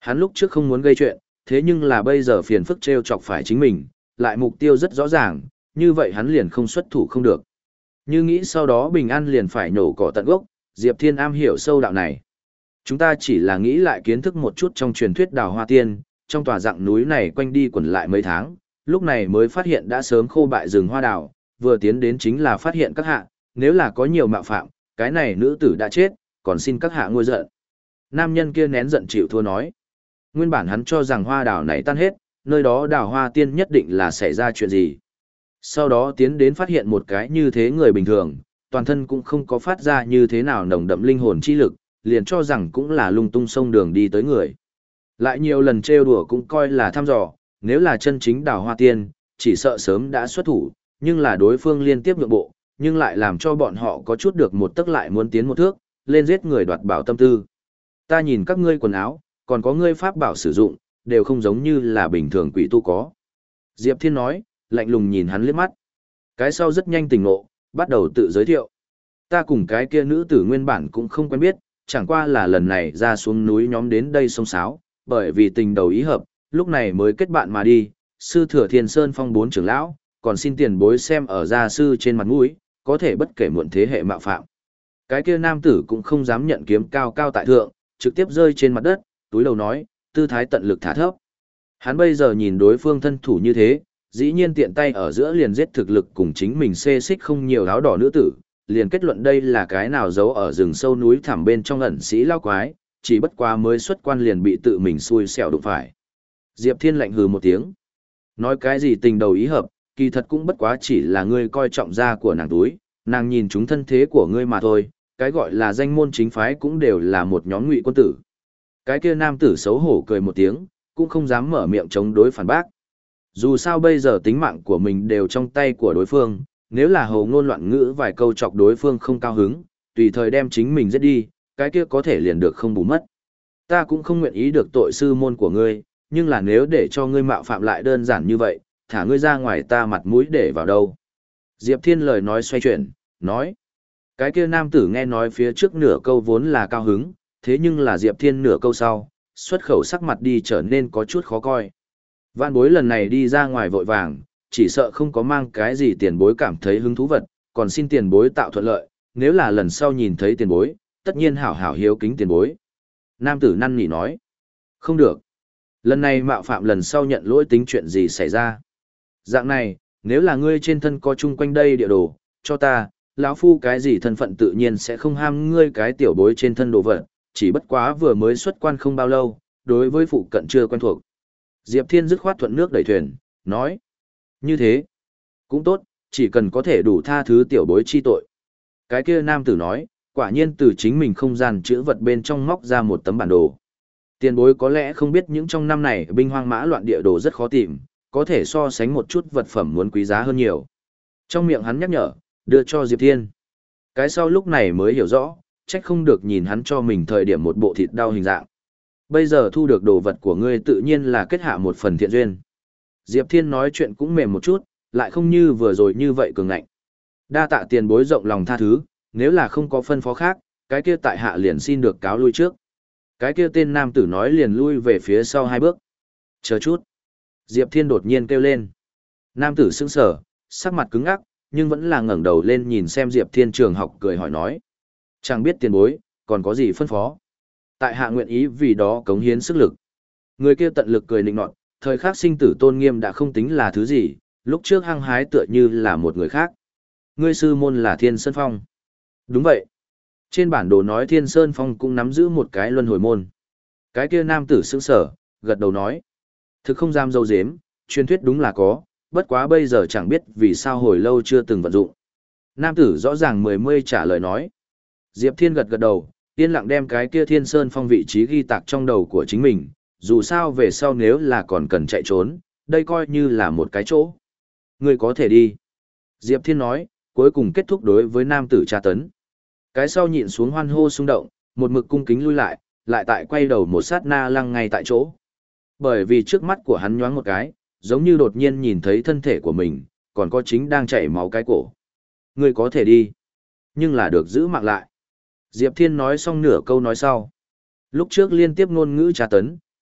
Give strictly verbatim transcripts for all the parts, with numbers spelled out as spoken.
Hắn lúc trước không muốn gây chuyện, thế nhưng là bây giờ phiền phức treo chọc phải chính mình, lại mục tiêu rất rõ ràng, như vậy hắn liền không xuất thủ không được. Như nghĩ sau đó Bình An liền phải nổ cỏ tận gốc, Diệp Thiên am hiểu sâu đạo này. Chúng ta chỉ là nghĩ lại kiến thức một chút trong truyền thuyết đào hoa tiên, trong tòa dạng núi này quanh đi quẩn lại mấy tháng, lúc này mới phát hiện đã sớm khô bại rừng hoa đào, vừa tiến đến chính là phát hiện các hạ, nếu là có nhiều mạo phạm, cái này nữ tử đã chết, còn xin các hạ ngôi giận. Nam nhân kia nén giận chịu thua nói. Nguyên bản hắn cho rằng hoa đào này tan hết, nơi đó đào hoa tiên nhất định là xảy ra chuyện gì. Sau đó tiến đến phát hiện một cái như thế người bình thường, toàn thân cũng không có phát ra như thế nào nồng đậm linh hồn chi lực, liền cho rằng cũng là lung tung sông đường đi tới người. Lại nhiều lần trêu đùa cũng coi là thăm dò, nếu là chân chính đào hoa tiên, chỉ sợ sớm đã xuất thủ, nhưng là đối phương liên tiếp nhượng bộ, nhưng lại làm cho bọn họ có chút được một tức lại muốn tiến một thước, lên giết người đoạt bảo tâm tư. Ta nhìn các ngươi quần áo, còn có ngươi pháp bảo sử dụng, đều không giống như là bình thường quỷ tu có. Diệp Thiên nói, lạnh lùng nhìn hắn liếc mắt. Cái sau rất nhanh tỉnh ngộ, bắt đầu tự giới thiệu. Ta cùng cái kia nữ tử nguyên bản cũng không quen biết, chẳng qua là lần này ra xuống núi nhóm đến đây sông sáo, bởi vì tình đầu ý hợp, lúc này mới kết bạn mà đi, sư thừa Thiên Sơn Phong bốn trưởng lão, còn xin tiền bối xem ở gia sư trên mặt mũi, có thể bất kể muộn thế hệ mạo phạm. Cái kia nam tử cũng không dám nhận kiếm cao cao tại thượng, trực tiếp rơi trên mặt đất, túi đầu nói, tư thái tận lực thả thấp. Hắn bây giờ nhìn đối phương thân thủ như thế, dĩ nhiên tiện tay ở giữa liền giết thực lực cùng chính mình xê xích không nhiều áo đỏ nữ tử, liền kết luận đây là cái nào giấu ở rừng sâu núi thẳm bên trong ẩn sĩ lao quái, chỉ bất quá mới xuất quan liền bị tự mình xui xẻo đụng phải. Diệp Thiên lạnh hừ một tiếng. Nói cái gì tình đầu ý hợp, kỳ thật cũng bất quá chỉ là ngươi coi trọng da của nàng túi, nàng nhìn chúng thân thế của ngươi mà thôi, cái gọi là danh môn chính phái cũng đều là một nhóm ngụy quân tử. Cái kia nam tử xấu hổ cười một tiếng, cũng không dám mở miệng chống đối phản bác. Dù sao bây giờ tính mạng của mình đều trong tay của đối phương, nếu là hồ ngôn loạn ngữ vài câu chọc đối phương không cao hứng, tùy thời đem chính mình giết đi, cái kia có thể liền được không bù mất. Ta cũng không nguyện ý được tội sư môn của ngươi, nhưng là nếu để cho ngươi mạo phạm lại đơn giản như vậy, thả ngươi ra ngoài ta mặt mũi để vào đâu. Diệp Thiên lời nói xoay chuyển, nói. Cái kia nam tử nghe nói phía trước nửa câu vốn là cao hứng, thế nhưng là Diệp Thiên nửa câu sau, xuất khẩu sắc mặt đi trở nên có chút khó coi. Vạn bối lần này đi ra ngoài vội vàng, chỉ sợ không có mang cái gì tiền bối cảm thấy hứng thú vật, còn xin tiền bối tạo thuận lợi, nếu là lần sau nhìn thấy tiền bối, tất nhiên hảo hảo hiếu kính tiền bối. Nam tử năn nỉ nói, không được. Lần này mạo phạm lần sau nhận lỗi tính chuyện gì xảy ra. Dạng này, nếu là ngươi trên thân có chung quanh đây địa đồ, cho ta, lão phu cái gì thân phận tự nhiên sẽ không ham ngươi cái tiểu bối trên thân đồ vật, chỉ bất quá vừa mới xuất quan không bao lâu, đối với phụ cận chưa quen thuộc. Diệp Thiên dứt khoát thuận nước đẩy thuyền, nói. Như thế, cũng tốt, chỉ cần có thể đủ tha thứ tiểu bối chi tội. Cái kia nam tử nói, quả nhiên từ chính mình không gian chữ vật bên trong móc ra một tấm bản đồ. Tiền bối có lẽ không biết những trong năm này binh hoang mã loạn địa đồ rất khó tìm, có thể so sánh một chút vật phẩm muốn quý giá hơn nhiều. Trong miệng hắn nhắc nhở, đưa cho Diệp Thiên. Cái sau lúc này mới hiểu rõ, trách không được nhìn hắn cho mình thời điểm một bộ thịt đau hình dạng. Bây giờ thu được đồ vật của ngươi tự nhiên là kết hạ một phần thiện duyên. Diệp Thiên nói chuyện cũng mềm một chút, lại không như vừa rồi như vậy cường ngạnh. Đa tạ tiền bối rộng lòng tha thứ, nếu là không có phân phó khác, cái kia tại hạ liền xin được cáo lui trước. Cái kia tên nam tử nói liền lui về phía sau hai bước. Chờ chút. Diệp Thiên đột nhiên kêu lên. Nam tử sững sờ, sắc mặt cứng ngắc, nhưng vẫn là ngẩng đầu lên nhìn xem Diệp Thiên trường học cười hỏi nói. Chẳng biết tiền bối, còn có gì phân phó. Tại hạ nguyện ý vì đó cống hiến sức lực. Người kia tận lực cười nịnh nọt, thời khắc sinh tử tôn nghiêm đã không tính là thứ gì, lúc trước hăng hái tựa như là một người khác. Ngươi sư môn là Thiên Sơn Phong. Đúng vậy. Trên bản đồ nói Thiên Sơn Phong cũng nắm giữ một cái luân hồi môn. Cái kia nam tử sững sờ, gật đầu nói. Thực không dám dâu dếm, truyền thuyết đúng là có, bất quá bây giờ chẳng biết vì sao hồi lâu chưa từng vận dụng. Nam tử rõ ràng mười mươi trả lời nói. Diệp Thiên gật gật đầu, yên lặng đem cái kia Thiên Sơn Phong vị trí ghi tạc trong đầu của chính mình, dù sao về sau nếu là còn cần chạy trốn, đây coi như là một cái chỗ. Người có thể đi. Diệp Thiên nói, cuối cùng kết thúc đối với nam tử tra tấn. Cái sau nhịn xuống hoan hô xung động, một mực cung kính lui lại, lại tại quay đầu một sát na lăng ngay tại chỗ. Bởi vì trước mắt của hắn nhoáng một cái, giống như đột nhiên nhìn thấy thân thể của mình, còn có chính đang chảy máu cái cổ. Người có thể đi, nhưng là được giữ mạng lại. Diệp Thiên nói xong nửa câu nói sau. Lúc trước liên tiếp ngôn ngữ tra tấn,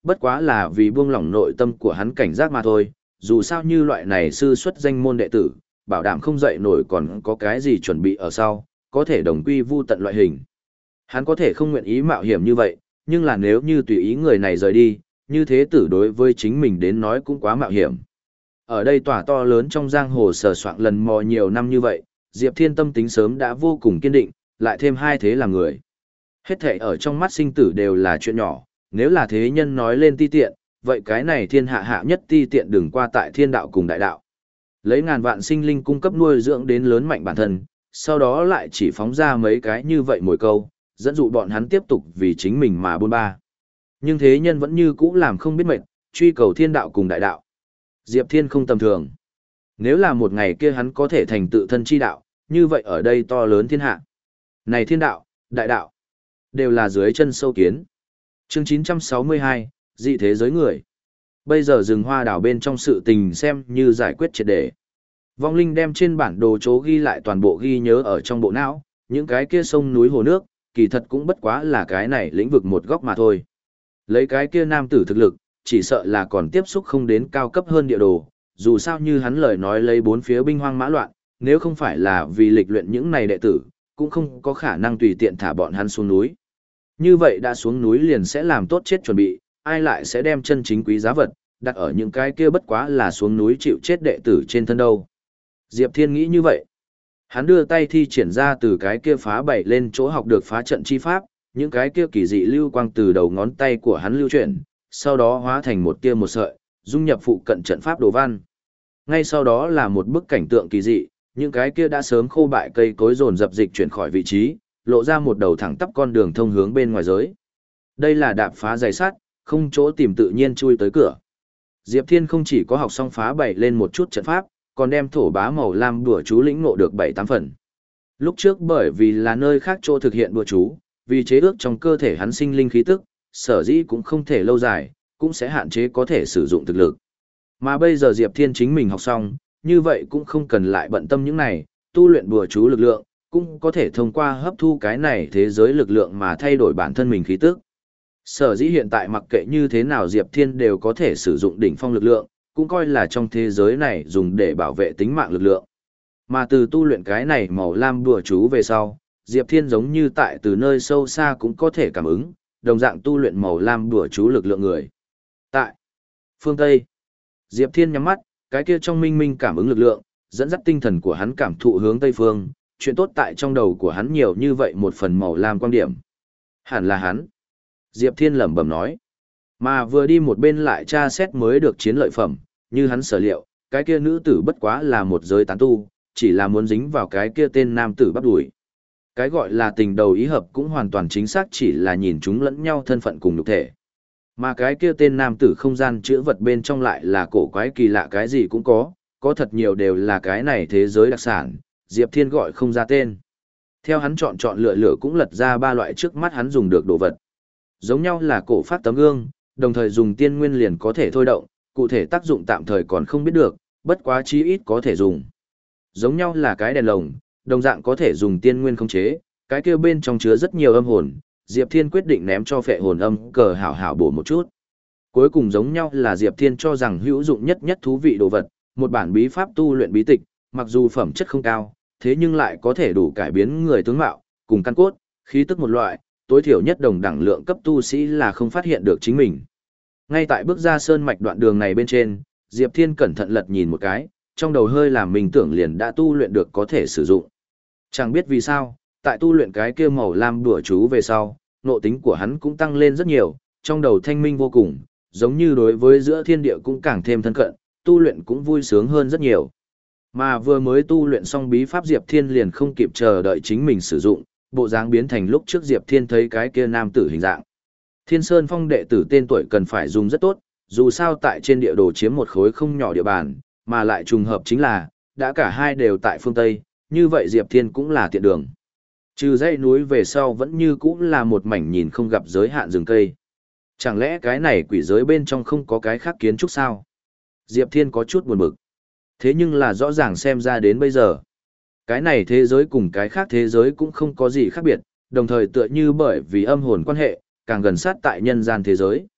Bất quá là vì buông lỏng nội tâm của hắn cảnh giác mà thôi, dù sao như loại này sư xuất danh môn đệ tử, bảo đảm không dậy nổi còn có cái gì chuẩn bị ở sau, có thể đồng quy vu tận loại hình. Hắn có thể không nguyện ý mạo hiểm như vậy, nhưng là nếu như tùy ý người này rời đi, như thế tử đối với chính mình đến nói cũng quá mạo hiểm. Ở đây tòa to lớn trong giang hồ sờ soạng lần mò nhiều năm như vậy, Diệp Thiên tâm tính sớm đã vô cùng kiên định, lại thêm hai thế làm người. Hết thể ở trong mắt sinh tử đều là chuyện nhỏ, nếu là thế nhân nói lên ti tiện, vậy cái này thiên hạ hạ nhất ti tiện đừng qua tại thiên đạo cùng đại đạo. Lấy ngàn vạn sinh linh cung cấp nuôi dưỡng đến lớn mạnh bản thân, sau đó lại chỉ phóng ra mấy cái như vậy mồi câu, dẫn dụ bọn hắn tiếp tục vì chính mình mà buôn ba. Nhưng thế nhân vẫn như cũ làm không biết mệt, truy cầu thiên đạo cùng đại đạo. Diệp Thiên không tầm thường. Nếu là một ngày kia hắn có thể thành tự thân chi đạo, như vậy ở đây to lớn thiên hạ. Này thiên đạo, đại đạo, đều là dưới chân sâu kiến. Chương chín trăm sáu mươi hai, dị thế giới người. Bây giờ rừng hoa đảo bên trong sự tình xem như giải quyết triệt để. Vong linh đem trên bản đồ chố ghi lại toàn bộ ghi nhớ ở trong bộ não, những cái kia sông núi hồ nước, kỳ thật cũng bất quá là cái này lĩnh vực một góc mà thôi. Lấy cái kia nam tử thực lực, chỉ sợ là còn tiếp xúc không đến cao cấp hơn địa đồ, dù sao như hắn lời nói lấy bốn phía binh hoang mã loạn, nếu không phải là vì lịch luyện những này đệ tử, cũng không có khả năng tùy tiện thả bọn hắn xuống núi. Như vậy đã xuống núi liền sẽ làm tốt chết chuẩn bị, ai lại sẽ đem chân chính quý giá vật, đặt ở những cái kia bất quá là xuống núi chịu chết đệ tử trên thân đâu. Diệp Thiên nghĩ như vậy. Hắn đưa tay thi triển ra từ cái kia phá bảy lên chỗ học được phá trận chi pháp, những cái kia kỳ dị lưu quang từ đầu ngón tay của hắn lưu chuyển, sau đó hóa thành một tia một sợi, dung nhập phụ cận trận pháp đồ văn. Ngay sau đó là một bức cảnh tượng kỳ dị, những cái kia đã sớm khô bại cây cối dồn dập dịch chuyển khỏi vị trí, lộ ra một đầu thẳng tắp con đường thông hướng bên ngoài giới. Đây là đạp phá dày sắt, không chỗ tìm tự nhiên chui tới cửa. Diệp Thiên không chỉ có học xong phá bảy lên một chút trận pháp, còn đem thổ bá màu lam đùa chú lĩnh ngộ được bảy tám phần. Lúc trước bởi vì là nơi khác chỗ thực hiện đùa chú, vì chế ước trong cơ thể hắn sinh linh khí tức, sở dĩ cũng không thể lâu dài, cũng sẽ hạn chế có thể sử dụng thực lực. Mà bây giờ Diệp Thiên chính mình học xong, như vậy cũng không cần lại bận tâm những này, tu luyện đùa chú lực lượng, cũng có thể thông qua hấp thu cái này thế giới lực lượng mà thay đổi bản thân mình khí tức. Sở dĩ hiện tại mặc kệ như thế nào Diệp Thiên đều có thể sử dụng đỉnh phong lực lượng, cũng coi là trong thế giới này dùng để bảo vệ tính mạng lực lượng. Mà từ tu luyện cái này màu lam đùa chú về sau, Diệp Thiên giống như tại từ nơi sâu xa cũng có thể cảm ứng, đồng dạng tu luyện màu lam đùa chú lực lượng người. Tại phương Tây, Diệp Thiên nhắm mắt, cái kia trong minh minh cảm ứng lực lượng, dẫn dắt tinh thần của hắn cảm thụ hướng Tây phương, chuyện tốt tại trong đầu của hắn nhiều như vậy một phần màu lam quan điểm. Hẳn là hắn. Diệp Thiên lẩm bẩm nói. Mà vừa đi một bên lại tra xét mới được chiến lợi phẩm, như hắn sở liệu, cái kia nữ tử bất quá là một giới tán tu, chỉ là muốn dính vào cái kia tên nam tử bắt đuổi. Cái gọi là tình đầu ý hợp cũng hoàn toàn chính xác chỉ là nhìn chúng lẫn nhau thân phận cùng nhục thể. Mà cái kia tên nam tử không gian chữa vật bên trong lại là cổ quái kỳ lạ cái gì cũng có, có thật nhiều đều là cái này thế giới đặc sản, Diệp Thiên gọi không ra tên. Theo hắn chọn chọn lựa lựa cũng lật ra ba loại trước mắt hắn dùng được đồ vật. Giống nhau là cổ phát tấm gương, đồng thời dùng tiên nguyên liền có thể thôi động, cụ thể tác dụng tạm thời còn không biết được, bất quá chí ít có thể dùng. Giống nhau là cái đèn lồng, đồng dạng có thể dùng tiên nguyên khống chế, cái kia bên trong chứa rất nhiều âm hồn, Diệp Thiên quyết định ném cho phệ hồn âm cờ hảo hảo bổ một chút. Cuối cùng giống nhau là Diệp Thiên cho rằng hữu dụng nhất nhất thú vị đồ vật, một bản bí pháp tu luyện bí tịch, mặc dù phẩm chất không cao, thế nhưng lại có thể đủ cải biến người tướng mạo, cùng căn cốt, khí tức một loại, tối thiểu nhất đồng đẳng lượng cấp tu sĩ là không phát hiện được chính mình. Ngay tại bước ra sơn mạch đoạn đường này bên trên, Diệp Thiên cẩn thận lật nhìn một cái, trong đầu hơi làm mình tưởng liền đã tu luyện được có thể sử dụng. Chẳng biết vì sao, tại tu luyện cái kia màu lam đùa chú về sau, nộ tính của hắn cũng tăng lên rất nhiều, trong đầu thanh minh vô cùng, giống như đối với giữa thiên địa cũng càng thêm thân cận, tu luyện cũng vui sướng hơn rất nhiều. Mà vừa mới tu luyện xong bí pháp Diệp Thiên liền không kịp chờ đợi chính mình sử dụng, bộ dáng biến thành lúc trước Diệp Thiên thấy cái kia nam tử hình dạng. Thiên Sơn Phong đệ tử tên tuổi cần phải dùng rất tốt, dù sao tại trên địa đồ chiếm một khối không nhỏ địa bàn, mà lại trùng hợp chính là, đã cả hai đều tại phương Tây, như vậy Diệp Thiên cũng là tiện đường. Trừ dãy núi về sau vẫn như cũng là một mảnh nhìn không gặp giới hạn rừng cây. Chẳng lẽ cái này quỷ giới bên trong không có cái khác kiến trúc sao? Diệp Thiên có chút buồn bực. Thế nhưng là rõ ràng xem ra đến bây giờ. Cái này thế giới cùng cái khác thế giới cũng không có gì khác biệt, đồng thời tựa như bởi vì âm hồn quan hệ, càng gần sát tại nhân gian thế giới.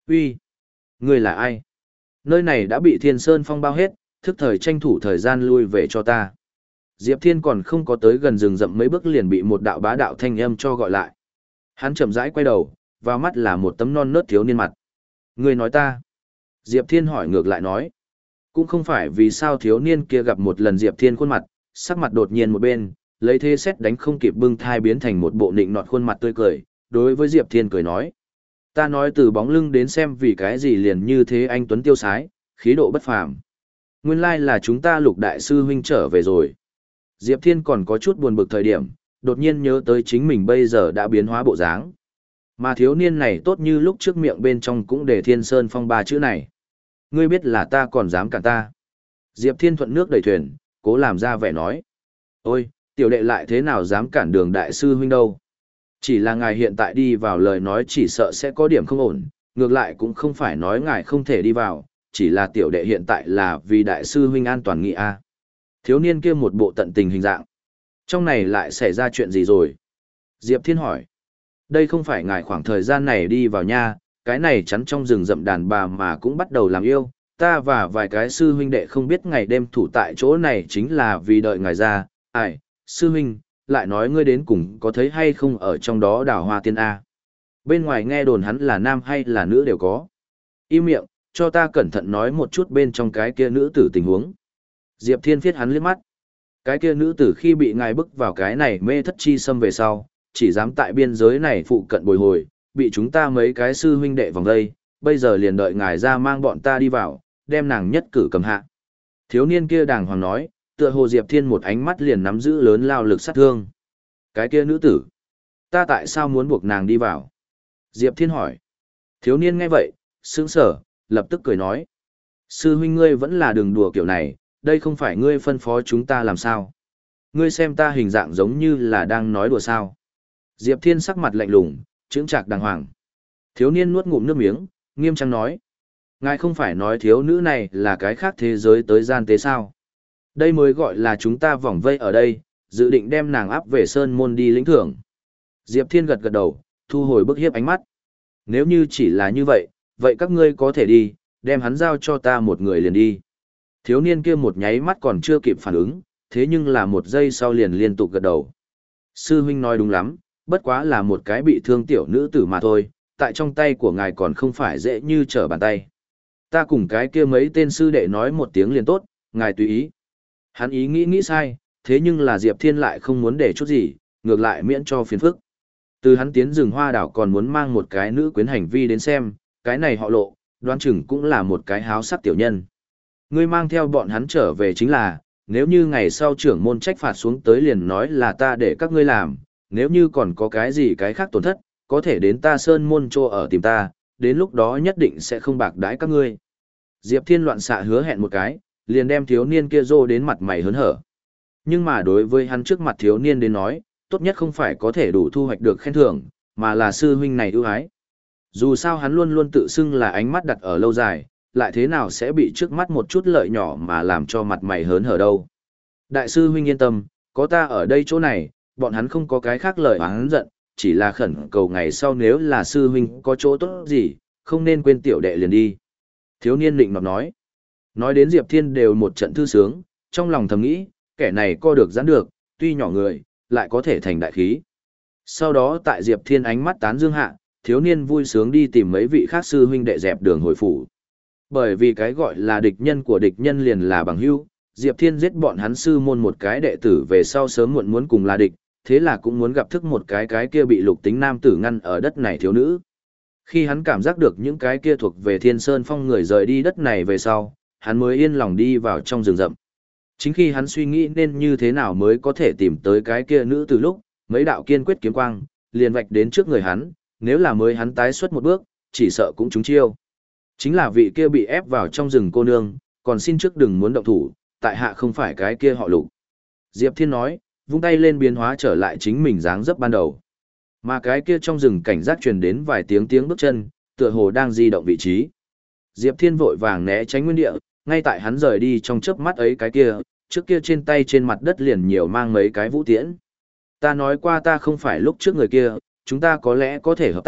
Uy, ngươi là ai? Nơi này đã bị Thiên Sơn Phong bao hết, thức thời tranh thủ thời gian lui về cho ta. Diệp Thiên còn không có tới gần rừng rậm mấy bước liền bị một đạo bá đạo thanh âm cho gọi lại. Hắn chậm rãi quay đầu, vào mắt là một tấm non nớt thiếu niên mặt. Ngươi nói ta? Diệp Thiên hỏi ngược lại nói. Cũng không phải vì sao thiếu niên kia gặp một lần Diệp Thiên khuôn mặt, sắc mặt đột nhiên một bên, lấy thế xét đánh không kịp bưng thai biến thành một bộ nịnh nọt khuôn mặt tươi cười, đối với Diệp Thiên cười nói. Ta nói từ bóng lưng đến xem vì cái gì liền như thế anh Tuấn tiêu sái, khí độ bất phàm. Nguyên lai là chúng ta Lục đại sư huynh trở về rồi. Diệp Thiên còn có chút buồn bực thời điểm, đột nhiên nhớ tới chính mình bây giờ đã biến hóa bộ dáng. Mà thiếu niên này tốt như lúc trước miệng bên trong cũng để Thiên Sơn Phong ba chữ này. Ngươi biết là ta còn dám cản ta. Diệp Thiên thuận nước đẩy thuyền, cố làm ra vẻ nói. Ôi, tiểu đệ lại thế nào dám cản đường đại sư huynh đâu. Chỉ là ngài hiện tại đi vào lời nói chỉ sợ sẽ có điểm không ổn, ngược lại cũng không phải nói ngài không thể đi vào, chỉ là tiểu đệ hiện tại là vì đại sư huynh an toàn nghị a. Thiếu niên kia một bộ tận tình hình dạng. Trong này lại xảy ra chuyện gì rồi? Diệp Thiên hỏi. Đây không phải ngài khoảng thời gian này đi vào nha, cái này chắn trong rừng rậm đàn bà mà cũng bắt đầu làm yêu, ta và vài cái sư huynh đệ không biết ngày đêm thủ tại chỗ này chính là vì đợi ngài ra, ai, sư huynh, lại nói ngươi đến cùng có thấy hay không ở trong đó đào hoa tiên A. Bên ngoài nghe đồn hắn là nam hay là nữ đều có. Im miệng, cho ta cẩn thận nói một chút bên trong cái kia nữ tử tình huống. Diệp Thiên viết hắn liếc mắt. Cái kia nữ tử khi bị ngài bức vào cái này mê thất chi xâm về sau, chỉ dám tại biên giới này phụ cận bồi hồi, bị chúng ta mấy cái sư huynh đệ vòng đây, bây giờ liền đợi ngài ra mang bọn ta đi vào, đem nàng nhất cử cầm hạ. Thiếu niên kia đàng hoàng nói, tựa hồ Diệp Thiên một ánh mắt liền nắm giữ lớn lao lực sát thương. Cái kia nữ tử, ta tại sao muốn buộc nàng đi vào? Diệp Thiên hỏi. Thiếu niên nghe vậy, sững sở, lập tức cười nói. Sư huynh ngươi vẫn là đường đùa kiểu này, đây không phải ngươi phân phó chúng ta làm sao. Ngươi xem ta hình dạng giống như là đang nói đùa sao. Diệp Thiên sắc mặt lạnh lùng, chững chạc đàng hoàng. Thiếu niên nuốt ngụm nước miếng, nghiêm trang nói. Ngài không phải nói thiếu nữ này là cái khác thế giới tới gian tế sao. Đây mới gọi là chúng ta vòng vây ở đây, dự định đem nàng áp về sơn môn đi lĩnh thưởng. Diệp Thiên gật gật đầu, thu hồi bức hiếp ánh mắt. Nếu như chỉ là như vậy, vậy các ngươi có thể đi, đem hắn giao cho ta một người liền đi. Thiếu niên kia một nháy mắt còn chưa kịp phản ứng, thế nhưng là một giây sau liền liên tục gật đầu. Sư huynh nói đúng lắm, bất quá là một cái bị thương tiểu nữ tử mà thôi, tại trong tay của ngài còn không phải dễ như trở bàn tay. Ta cùng cái kia mấy tên sư đệ nói một tiếng liền tốt, ngài tùy ý. Hắn ý nghĩ nghĩ sai, thế nhưng là Diệp Thiên lại không muốn để chút gì, ngược lại miễn cho phiền phức. Từ hắn tiến rừng hoa đảo còn muốn mang một cái nữ quyến hành vi đến xem, cái này họ lộ, đoán chừng cũng là một cái háo sắc tiểu nhân. Ngươi mang theo bọn hắn trở về chính là, nếu như ngày sau trưởng môn trách phạt xuống tới liền nói là ta để các ngươi làm, nếu như còn có cái gì cái khác tổn thất, có thể đến ta sơn môn trô ở tìm ta, đến lúc đó nhất định sẽ không bạc đãi các ngươi. Diệp Thiên loạn xạ hứa hẹn một cái, liền đem thiếu niên kia rô đến mặt mày hớn hở. Nhưng mà đối với hắn trước mặt thiếu niên đến nói, tốt nhất không phải có thể đủ thu hoạch được khen thưởng, mà là sư huynh này ưu ái. Dù sao hắn luôn luôn tự xưng là ánh mắt đặt ở lâu dài, lại thế nào sẽ bị trước mắt một chút lợi nhỏ mà làm cho mặt mày hớn hở đâu. Đại sư huynh yên tâm, có ta ở đây chỗ này, bọn hắn không có cái khác lời oán giận, chỉ là khẩn cầu ngày sau nếu là sư huynh có chỗ tốt gì, không nên quên tiểu đệ liền đi. Thiếu niên định nọt nói. Nói đến Diệp Thiên đều một trận thư sướng, trong lòng thầm nghĩ, kẻ này co được giãn được, tuy nhỏ người, lại có thể thành đại khí. Sau đó tại Diệp Thiên ánh mắt tán dương hạ, thiếu niên vui sướng đi tìm mấy vị khác sư huynh đệ dẹp đường hồi phủ. Bởi vì cái gọi là địch nhân của địch nhân liền là bằng hữu, Diệp Thiên giết bọn hắn sư môn một cái đệ tử về sau sớm muộn muốn cùng là địch, thế là cũng muốn gặp thức một cái cái kia bị lục tính nam tử ngăn ở đất này thiếu nữ. Khi hắn cảm giác được những cái kia thuộc về Thiên Sơn Phong người rời đi đất này về sau, hắn mới yên lòng đi vào trong rừng rậm. Chính khi hắn suy nghĩ nên như thế nào mới có thể tìm tới cái kia nữ từ lúc, mấy đạo kiên quyết kiếm quang, liền vạch đến trước người hắn, nếu là mới hắn tái xuất một bước, chỉ sợ cũng trúng chiêu. Chính là vị kia bị ép vào trong rừng cô nương, còn xin trước đừng muốn động thủ, tại hạ không phải cái kia họ Lục. Diệp Thiên nói, vung tay lên biến hóa trở lại chính mình dáng dấp ban đầu. Mà cái kia trong rừng cảnh giác truyền đến vài tiếng tiếng bước chân, tựa hồ đang di động vị trí. Diệp Thiên vội vàng né tránh nguyên địa, ngay tại hắn rời đi trong chớp mắt ấy cái kia, trước kia trên tay trên mặt đất liền nhiều mang mấy cái vũ tiễn. Ta nói qua ta không phải lúc trước người kia, chúng ta có lẽ có thể hợp tác,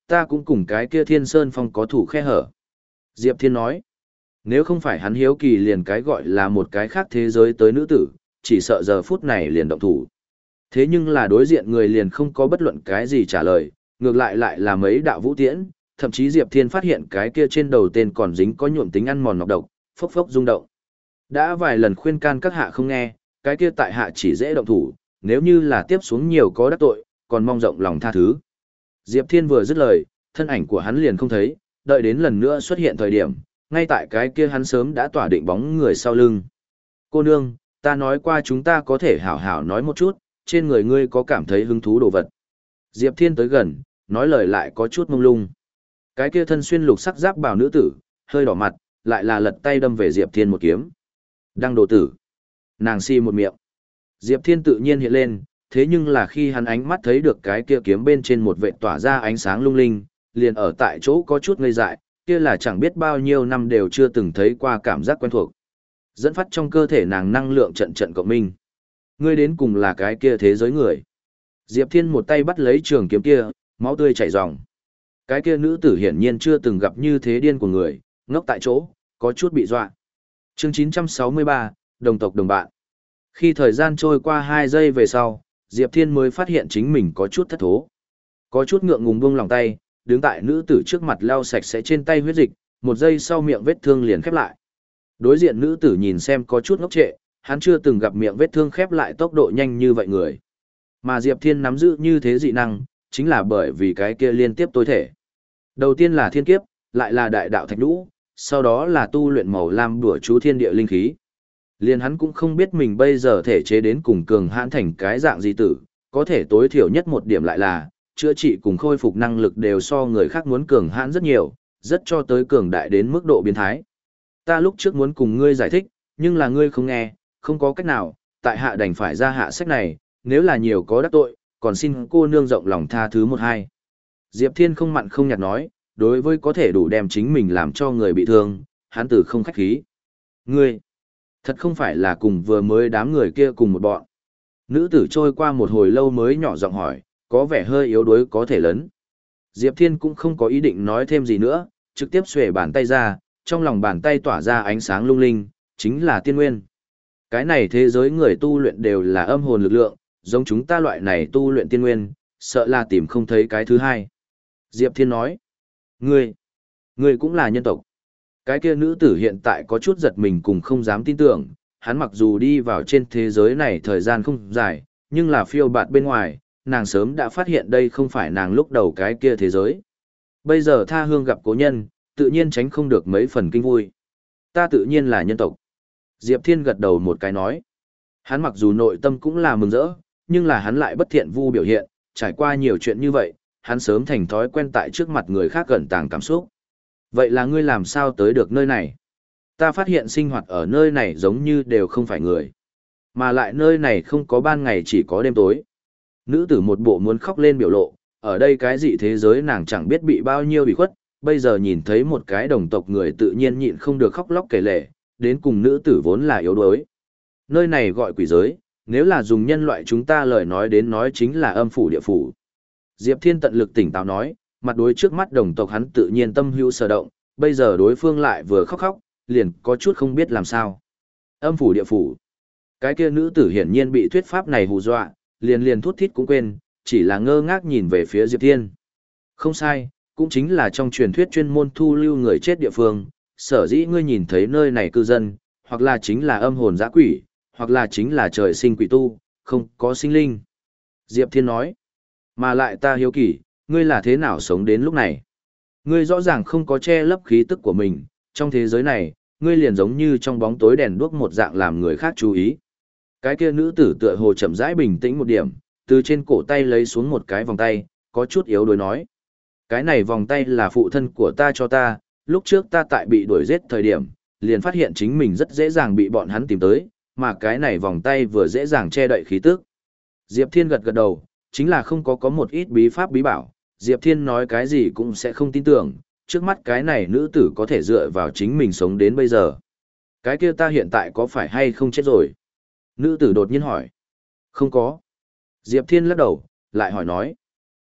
ta cũng cùng cái kia Thiên Sơn Phong có thủ khe hở. Diệp Thiên nói, nếu không phải hắn hiếu kỳ liền cái gọi là một cái khác thế giới tới nữ tử, chỉ sợ giờ phút này liền động thủ. Thế nhưng là đối diện người liền không có bất luận cái gì trả lời, ngược lại lại là mấy đạo vũ tiễn, thậm chí Diệp Thiên phát hiện cái kia trên đầu tên còn dính có nhuộm tính ăn mòn nọc độc, phốc phốc rung động. Đã vài lần khuyên can các hạ không nghe, cái kia tại hạ chỉ dễ động thủ, nếu như là tiếp xuống nhiều có đắc tội, còn mong rộng lòng tha thứ. Diệp Thiên vừa dứt lời, thân ảnh của hắn liền không thấy, đợi đến lần nữa xuất hiện thời điểm, ngay tại cái kia hắn sớm đã tỏa định bóng người sau lưng. Cô nương, ta nói qua chúng ta có thể hảo hảo nói một chút, trên người ngươi có cảm thấy hứng thú đồ vật. Diệp Thiên tới gần, nói lời lại có chút mông lung. Cái kia thân xuyên lục sắc giáp bào nữ tử, hơi đỏ mặt, lại là lật tay đâm về Diệp Thiên một kiếm. Đăng đồ tử. Nàng si một miệng. Diệp Thiên tự nhiên hiện lên, thế nhưng là khi hắn ánh mắt thấy được cái kia kiếm bên trên một vệt tỏa ra ánh sáng lung linh, liền ở tại chỗ có chút ngây dại, kia là chẳng biết bao nhiêu năm đều chưa từng thấy qua cảm giác quen thuộc. Dẫn phát trong cơ thể nàng năng lượng trận trận cộng minh. Ngươi đến cùng là cái kia thế giới người. Diệp Thiên một tay bắt lấy trường kiếm kia, máu tươi chảy ròng. Cái kia nữ tử hiển nhiên chưa từng gặp như thế điên của người, ngốc tại chỗ, có chút bị dọa. Chương chín trăm sáu mươi ba, đồng tộc đồng bạn. Khi thời gian trôi qua hai giây về sau, Diệp Thiên mới phát hiện chính mình có chút thất thố. Có chút ngượng ngùng buông lòng tay, đứng tại nữ tử trước mặt lau sạch sẽ trên tay huyết dịch, một giây sau miệng vết thương liền khép lại. Đối diện nữ tử nhìn xem có chút ngốc trệ, hắn chưa từng gặp miệng vết thương khép lại tốc độ nhanh như vậy người. Mà Diệp Thiên nắm giữ như thế dị năng, chính là bởi vì cái kia liên tiếp tối thể. Đầu tiên là thiên kiếp, lại là đại đạo thạch nhũ, sau đó là tu luyện màu lam đùa chú thiên địa linh khí. Liên hắn cũng không biết mình bây giờ thể chế đến cùng cường hãn thành cái dạng gì tử, có thể tối thiểu nhất một điểm lại là, chữa trị cùng khôi phục năng lực đều so người khác muốn cường hãn rất nhiều, rất cho tới cường đại đến mức độ biến thái. Ta lúc trước muốn cùng ngươi giải thích, nhưng là ngươi không nghe, không có cách nào, tại hạ đành phải ra hạ sách này, nếu là nhiều có đắc tội, còn xin cô nương rộng lòng tha thứ một hai. Diệp Thiên không mặn không nhạt nói, đối với có thể đủ đem chính mình làm cho người bị thương, hắn từ không khách khí. Ngươi, thật không phải là cùng vừa mới đám người kia cùng một bọn. Nữ tử trôi qua một hồi lâu mới nhỏ giọng hỏi, có vẻ hơi yếu đuối có thể lớn. Diệp Thiên cũng không có ý định nói thêm gì nữa, trực tiếp xuề bàn tay ra, trong lòng bàn tay tỏa ra ánh sáng lung linh, chính là tiên nguyên. Cái này thế giới người tu luyện đều là âm hồn lực lượng, giống chúng ta loại này tu luyện tiên nguyên, sợ là tìm không thấy cái thứ hai. Diệp Thiên nói, ngươi, ngươi cũng là nhân tộc. Cái kia nữ tử hiện tại có chút giật mình cùng không dám tin tưởng, hắn mặc dù đi vào trên thế giới này thời gian không dài, nhưng là phiêu bạt bên ngoài, nàng sớm đã phát hiện đây không phải nàng lúc đầu cái kia thế giới. Bây giờ tha hương gặp cố nhân, tự nhiên tránh không được mấy phần kinh vui. Ta tự nhiên là nhân tộc. Diệp Thiên gật đầu một cái nói. Hắn mặc dù nội tâm cũng là mừng rỡ, nhưng là hắn lại bất thiện vu biểu hiện, trải qua nhiều chuyện như vậy, hắn sớm thành thói quen tại trước mặt người khác gần tàng cảm xúc. Vậy là ngươi làm sao tới được nơi này? Ta phát hiện sinh hoạt ở nơi này giống như đều không phải người. Mà lại nơi này không có ban ngày chỉ có đêm tối. Nữ tử một bộ muốn khóc lên biểu lộ, ở đây cái gì thế giới nàng chẳng biết bị bao nhiêu bị khuất, bây giờ nhìn thấy một cái đồng tộc người tự nhiên nhịn không được khóc lóc kể lể, đến cùng nữ tử vốn là yếu đuối. Nơi này gọi quỷ giới, nếu là dùng nhân loại chúng ta lời nói đến nói chính là âm phủ địa phủ. Diệp Thiên tận lực tỉnh táo nói, mặt đối trước mắt đồng tộc hắn tự nhiên tâm hữu sở động, bây giờ đối phương lại vừa khóc khóc, liền có chút không biết làm sao. Âm phủ địa phủ. Cái kia nữ tử hiển nhiên bị thuyết pháp này hù dọa, liền liền thút thít cũng quên, chỉ là ngơ ngác nhìn về phía Diệp Thiên. Không sai, cũng chính là trong truyền thuyết chuyên môn thu lưu người chết địa phương, sở dĩ ngươi nhìn thấy nơi này cư dân, hoặc là chính là âm hồn dã quỷ, hoặc là chính là trời sinh quỷ tu, không có sinh linh. Diệp Thiên nói, mà lại ta hiếu kỳ, ngươi là thế nào sống đến lúc này? Ngươi rõ ràng không có che lấp khí tức của mình, trong thế giới này, ngươi liền giống như trong bóng tối đèn đuốc một dạng làm người khác chú ý. Cái kia nữ tử tựa hồ chậm rãi bình tĩnh một điểm, từ trên cổ tay lấy xuống một cái vòng tay, có chút yếu đuối nói. Cái này vòng tay là phụ thân của ta cho ta, lúc trước ta tại bị đuổi giết thời điểm, liền phát hiện chính mình rất dễ dàng bị bọn hắn tìm tới, mà cái này vòng tay vừa dễ dàng che đậy khí tức. Diệp Thiên gật gật đầu, chính là không có có một ít bí pháp bí bảo, Diệp Thiên nói cái gì cũng sẽ không tin tưởng, trước mắt cái này nữ tử có thể dựa vào chính mình sống đến bây giờ. Cái kia ta hiện tại có phải hay không chết rồi? Nữ tử đột nhiên hỏi. Không có. Diệp Thiên lắc đầu, lại hỏi nói.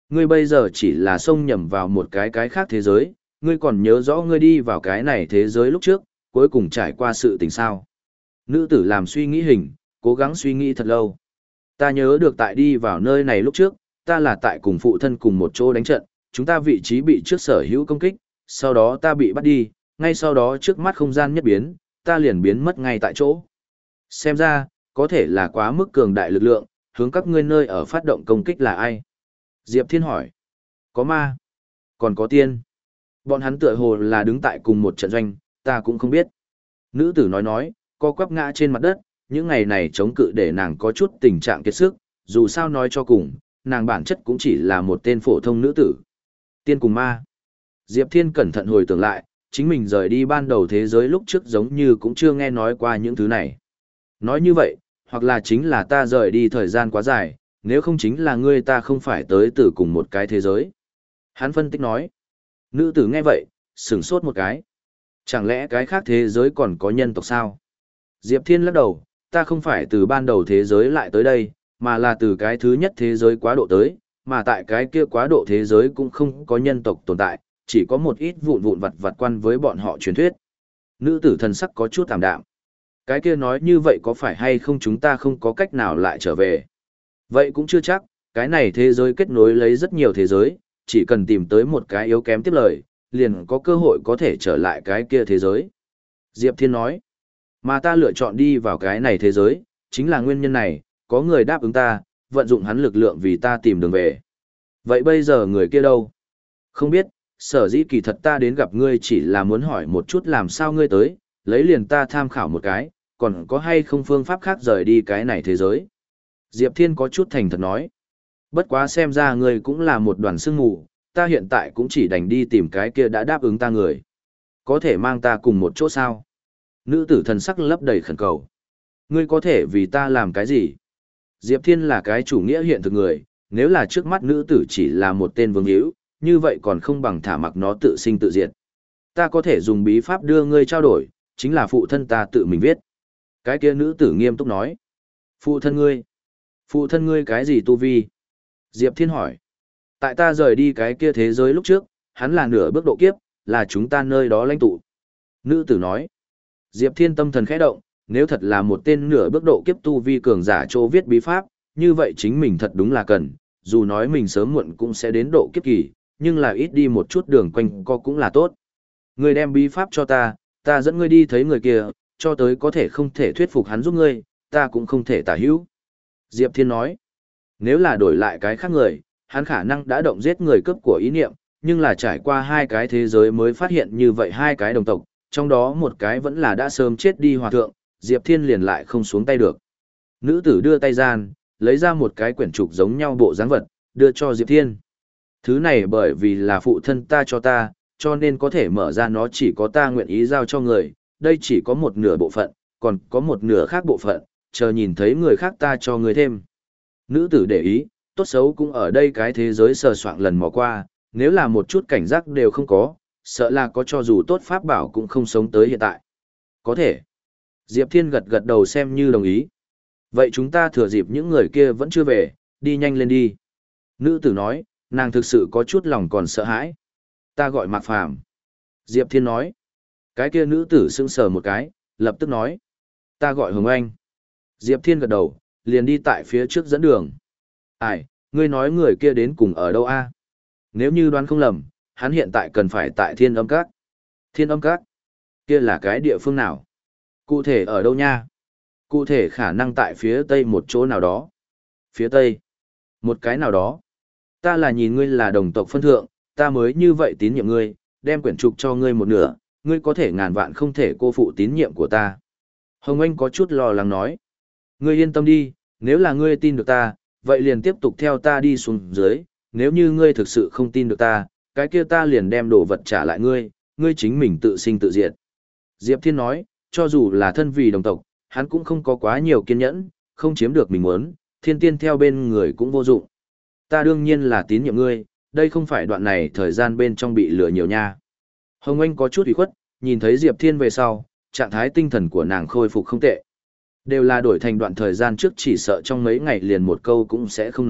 Ngươi bây giờ chỉ là xông nhầm vào một cái cái khác thế giới, ngươi còn nhớ rõ ngươi đi vào cái này thế giới lúc trước, cuối cùng trải qua sự tình sao. Nữ tử làm suy nghĩ hình, cố gắng suy nghĩ thật lâu. Ta nhớ được tại đi vào nơi này lúc trước, ta là tại cùng phụ thân cùng một chỗ đánh trận, chúng ta vị trí bị trước sở hữu công kích, sau đó ta bị bắt đi, ngay sau đó trước mắt không gian nhất biến, ta liền biến mất ngay tại chỗ. Xem ra, có thể là quá mức cường đại lực lượng, hướng các ngươi nơi ở phát động công kích là ai? Diệp Thiên hỏi. Có ma, còn có tiên. Bọn hắn tựa hồ là đứng tại cùng một trận doanh, ta cũng không biết. Nữ tử nói nói, co quắp ngã trên mặt đất, những ngày này chống cự để nàng có chút tình trạng kiệt sức, dù sao nói cho cùng, nàng bản chất cũng chỉ là một tên phổ thông nữ tử. Tiên cùng ma. Diệp Thiên cẩn thận hồi tưởng lại, chính mình rời đi ban đầu thế giới lúc trước giống như cũng chưa nghe nói qua những thứ này. Nói như vậy, hoặc là chính là ta rời đi thời gian quá dài, nếu không chính là ngươi ta không phải tới từ cùng một cái thế giới. Hắn phân tích nói. Nữ tử nghe vậy, sửng sốt một cái. Chẳng lẽ cái khác thế giới còn có nhân tộc sao? Diệp Thiên lắc đầu, ta không phải từ ban đầu thế giới lại tới đây, mà là từ cái thứ nhất thế giới quá độ tới, mà tại cái kia quá độ thế giới cũng không có nhân tộc tồn tại, chỉ có một ít vụn vụn vặt vặt quan với bọn họ truyền thuyết. Nữ tử thần sắc có chút tạm đạm. Cái kia nói như vậy có phải hay không chúng ta không có cách nào lại trở về? Vậy cũng chưa chắc, cái này thế giới kết nối lấy rất nhiều thế giới, chỉ cần tìm tới một cái yếu kém tiếp lời, liền có cơ hội có thể trở lại cái kia thế giới. Diệp Thiên nói, mà ta lựa chọn đi vào cái này thế giới, chính là nguyên nhân này, có người đáp ứng ta, vận dụng hắn lực lượng vì ta tìm đường về. Vậy bây giờ người kia đâu? Không biết, sở dĩ kỳ thật ta đến gặp ngươi chỉ là muốn hỏi một chút làm sao ngươi tới, lấy liền ta tham khảo một cái, còn có hay không phương pháp khác rời đi cái này thế giới. Diệp Thiên có chút thành thật nói. Bất quá xem ra ngươi cũng là một đoàn sương mù, ta hiện tại cũng chỉ đành đi tìm cái kia đã đáp ứng ta người. Có thể mang ta cùng một chỗ sao? Nữ tử thần sắc lấp đầy khẩn cầu. Ngươi có thể vì ta làm cái gì? Diệp Thiên là cái chủ nghĩa hiện thực người, nếu là trước mắt nữ tử chỉ là một tên vương hữu, như vậy còn không bằng thả mặc nó tự sinh tự diệt. Ta có thể dùng bí pháp đưa ngươi trao đổi, chính là phụ thân ta tự mình viết. Cái kia nữ tử nghiêm túc nói. Phụ thân ngươi? Phụ thân ngươi cái gì tu vi? Diệp Thiên hỏi. Tại ta rời đi cái kia thế giới lúc trước, hắn là nửa bước độ kiếp, là chúng ta nơi đó lãnh tụ. Nữ tử nói. Diệp Thiên tâm thần khẽ động, nếu thật là một tên nửa bước độ kiếp tu vi cường giả chỗ viết bí pháp, như vậy chính mình thật đúng là cần, dù nói mình sớm muộn cũng sẽ đến độ kiếp kỳ, nhưng là ít đi một chút đường quanh co cũng là tốt. Ngươi đem bí pháp cho ta, ta dẫn ngươi đi thấy người kia, cho tới có thể không thể thuyết phục hắn giúp ngươi, ta cũng không thể tả hữu. Diệp Thiên nói, nếu là đổi lại cái khác người, hắn khả năng đã động giết người cướp của ý niệm, nhưng là trải qua hai cái thế giới mới phát hiện như vậy hai cái đồng tộc, trong đó một cái vẫn là đã sớm chết đi hòa thượng, Diệp Thiên liền lại không xuống tay được. Nữ tử đưa tay gian, lấy ra một cái quyển trục giống nhau bộ dáng vật, đưa cho Diệp Thiên. Thứ này bởi vì là phụ thân ta cho ta, cho nên có thể mở ra nó chỉ có ta nguyện ý giao cho người, đây chỉ có một nửa bộ phận, còn có một nửa khác bộ phận, chờ nhìn thấy người khác ta cho người thêm. Nữ tử để ý, tốt xấu cũng ở đây cái thế giới sờ soạng lần mò qua, nếu là một chút cảnh giác đều không có, sợ là có cho dù tốt pháp bảo cũng không sống tới hiện tại. Có thể. Diệp Thiên gật gật đầu xem như đồng ý. Vậy chúng ta thừa dịp những người kia vẫn chưa về, đi nhanh lên đi. Nữ tử nói, nàng thực sự có chút lòng còn sợ hãi. Ta gọi Mạc Phàm. Diệp Thiên nói. Cái kia nữ tử sững sờ một cái, lập tức nói. Ta gọi Hồng Anh. Diệp Thiên gật đầu, liền đi tại phía trước dẫn đường. Ai, ngươi nói người kia đến cùng ở đâu a? Nếu như đoán không lầm, hắn hiện tại cần phải tại Thiên Âm Các. Thiên Âm Các? Kia là cái địa phương nào? Cụ thể ở đâu nha? Cụ thể khả năng tại phía tây một chỗ nào đó. Phía tây? Một cái nào đó? Ta là nhìn ngươi là đồng tộc phân thượng, ta mới như vậy tín nhiệm ngươi, đem quyển trục cho ngươi một nửa, ngươi có thể ngàn vạn không thể cô phụ tín nhiệm của ta. Hồng Anh có chút lo lắng nói. Ngươi yên tâm đi, nếu là ngươi tin được ta, vậy liền tiếp tục theo ta đi xuống dưới, nếu như ngươi thực sự không tin được ta, cái kia ta liền đem đồ vật trả lại ngươi, ngươi chính mình tự sinh tự diệt. Diệp Thiên nói, cho dù là thân vì đồng tộc, hắn cũng không có quá nhiều kiên nhẫn, không chiếm được mình muốn, thiên tiên theo bên người cũng vô dụng. Ta đương nhiên là tín nhiệm ngươi, đây không phải đoạn này thời gian bên trong bị lừa nhiều nha. Hồng Anh có chút ủy khuất, nhìn thấy Diệp Thiên về sau, trạng thái tinh thần của nàng khôi phục không tệ. Đều là đổi thành đoạn thời gian trước chỉ sợ trong mấy ngày liền một câu cũng sẽ không nói,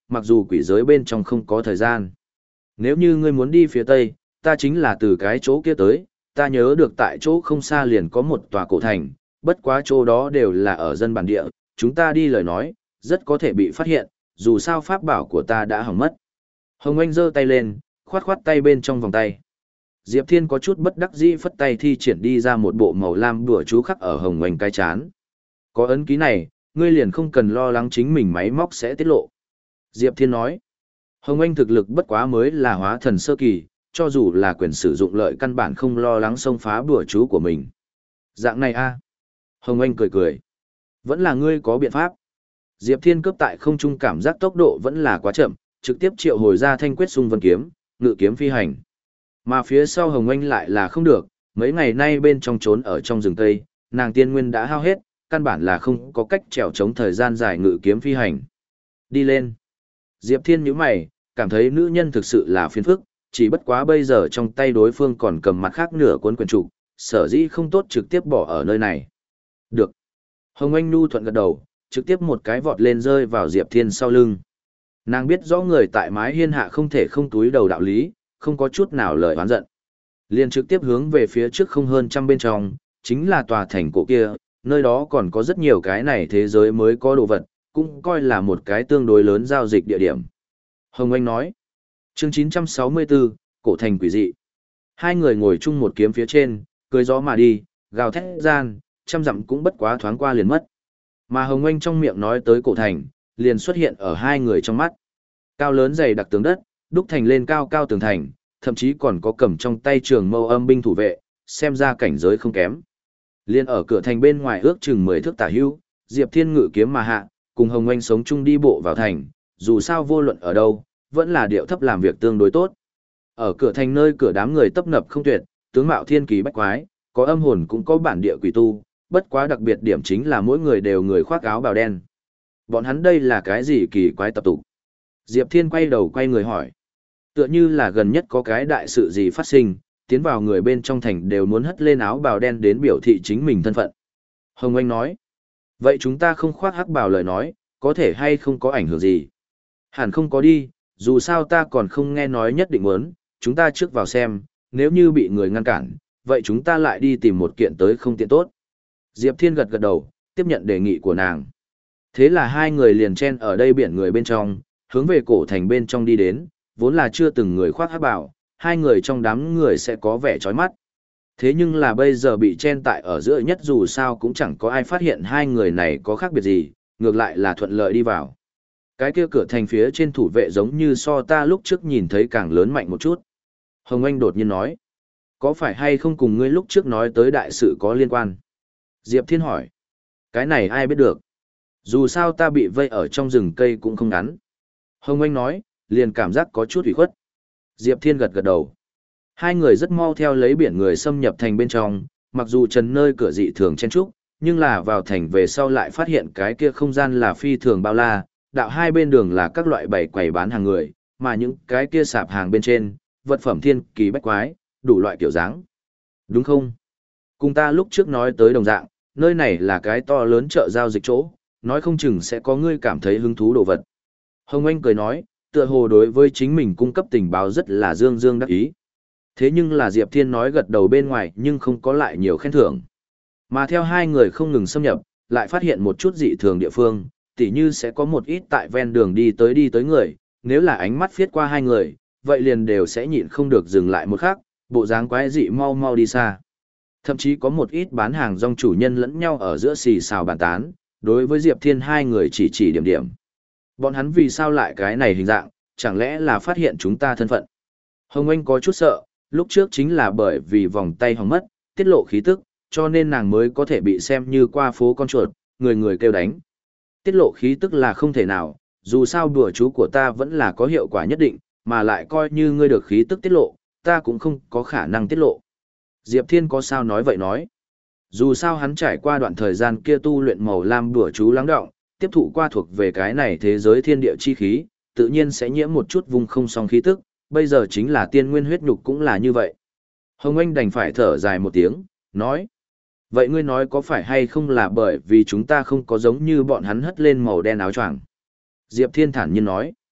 mặc dù quỷ giới bên trong không có thời gian. Nếu như ngươi muốn đi phía tây, ta chính là từ cái chỗ kia tới, ta nhớ được tại chỗ không xa liền có một tòa cổ thành, bất quá chỗ đó đều là ở dân bản địa, chúng ta đi lời nói, rất có thể bị phát hiện, dù sao pháp bảo của ta đã hỏng mất. Hồng Anh giơ tay lên, khoát khoát tay bên trong vòng tay. Diệp Thiên có chút bất đắc dĩ phất tay thi triển đi ra một bộ màu lam đùa chú khắc ở Hồng Anh cái chán. Có ấn ký này, ngươi liền không cần lo lắng chính mình máy móc sẽ tiết lộ. Diệp Thiên nói, Hồng Anh thực lực bất quá mới là hóa thần sơ kỳ, cho dù là quyền sử dụng lợi căn bản không lo lắng xông phá đùa chú của mình. Dạng này a Hồng Anh cười cười. Vẫn là ngươi có biện pháp. Diệp Thiên cướp tại không trung cảm giác tốc độ vẫn là quá chậm, trực tiếp triệu hồi ra thanh quyết xung vân kiếm, ngự kiếm phi hành. Mà phía sau Hồng Anh lại là không được, mấy ngày nay bên trong trốn ở trong rừng Tây, nàng tiên nguyên đã hao hết, căn bản là không có cách trèo chống thời gian dài ngự kiếm phi hành. Đi lên. Diệp Thiên nhíu mày, cảm thấy nữ nhân thực sự là phiền phức, chỉ bất quá bây giờ trong tay đối phương còn cầm mặt khác nửa cuốn quyền trục, sở dĩ không tốt trực tiếp bỏ ở nơi này. Được. Hồng Anh nu thuận gật đầu, trực tiếp một cái vọt lên rơi vào Diệp Thiên sau lưng. Nàng biết rõ người tại mái hiên hạ không thể không túi đầu đạo lý, không có chút nào lời oán giận. Liền trực tiếp hướng về phía trước không hơn trăm bên trong, chính là tòa thành cổ kia, nơi đó còn có rất nhiều cái này thế giới mới có đồ vật, cũng coi là một cái tương đối lớn giao dịch địa điểm. Hồng Anh nói, chương chín trăm sáu mươi tư, cổ thành quỷ dị. Hai người ngồi chung một kiếm phía trên, cười gió mà đi, gào thét gian, trăm dặm cũng bất quá thoáng qua liền mất. Mà Hồng Anh trong miệng nói tới cổ thành, liền xuất hiện ở hai người trong mắt. Cao lớn dày đặc tường đất, đúc thành lên cao cao tường thành, thậm chí còn có cầm trong tay trường mâu âm binh thủ vệ, xem ra cảnh giới không kém. Liên ở cửa thành bên ngoài ước chừng mười thước tả hữu, Diệp Thiên ngự kiếm mà hạ, cùng Hồng Anh sống chung đi bộ vào thành, dù sao vô luận ở đâu, vẫn là điệu thấp làm việc tương đối tốt. Ở cửa thành nơi cửa đám người tấp nập không tuyệt, tướng mạo thiên kỳ bách quái, có âm hồn cũng có bản địa quỷ tu, bất quá đặc biệt điểm chính là mỗi người đều người khoác áo bào đen. Bọn hắn đây là cái gì kỳ quái tập tục? Diệp Thiên quay đầu quay người hỏi. Tựa như là gần nhất có cái đại sự gì phát sinh, tiến vào người bên trong thành đều muốn hất lên áo bào đen đến biểu thị chính mình thân phận. Hồng Anh nói. Vậy chúng ta không khoác hắc bào lời nói, có thể hay không có ảnh hưởng gì? Hẳn không có đi, dù sao ta còn không nghe nói nhất định muốn, chúng ta trước vào xem, nếu như bị người ngăn cản, vậy chúng ta lại đi tìm một kiện tới không tiện tốt. Diệp Thiên gật gật đầu, tiếp nhận đề nghị của nàng. Thế là hai người liền chen ở đây biển người bên trong, hướng về cổ thành bên trong đi đến, vốn là chưa từng người khoác hắc bào, hai người trong đám người sẽ có vẻ chói mắt. Thế nhưng là bây giờ bị chen tại ở giữa nhất dù sao cũng chẳng có ai phát hiện hai người này có khác biệt gì, ngược lại là thuận lợi đi vào. Cái kia cửa thành phía trên thủ vệ giống như so ta lúc trước nhìn thấy càng lớn mạnh một chút. Hồng Anh đột nhiên nói, có phải hay không cùng ngươi lúc trước nói tới đại sự có liên quan? Diệp Thiên hỏi, cái này ai biết được? Dù sao ta bị vây ở trong rừng cây cũng không ngắn. Hồng Anh nói, liền cảm giác có chút ủy khuất. Diệp Thiên gật gật đầu. Hai người rất mau theo lấy biển người xâm nhập thành bên trong, mặc dù trần nơi cửa dị thường chen trúc, nhưng là vào thành về sau lại phát hiện cái kia không gian là phi thường bao la, đạo hai bên đường là các loại bày quầy bán hàng người, mà những cái kia sạp hàng bên trên, vật phẩm thiên kỳ bách quái, đủ loại kiểu dáng. Đúng không? Cùng ta lúc trước nói tới đồng dạng, nơi này là cái to lớn chợ giao dịch chỗ, nói không chừng sẽ có ngươi cảm thấy hứng thú đồ vật. Hồng Anh cười nói, tựa hồ đối với chính mình cung cấp tình báo rất là dương dương đắc ý. Thế nhưng là Diệp Thiên nói gật đầu bên ngoài nhưng không có lại nhiều khen thưởng. Mà theo hai người không ngừng xâm nhập, lại phát hiện một chút dị thường địa phương, tỉ như sẽ có một ít tại ven đường đi tới đi tới người, nếu là ánh mắt phiết qua hai người, vậy liền đều sẽ nhịn không được dừng lại một khắc, bộ dáng quái dị mau mau đi xa. Thậm chí có một ít bán hàng rong chủ nhân lẫn nhau ở giữa xì xào bàn tán, đối với Diệp Thiên hai người chỉ chỉ điểm điểm. Bọn hắn vì sao lại cái này hình dạng, chẳng lẽ là phát hiện chúng ta thân phận? Hồng Anh có chút sợ, lúc trước chính là bởi vì vòng tay hỏng mất, tiết lộ khí tức, cho nên nàng mới có thể bị xem như qua phố con chuột, người người kêu đánh. Tiết lộ khí tức là không thể nào, dù sao đùa chú của ta vẫn là có hiệu quả nhất định, mà lại coi như ngươi được khí tức tiết lộ, ta cũng không có khả năng tiết lộ. Diệp Thiên có sao nói vậy nói. Dù sao hắn trải qua đoạn thời gian kia tu luyện màu lam đùa chú lắng đọng, tiếp thụ qua thuộc về cái này thế giới thiên địa chi khí, tự nhiên sẽ nhiễm một chút vùng không song khí tức, bây giờ chính là tiên nguyên huyết nhục cũng là như vậy. Hồng Anh đành phải thở dài một tiếng, nói. Vậy ngươi nói có phải hay không là bởi vì chúng ta không có giống như bọn hắn hất lên màu đen áo choàng? Diệp Thiên thản nhiên nói.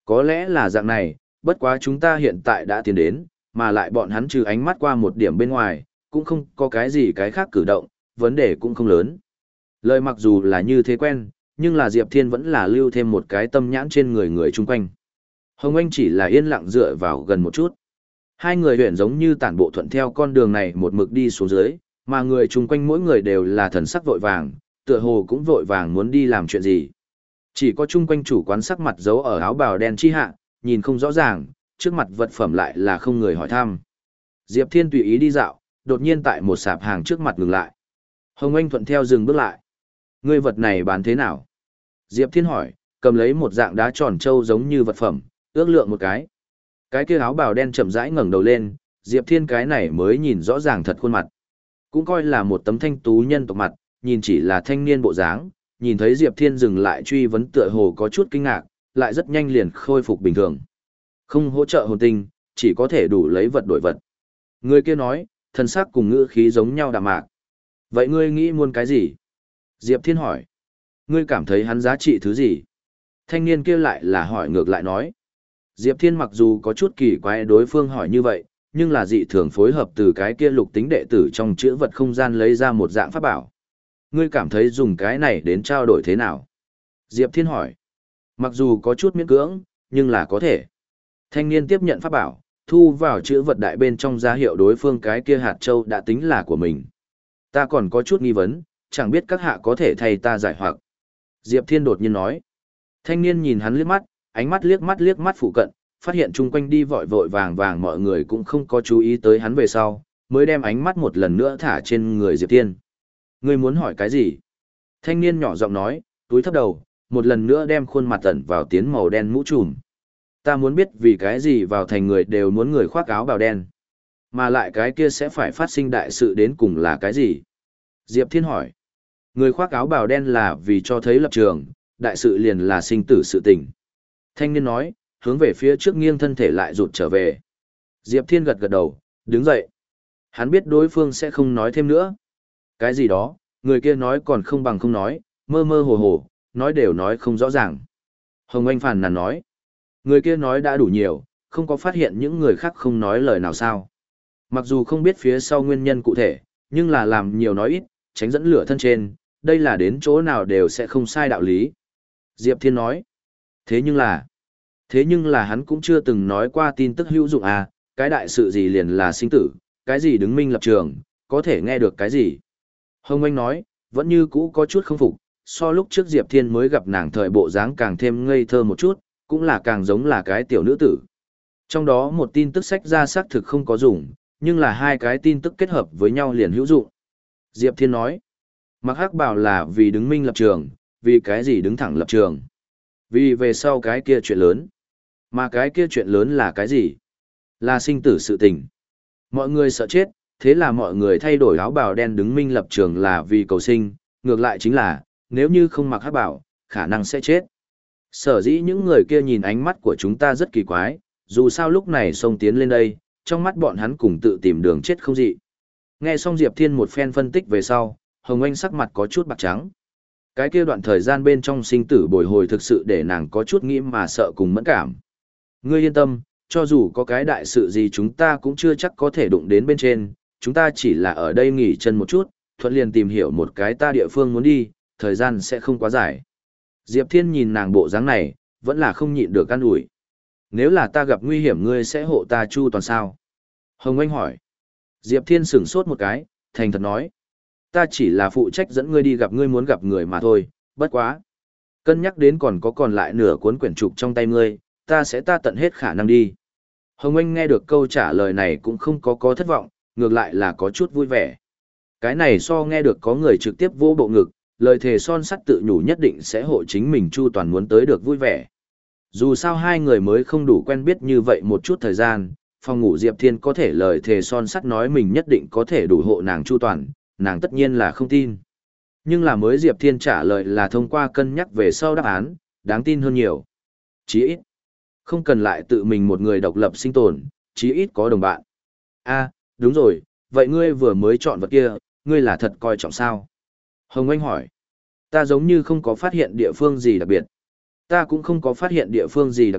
Có lẽ là dạng này, bất quá chúng ta hiện tại đã tiến đến, mà lại bọn hắn trừ ánh mắt qua một điểm bên ngoài, cũng không có cái gì cái khác cử động, vấn đề cũng không lớn. Lời mặc dù là như thế quen, nhưng là Diệp Thiên vẫn là lưu thêm một cái tâm nhãn trên người người chung quanh. Hồng Anh chỉ là yên lặng dựa vào gần một chút. Hai người huyện giống như tản bộ thuận theo con đường này một mực đi xuống dưới, mà người chung quanh mỗi người đều là thần sắc vội vàng, tựa hồ cũng vội vàng muốn đi làm chuyện gì. Chỉ có chung quanh chủ quán sắc mặt giấu ở áo bào đen chi hạ, nhìn không rõ ràng, trước mặt vật phẩm lại là không người hỏi thăm. Diệp Thiên tùy ý đi dạo, đột nhiên tại một sạp hàng trước mặt ngừng lại. Hồng Anh thuận theo dừng bước lại. Ngươi vật này bán thế nào? Diệp Thiên hỏi, cầm lấy một dạng đá tròn trâu giống như vật phẩm, ước lượng một cái. Cái kia áo bào đen chậm rãi ngẩng đầu lên, Diệp Thiên cái này mới nhìn rõ ràng thật khuôn mặt. Cũng coi là một tấm thanh tú nhân tộc mặt, nhìn chỉ là thanh niên bộ dáng, nhìn thấy Diệp Thiên dừng lại truy vấn tựa hồ có chút kinh ngạc, lại rất nhanh liền khôi phục bình thường. Không hỗ trợ hồn tinh, chỉ có thể đủ lấy vật đổi vật. Người kia nói, thân xác cùng ngữ khí giống nhau đạm mạc. Vậy ngươi nghĩ muốn cái gì? Diệp Thiên hỏi. Ngươi cảm thấy hắn giá trị thứ gì? Thanh niên kia lại là hỏi ngược lại nói. Diệp Thiên mặc dù có chút kỳ quái đối phương hỏi như vậy, nhưng là dị thường phối hợp từ cái kia lục tính đệ tử trong chữ vật không gian lấy ra một dạng pháp bảo. Ngươi cảm thấy dùng cái này đến trao đổi thế nào? Diệp Thiên hỏi. Mặc dù có chút miễn cưỡng, nhưng là có thể. Thanh niên tiếp nhận pháp bảo, thu vào chữ vật đại bên trong ra hiệu đối phương cái kia hạt châu đã tính là của mình. Ta còn có chút nghi vấn, chẳng biết các hạ có thể thay ta giải hoặc. Diệp Thiên đột nhiên nói. Thanh niên nhìn hắn liếc mắt, ánh mắt liếc mắt liếc mắt phụ cận, phát hiện chung quanh đi vội vội vàng vàng mọi người cũng không có chú ý tới hắn về sau, mới đem ánh mắt một lần nữa thả trên người Diệp Thiên. Ngươi muốn hỏi cái gì? Thanh niên nhỏ giọng nói, túi thấp đầu, một lần nữa đem khuôn mặt tẩn vào tiến màu đen mũ trùm. Ta muốn biết vì cái gì vào thành người đều muốn người khoác áo bào đen. Mà lại cái kia sẽ phải phát sinh đại sự đến cùng là cái gì? Diệp Thiên hỏi. Người khoác áo bào đen là vì cho thấy lập trường, đại sự liền là sinh tử sự tình. Thanh niên nói, hướng về phía trước nghiêng thân thể lại rụt trở về. Diệp Thiên gật gật đầu, đứng dậy. Hắn biết đối phương sẽ không nói thêm nữa. Cái gì đó, người kia nói còn không bằng không nói, mơ mơ hồ hồ, nói đều nói không rõ ràng. Hồng Anh phàn nàn nói. Người kia nói đã đủ nhiều, không có phát hiện những người khác không nói lời nào sao. Mặc dù không biết phía sau nguyên nhân cụ thể, nhưng là làm nhiều nói ít, tránh dẫn lửa thân trên, đây là đến chỗ nào đều sẽ không sai đạo lý. Diệp Thiên nói. Thế nhưng là, thế nhưng là hắn cũng chưa từng nói qua tin tức hữu dụng à, cái đại sự gì liền là sinh tử, cái gì đứng minh lập trường, có thể nghe được cái gì. Hồng Anh nói, vẫn như cũ có chút không phục, so lúc trước Diệp Thiên mới gặp nàng thời bộ dáng càng thêm ngây thơ một chút, cũng là càng giống là cái tiểu nữ tử. Trong đó một tin tức sách ra xác thực không có dùng, nhưng là hai cái tin tức kết hợp với nhau liền hữu dụng. Diệp Thiên nói, mặc hắc bảo là vì đứng minh lập trường, vì cái gì đứng thẳng lập trường. Vì về sau cái kia chuyện lớn. Mà cái kia chuyện lớn là cái gì? Là sinh tử sự tình. Mọi người sợ chết, thế là mọi người thay đổi áo bào đen đứng minh lập trường là vì cầu sinh, ngược lại chính là, nếu như không mặc hắc bảo, khả năng sẽ chết. Sở dĩ những người kia nhìn ánh mắt của chúng ta rất kỳ quái, dù sao lúc này xông tiến lên đây, trong mắt bọn hắn cùng tự tìm đường chết không dị. Nghe xong Diệp Thiên một phen phân tích về sau, Hồng Anh sắc mặt có chút bạc trắng. Cái kia đoạn thời gian bên trong sinh tử bồi hồi thực sự để nàng có chút nghĩ mà sợ cùng mẫn cảm. Ngươi yên tâm, cho dù có cái đại sự gì chúng ta cũng chưa chắc có thể đụng đến bên trên, chúng ta chỉ là ở đây nghỉ chân một chút, thuận liền tìm hiểu một cái ta địa phương muốn đi, thời gian sẽ không quá dài. Diệp Thiên nhìn nàng bộ dáng này, vẫn là không nhịn được an ủi. Nếu là ta gặp nguy hiểm ngươi sẽ hộ ta chu toàn sao? Hồng Anh hỏi. Diệp Thiên sửng sốt một cái, thành thật nói. Ta chỉ là phụ trách dẫn ngươi đi gặp ngươi muốn gặp người mà thôi, bất quá. Cân nhắc đến còn có còn lại nửa cuốn quyển trục trong tay ngươi, ta sẽ ta tận hết khả năng đi. Hồng Anh nghe được câu trả lời này cũng không có có thất vọng, ngược lại là có chút vui vẻ. Cái này so nghe được có người trực tiếp vô bộ ngực, lời thề son sắt tự nhủ nhất định sẽ hộ chính mình chu toàn muốn tới được vui vẻ. Dù sao hai người mới không đủ quen biết như vậy một chút thời gian, phòng ngủ Diệp Thiên có thể lời thề son sắt nói mình nhất định có thể đủ hộ nàng chu toàn, nàng tất nhiên là không tin. Nhưng là mới Diệp Thiên trả lời là thông qua cân nhắc về sau đáp án, đáng tin hơn nhiều. Chí ít, không cần lại tự mình một người độc lập sinh tồn, chí ít có đồng bạn. A, đúng rồi, vậy ngươi vừa mới chọn vật kia, ngươi là thật coi trọng sao? Hồng Anh hỏi. Ta giống như không có phát hiện địa phương gì đặc biệt. Ta cũng không có phát hiện địa phương gì đặc biệt,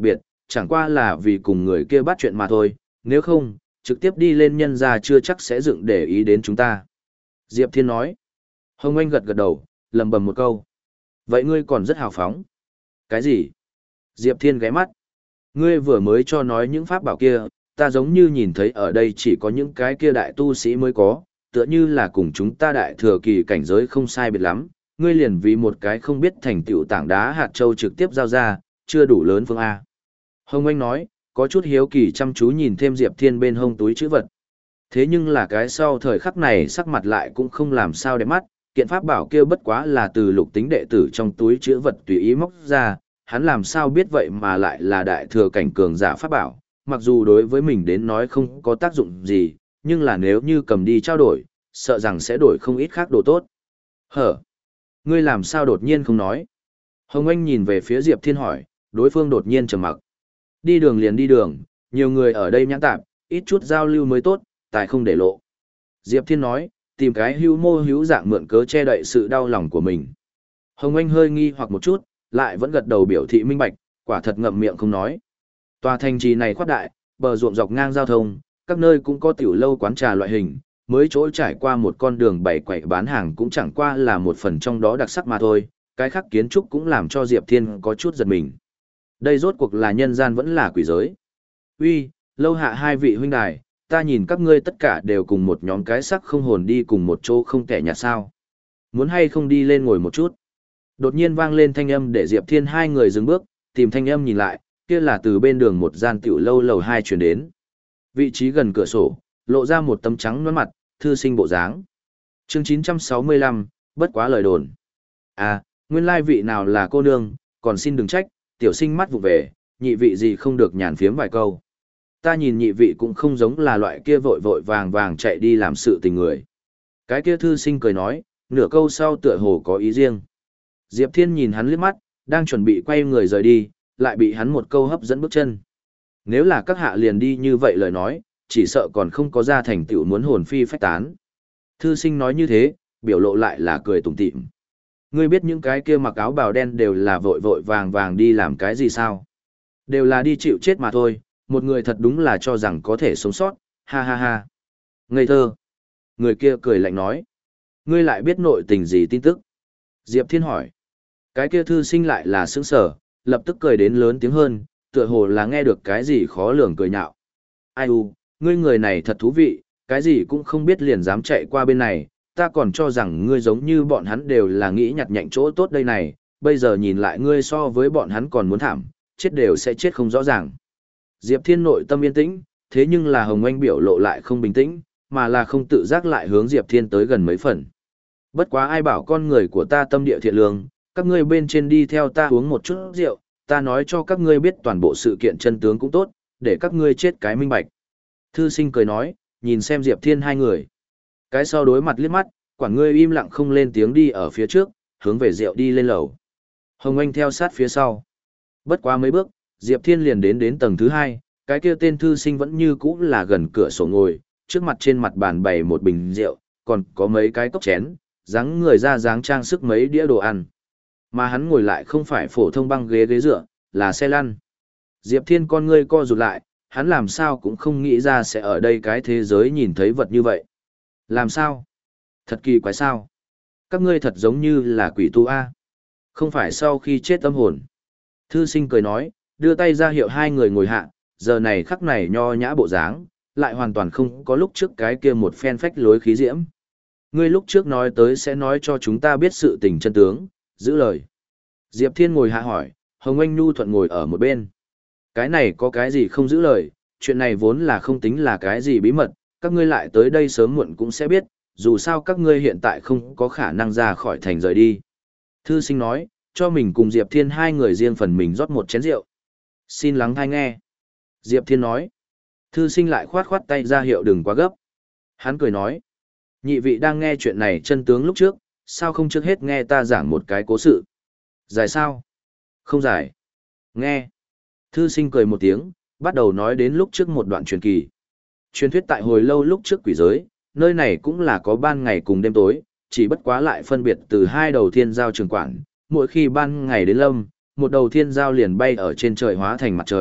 chẳng qua là vì cùng người kia bắt chuyện mà thôi, nếu không, trực tiếp đi lên nhân ra chưa chắc sẽ dựng để ý đến chúng ta. Diệp Thiên nói. Hồng Anh gật gật đầu, lầm bầm một câu. Vậy ngươi còn rất hào phóng. Cái gì? Diệp Thiên ghé mắt. Ngươi vừa mới cho nói những pháp bảo kia, ta giống như nhìn thấy ở đây chỉ có những cái kia đại tu sĩ mới có, tựa như là cùng chúng ta đại thừa kỳ cảnh giới không sai biệt lắm, ngươi liền vì một cái không biết thành tựu tảng đá hạt châu trực tiếp giao ra, chưa đủ lớn phương A. Hồng Anh nói, có chút hiếu kỳ chăm chú nhìn thêm Diệp Thiên bên hông túi chữ vật. Thế nhưng là cái sau thời khắc này sắc mặt lại cũng không làm sao đẹp mắt, kiện pháp bảo kia bất quá là từ lục tính đệ tử trong túi chữ vật tùy ý móc ra, hắn làm sao biết vậy mà lại là đại thừa cảnh cường giả pháp bảo, mặc dù đối với mình đến nói không có tác dụng gì, nhưng là nếu như cầm đi trao đổi, sợ rằng sẽ đổi không ít khác đồ tốt. Hở? Ngươi làm sao đột nhiên không nói? Hồng Anh nhìn về phía Diệp Thiên hỏi, đối phương đột nhiên trầm mặc. Đi đường liền đi đường, nhiều người ở đây nhãn tạp, ít chút giao lưu mới tốt, tài không để lộ. Diệp Thiên nói, tìm cái hữu mô hữu dạng mượn cớ che đậy sự đau lòng của mình. Hồng Anh hơi nghi hoặc một chút, lại vẫn gật đầu biểu thị minh bạch, quả thật ngậm miệng không nói. Tòa thành trì này khoát đại, bờ ruộng dọc ngang giao thông, các nơi cũng có tiểu lâu quán trà loại hình, mới chỗ trải qua một con đường bày quậy bán hàng cũng chẳng qua là một phần trong đó đặc sắc mà thôi, cái khác kiến trúc cũng làm cho Diệp Thiên có chút giật mình. Đây rốt cuộc là nhân gian vẫn là quỷ giới. Uy, lâu hạ hai vị huynh đài, ta nhìn các ngươi tất cả đều cùng một nhóm cái sắc không hồn đi cùng một chỗ không kẻ nhạt sao. Muốn hay không đi lên ngồi một chút. Đột nhiên vang lên thanh âm để Diệp Thiên hai người dừng bước, tìm thanh âm nhìn lại, kia là từ bên đường một gian tiểu lâu lầu hai truyền đến. Vị trí gần cửa sổ, lộ ra một tấm trắng nõn mặt, thư sinh bộ dáng. Chương chín trăm sáu mươi lăm, bất quá lời đồn. À, nguyên lai vị nào là cô nương, còn xin đừng trách, tiểu sinh mắt vụ về, nhị vị gì không được nhàn phiếm vài câu. Ta nhìn nhị vị cũng không giống là loại kia vội vội vàng vàng chạy đi làm sự tình người. Cái kia thư sinh cười nói, nửa câu sau tựa hồ có ý riêng. Diệp Thiên nhìn hắn liếc mắt, đang chuẩn bị quay người rời đi, lại bị hắn một câu hấp dẫn bước chân. Nếu là các hạ liền đi như vậy lời nói, chỉ sợ còn không có ra thành tựu muốn hồn phi phách tán. Thư sinh nói như thế, biểu lộ lại là cười tủm tỉm. Ngươi biết những cái kia mặc áo bào đen đều là vội vội vàng vàng đi làm cái gì sao? Đều là đi chịu chết mà thôi, một người thật đúng là cho rằng có thể sống sót, ha ha ha. Ngây thơ. Người kia cười lạnh nói. Ngươi lại biết nội tình gì tin tức? Diệp Thiên hỏi. Cái kia thư sinh lại là sững sở, lập tức cười đến lớn tiếng hơn, tựa hồ là nghe được cái gì khó lường cười nhạo. Ai u, ngươi người này thật thú vị, cái gì cũng không biết liền dám chạy qua bên này, ta còn cho rằng ngươi giống như bọn hắn đều là nghĩ nhặt nhạnh chỗ tốt đây này, bây giờ nhìn lại ngươi so với bọn hắn còn muốn thảm, chết đều sẽ chết không rõ ràng. Diệp Thiên nội tâm yên tĩnh, thế nhưng là Hồng Anh biểu lộ lại không bình tĩnh, mà là không tự giác lại hướng Diệp Thiên tới gần mấy phần. Bất quá ai bảo con người của ta tâm địa thiện lương, các ngươi bên trên đi theo ta uống một chút rượu, ta nói cho các ngươi biết toàn bộ sự kiện chân tướng cũng tốt, để các ngươi chết cái minh bạch. Thư sinh cười nói, nhìn xem Diệp Thiên hai người. Cái sau đối mặt liếc mắt, quản ngươi im lặng không lên tiếng đi ở phía trước, hướng về rượu đi lên lầu. Hồng Anh theo sát phía sau. Bất quá mấy bước, Diệp Thiên liền đến đến tầng thứ hai, cái kia tên thư sinh vẫn như cũ là gần cửa sổ ngồi, trước mặt trên mặt bàn bày một bình rượu, còn có mấy cái cốc chén, dáng người ra dáng trang sức mấy đĩa đồ ăn. Mà hắn ngồi lại không phải phổ thông băng ghế ghế dựa, là xe lăn. Diệp Thiên con ngươi co rụt lại, hắn làm sao cũng không nghĩ ra sẽ ở đây cái thế giới nhìn thấy vật như vậy. Làm sao? Thật kỳ quái sao? Các ngươi thật giống như là quỷ tu A. Không phải sau khi chết tâm hồn. Thư sinh cười nói, đưa tay ra hiệu hai người ngồi hạ, giờ này khắc này nho nhã bộ dáng, lại hoàn toàn không có lúc trước cái kia một phen phách lối khí diễm. Ngươi lúc trước nói tới sẽ nói cho chúng ta biết sự tình chân tướng, giữ lời. Diệp Thiên ngồi hạ hỏi, Hồng Anh Nhu thuận ngồi ở một bên. Cái này có cái gì không giữ lời, chuyện này vốn là không tính là cái gì bí mật, các ngươi lại tới đây sớm muộn cũng sẽ biết, dù sao các ngươi hiện tại không có khả năng ra khỏi thành rời đi. Thư sinh nói, cho mình cùng Diệp Thiên hai người riêng phần mình rót một chén rượu. Xin lắng thai nghe. Diệp Thiên nói. Thư sinh lại khoát khoát tay ra hiệu đừng quá gấp. Hắn cười nói. Nhị vị đang nghe chuyện này chân tướng lúc trước, sao không trước hết nghe ta giảng một cái cố sự? Dài sao? Không dài. Nghe. Thư sinh cười một tiếng, bắt đầu nói đến lúc trước một đoạn truyền kỳ. Truyền thuyết tại hồi lâu lúc trước quỷ giới, nơi này cũng là có ban ngày cùng đêm tối, chỉ bất quá lại phân biệt từ hai đầu thiên giao trường quản, mỗi khi ban ngày đến lâm, một đầu thiên giao liền bay ở trên trời hóa thành mặt trời,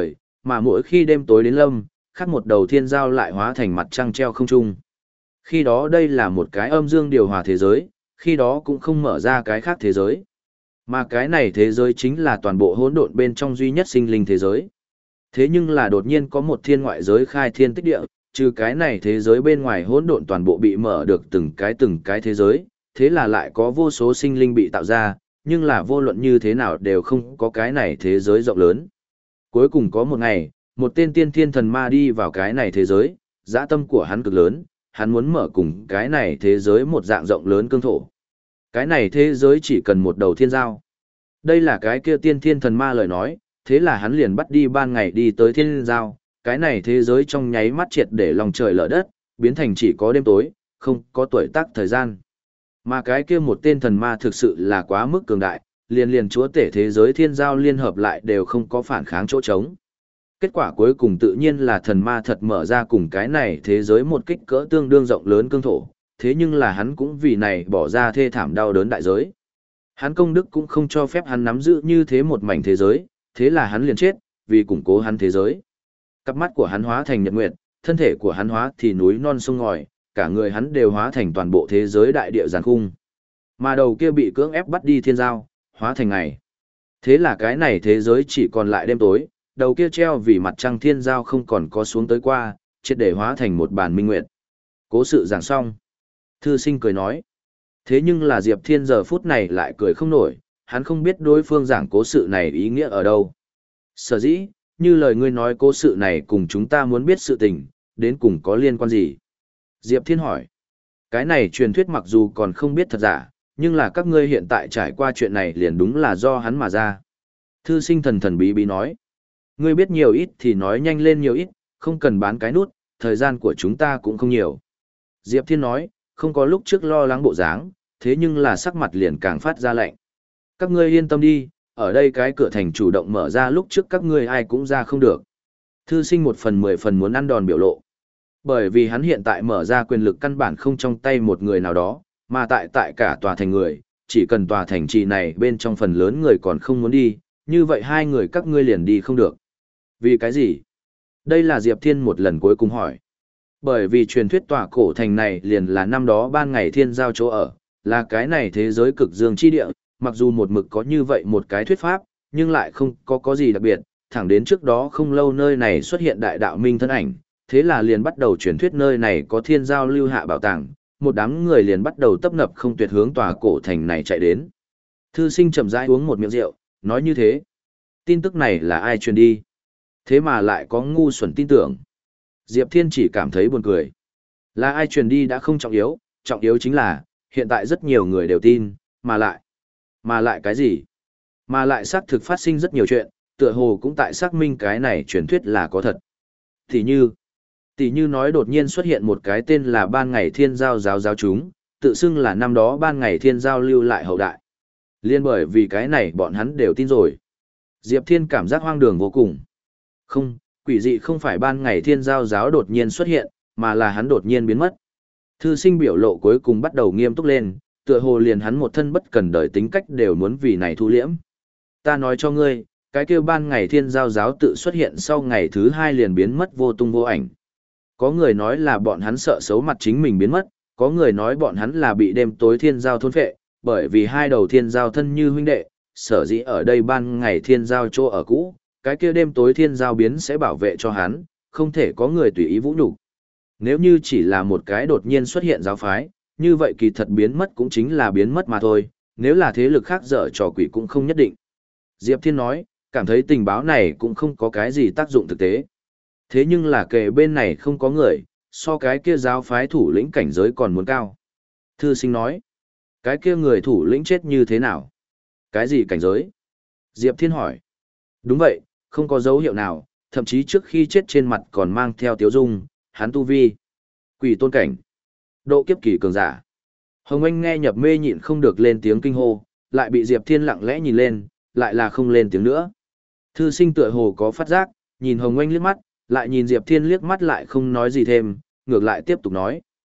mà mỗi khi đêm tối đến lâm, khác một đầu thiên giao lại hóa thành mặt trăng treo không trung. Khi đó đây là một cái âm dương điều hòa thế giới, khi đó cũng không mở ra cái khác thế giới. Mà cái này thế giới chính là toàn bộ hỗn độn bên trong duy nhất sinh linh thế giới. Thế nhưng là đột nhiên có một thiên ngoại giới khai thiên tích địa, trừ cái này thế giới bên ngoài hỗn độn toàn bộ bị mở được từng cái từng cái thế giới, thế là lại có vô số sinh linh bị tạo ra, nhưng là vô luận như thế nào đều không có cái này thế giới rộng lớn. Cuối cùng có một ngày, một tên tiên thiên thần ma đi vào cái này thế giới, dã tâm của hắn cực lớn, hắn muốn mở cùng cái này thế giới một dạng rộng lớn cương thổ. Cái này thế giới chỉ cần một đầu thiên giao. Đây là cái kia tiên thiên thần ma lời nói, thế là hắn liền bắt đi ban ngày đi tới thiên giao, cái này thế giới trong nháy mắt triệt để lòng trời lở đất, biến thành chỉ có đêm tối, không có tuổi tác thời gian. Mà cái kia một tên thần ma thực sự là quá mức cường đại, liền liền chúa tể thế giới thiên giao liên hợp lại đều không có phản kháng chỗ trống. Kết quả cuối cùng tự nhiên là thần ma thật mở ra cùng cái này thế giới một kích cỡ tương đương rộng lớn cương thổ, thế nhưng là hắn cũng vì này bỏ ra thê thảm đau đớn đại giới. Hắn công đức cũng không cho phép hắn nắm giữ như thế một mảnh thế giới, thế là hắn liền chết, vì củng cố hắn thế giới. Cặp mắt của hắn hóa thành nhật nguyệt, thân thể của hắn hóa thì núi non sông ngòi, cả người hắn đều hóa thành toàn bộ thế giới đại địa giàn khung. Mà đầu kia bị cưỡng ép bắt đi thiên giao, hóa thành ngày. Thế là cái này thế giới chỉ còn lại đêm tối, đầu kia treo vì mặt trăng thiên giao không còn có xuống tới qua, triệt để hóa thành một bàn minh nguyệt. Cố sự giảng xong. Thư sinh cười nói. Thế nhưng là Diệp Thiên giờ phút này lại cười không nổi, hắn không biết đối phương giảng cố sự này ý nghĩa ở đâu. Sở dĩ, như lời ngươi nói cố sự này cùng chúng ta muốn biết sự tình, đến cùng có liên quan gì? Diệp Thiên hỏi. Cái này truyền thuyết mặc dù còn không biết thật giả, nhưng là các ngươi hiện tại trải qua chuyện này liền đúng là do hắn mà ra. Thư sinh thần thần bí bí nói. Ngươi biết nhiều ít thì nói nhanh lên nhiều ít, không cần bán cái nút, thời gian của chúng ta cũng không nhiều. Diệp Thiên nói, không có lúc trước lo lắng bộ dáng, thế nhưng là sắc mặt liền càng phát ra lạnh. Các ngươi yên tâm đi, ở đây cái cửa thành chủ động mở ra lúc trước các ngươi ai cũng ra không được. Thư sinh một phần mười phần muốn ăn đòn biểu lộ. Bởi vì hắn hiện tại mở ra quyền lực căn bản không trong tay một người nào đó, mà tại tại cả tòa thành người, chỉ cần tòa thành trì này bên trong phần lớn người còn không muốn đi, như vậy hai người các ngươi liền đi không được. Vì cái gì? Đây là Diệp Thiên một lần cuối cùng hỏi. Bởi vì truyền thuyết tòa cổ thành này liền là năm đó ban ngày thiên giao chỗ ở, là cái này thế giới cực dương chi địa, mặc dù một mực có như vậy một cái thuyết pháp, nhưng lại không có có gì đặc biệt, thẳng đến trước đó không lâu nơi này xuất hiện đại đạo minh thân ảnh, thế là liền bắt đầu truyền thuyết nơi này có thiên giao lưu hạ bảo tàng, một đám người liền bắt đầu tấp nập không tuyệt hướng tòa cổ thành này chạy đến. Thư sinh chậm rãi uống một miệng rượu, nói như thế. Tin tức này là ai truyền đi? Thế mà lại có ngu xuẩn tin tưởng. Diệp Thiên chỉ cảm thấy buồn cười. Là ai truyền đi đã không trọng yếu, trọng yếu chính là, hiện tại rất nhiều người đều tin, mà lại. Mà lại cái gì? Mà lại xác thực phát sinh rất nhiều chuyện, tựa hồ cũng tại xác minh cái này truyền thuyết là có thật. Thì như, tỷ như nói đột nhiên xuất hiện một cái tên là ban ngày thiên giao giáo giáo chúng, tự xưng là năm đó ban ngày thiên giao lưu lại hậu đại. Liên bởi vì cái này bọn hắn đều tin rồi. Diệp Thiên cảm giác hoang đường vô cùng. Không, quỷ dị không phải ban ngày thiên giao giáo đột nhiên xuất hiện, mà là hắn đột nhiên biến mất. Thư sinh biểu lộ cuối cùng bắt đầu nghiêm túc lên, tựa hồ liền hắn một thân bất cần đời tính cách đều muốn vì này thu liễm. Ta nói cho ngươi, cái kêu ban ngày thiên giao giáo tự xuất hiện sau ngày thứ hai liền biến mất vô tung vô ảnh. Có người nói là bọn hắn sợ xấu mặt chính mình biến mất, có người nói bọn hắn là bị đêm tối thiên giao thôn phệ, bởi vì hai đầu thiên giao thân như huynh đệ, sở dĩ ở đây ban ngày thiên giao chỗ ở cũ, cái kia đêm tối thiên giao biến sẽ bảo vệ cho hắn, không thể có người tùy ý vũ nhục. Nếu như chỉ là một cái đột nhiên xuất hiện giáo phái, như vậy kỳ thật biến mất cũng chính là biến mất mà thôi, nếu là thế lực khác dở trò quỷ cũng không nhất định. Diệp Thiên nói, cảm thấy tình báo này cũng không có cái gì tác dụng thực tế. Thế nhưng là kề bên này không có người, so cái kia giáo phái thủ lĩnh cảnh giới còn muốn cao. Thư sinh nói, cái kia người thủ lĩnh chết như thế nào? Cái gì cảnh giới? Diệp Thiên hỏi. Đúng vậy, không có dấu hiệu nào, thậm chí trước khi chết trên mặt còn mang theo tiếu dung, hắn tu vi. Quỷ tôn cảnh. Độ kiếp kỳ cường giả. Hồng Anh nghe nhập mê nhịn không được lên tiếng kinh hô, lại bị Diệp Thiên lặng lẽ nhìn lên, lại là không lên tiếng nữa. Thư sinh tựa hồ có phát giác, nhìn Hồng Anh liếc mắt, lại nhìn Diệp Thiên liếc mắt lại không nói gì thêm, ngược lại tiếp tục nói.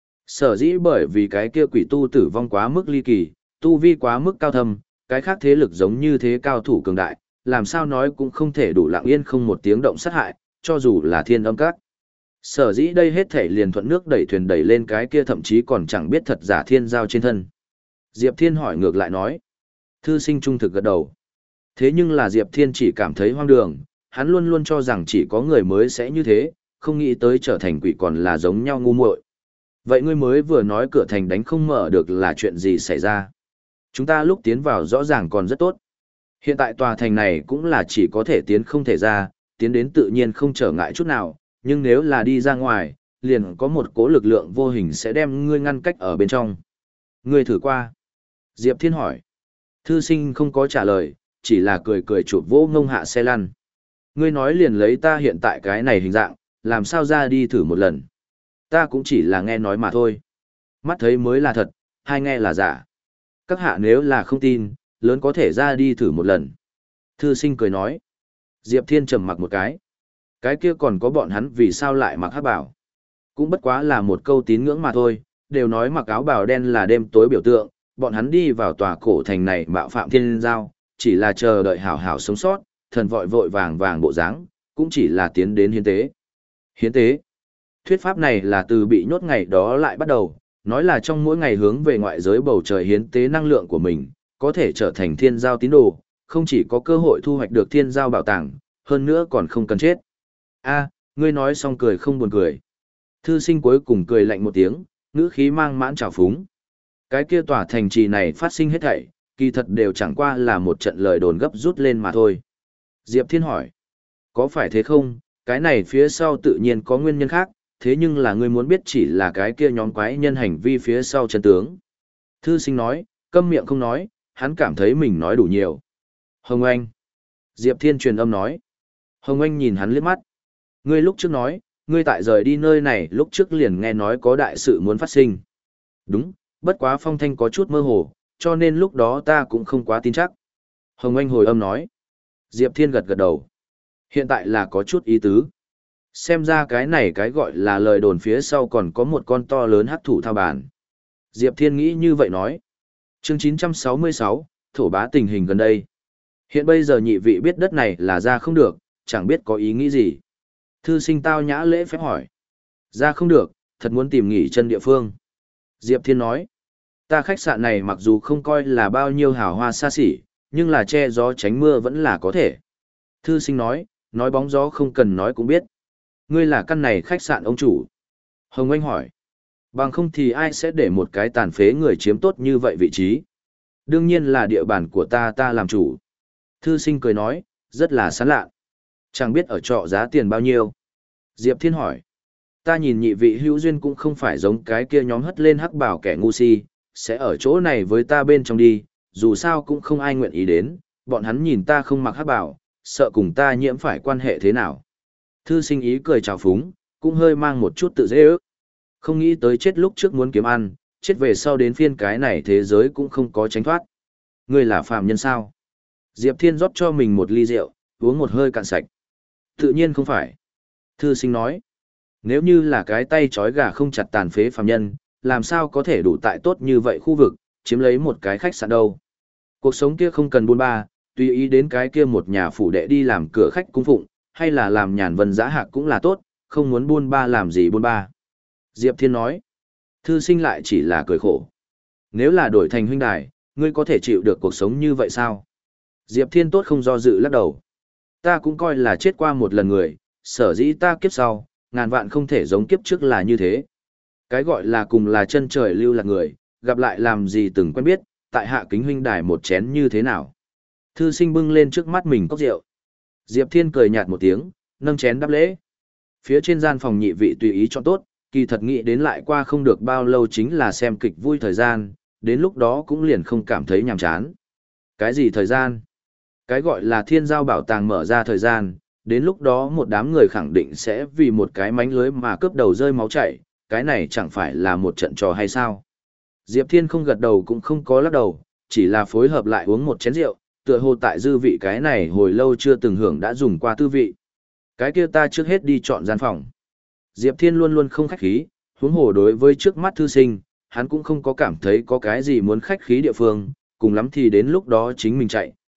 Sở dĩ bởi vì cái kia quỷ tu tử vong quá mức ly kỳ, tu vi quá mức cao thâm, cái khác thế lực giống như thế cao thủ cường đại, làm sao nói cũng không thể đủ lặng yên không một tiếng động sát hại, cho dù là thiên âm các. Sở dĩ đây hết thể liền thuận nước đẩy thuyền đẩy lên cái kia thậm chí còn chẳng biết thật giả thiên giao trên thân. Diệp Thiên hỏi ngược lại nói. Thư sinh trung thực gật đầu. Thế nhưng là Diệp Thiên chỉ cảm thấy hoang đường, hắn luôn luôn cho rằng chỉ có người mới sẽ như thế, không nghĩ tới trở thành quỷ còn là giống nhau ngu muội. Vậy ngươi mới vừa nói cửa thành đánh không mở được là chuyện gì xảy ra? Chúng ta lúc tiến vào rõ ràng còn rất tốt. Hiện tại tòa thành này cũng là chỉ có thể tiến không thể ra, tiến đến tự nhiên không trở ngại chút nào, nhưng nếu là đi ra ngoài, liền có một cỗ lực lượng vô hình sẽ đem ngươi ngăn cách ở bên trong. Ngươi thử qua. Diệp Thiên hỏi. Thư sinh không có trả lời, chỉ là cười cười chụp vỗ ngông hạ xe lăn. Ngươi nói liền lấy ta hiện tại cái này hình dạng, làm sao ra đi thử một lần. Ta cũng chỉ là nghe nói mà thôi. Mắt thấy mới là thật, hai nghe là giả. Các hạ nếu là không tin, lớn có thể ra đi thử một lần. Thư sinh cười nói. Diệp Thiên trầm mặc một cái. Cái kia còn có bọn hắn vì sao lại mặc hắc bào. Cũng bất quá là một câu tín ngưỡng mà thôi, đều nói mặc áo bào đen là đêm tối biểu tượng, bọn hắn đi vào tòa cổ thành này mạo phạm thiên giao, chỉ là chờ đợi hảo hảo sống sót, thần vội vội vàng vàng bộ dáng, cũng chỉ là tiến đến hiến tế. Hiến tế. Thuyết pháp này là từ bị nhốt ngày đó lại bắt đầu, nói là trong mỗi ngày hướng về ngoại giới bầu trời hiến tế năng lượng của mình, có thể trở thành thiên giao tín đồ, không chỉ có cơ hội thu hoạch được thiên giao bảo tàng, hơn nữa còn không cần chết. A, ngươi nói xong cười không buồn cười. Thư sinh cuối cùng cười lạnh một tiếng, ngữ khí mang mãn trào phúng. Cái kia tòa thành trì này phát sinh hết thảy, kỳ thật đều chẳng qua là một trận lời đồn gấp rút lên mà thôi. Diệp Thiên hỏi, có phải thế không, cái này phía sau tự nhiên có nguyên nhân khác, thế nhưng là ngươi muốn biết chỉ là cái kia nhóm quái nhân hành vi phía sau chân tướng. Thư sinh nói, câm miệng không nói, hắn cảm thấy mình nói đủ nhiều. Hồng Anh. Diệp Thiên truyền âm nói. Hồng Anh nhìn hắn liếc mắt. Ngươi lúc trước nói, ngươi tại rời đi nơi này lúc trước liền nghe nói có đại sự muốn phát sinh. Đúng, bất quá phong thanh có chút mơ hồ, cho nên lúc đó ta cũng không quá tin chắc. Hồng Anh hồi âm nói. Diệp Thiên gật gật đầu. Hiện tại là có chút ý tứ. Xem ra cái này cái gọi là lời đồn phía sau còn có một con to lớn hắc thủ thao bàn. Diệp Thiên nghĩ như vậy nói. Chương chín trăm sáu mươi sáu, thổ bá tình hình gần đây. Hiện bây giờ nhị vị biết đất này là ra không được, chẳng biết có ý nghĩ gì. Thư sinh tao nhã lễ phép hỏi. Ra không được, thật muốn tìm nghỉ chân địa phương. Diệp Thiên nói. Ta khách sạn này mặc dù không coi là bao nhiêu hào hoa xa xỉ, nhưng là che gió tránh mưa vẫn là có thể. Thư sinh nói, nói bóng gió không cần nói cũng biết. Ngươi là căn này khách sạn ông chủ. Hồng Anh hỏi. Bằng không thì ai sẽ để một cái tàn phế người chiếm tốt như vậy vị trí. Đương nhiên là địa bàn của ta ta làm chủ. Thư sinh cười nói, rất là sán lạ. Chẳng biết ở trọ giá tiền bao nhiêu. Diệp Thiên hỏi. Ta nhìn nhị vị hữu duyên cũng không phải giống cái kia nhóm hất lên hắc bảo kẻ ngu si, sẽ ở chỗ này với ta bên trong đi, dù sao cũng không ai nguyện ý đến, bọn hắn nhìn ta không mặc hắc bảo, sợ cùng ta nhiễm phải quan hệ thế nào. Thư sinh ý cười chào phúng, cũng hơi mang một chút tự dễ ước. Không nghĩ tới chết lúc trước muốn kiếm ăn, chết về sau đến phiên cái này thế giới cũng không có tránh thoát. Ngươi là phàm nhân sao? Diệp Thiên rót cho mình một ly rượu, uống một hơi cạn sạch. Tự nhiên không phải. Thư sinh nói, nếu như là cái tay trói gà không chặt tàn phế phàm nhân, làm sao có thể đủ tại tốt như vậy khu vực, chiếm lấy một cái khách sạn đâu. Cuộc sống kia không cần buôn ba, tùy ý đến cái kia một nhà phủ đệ đi làm cửa khách cung phụng, hay là làm nhàn vân giã hạc cũng là tốt, không muốn buôn ba làm gì buôn ba. Diệp Thiên nói, thư sinh lại chỉ là cười khổ. Nếu là đổi thành huynh đài, ngươi có thể chịu được cuộc sống như vậy sao? Diệp Thiên tốt không do dự lắc đầu. Ta cũng coi là chết qua một lần người, sở dĩ ta kiếp sau, ngàn vạn không thể giống kiếp trước là như thế. Cái gọi là cùng là chân trời lưu lạc người, gặp lại làm gì từng quen biết, tại hạ kính huynh đài một chén như thế nào. Thư sinh bưng lên trước mắt mình cốc rượu. Diệp Thiên cười nhạt một tiếng, nâng chén đáp lễ. Phía trên gian phòng nhị vị tùy ý chọn tốt, kỳ thật nghĩ đến lại qua không được bao lâu chính là xem kịch vui thời gian, đến lúc đó cũng liền không cảm thấy nhàm chán. Cái gì thời gian? Cái gọi là thiên giao bảo tàng mở ra thời gian, đến lúc đó một đám người khẳng định sẽ vì một cái mánh lưới mà cướp đầu rơi máu chảy, cái này chẳng phải là một trận trò hay sao? Diệp Thiên không gật đầu cũng không có lắc đầu, chỉ là phối hợp lại uống một chén rượu, tựa hồ tại dư vị cái này hồi lâu chưa từng hưởng đã dùng qua tư vị. Cái kia ta trước hết đi chọn gian phòng. Diệp Thiên luôn luôn không khách khí, huống hồ đối với trước mắt thư sinh, hắn cũng không có cảm thấy có cái gì muốn khách khí địa phương, cùng lắm thì đến lúc đó chính mình chạy,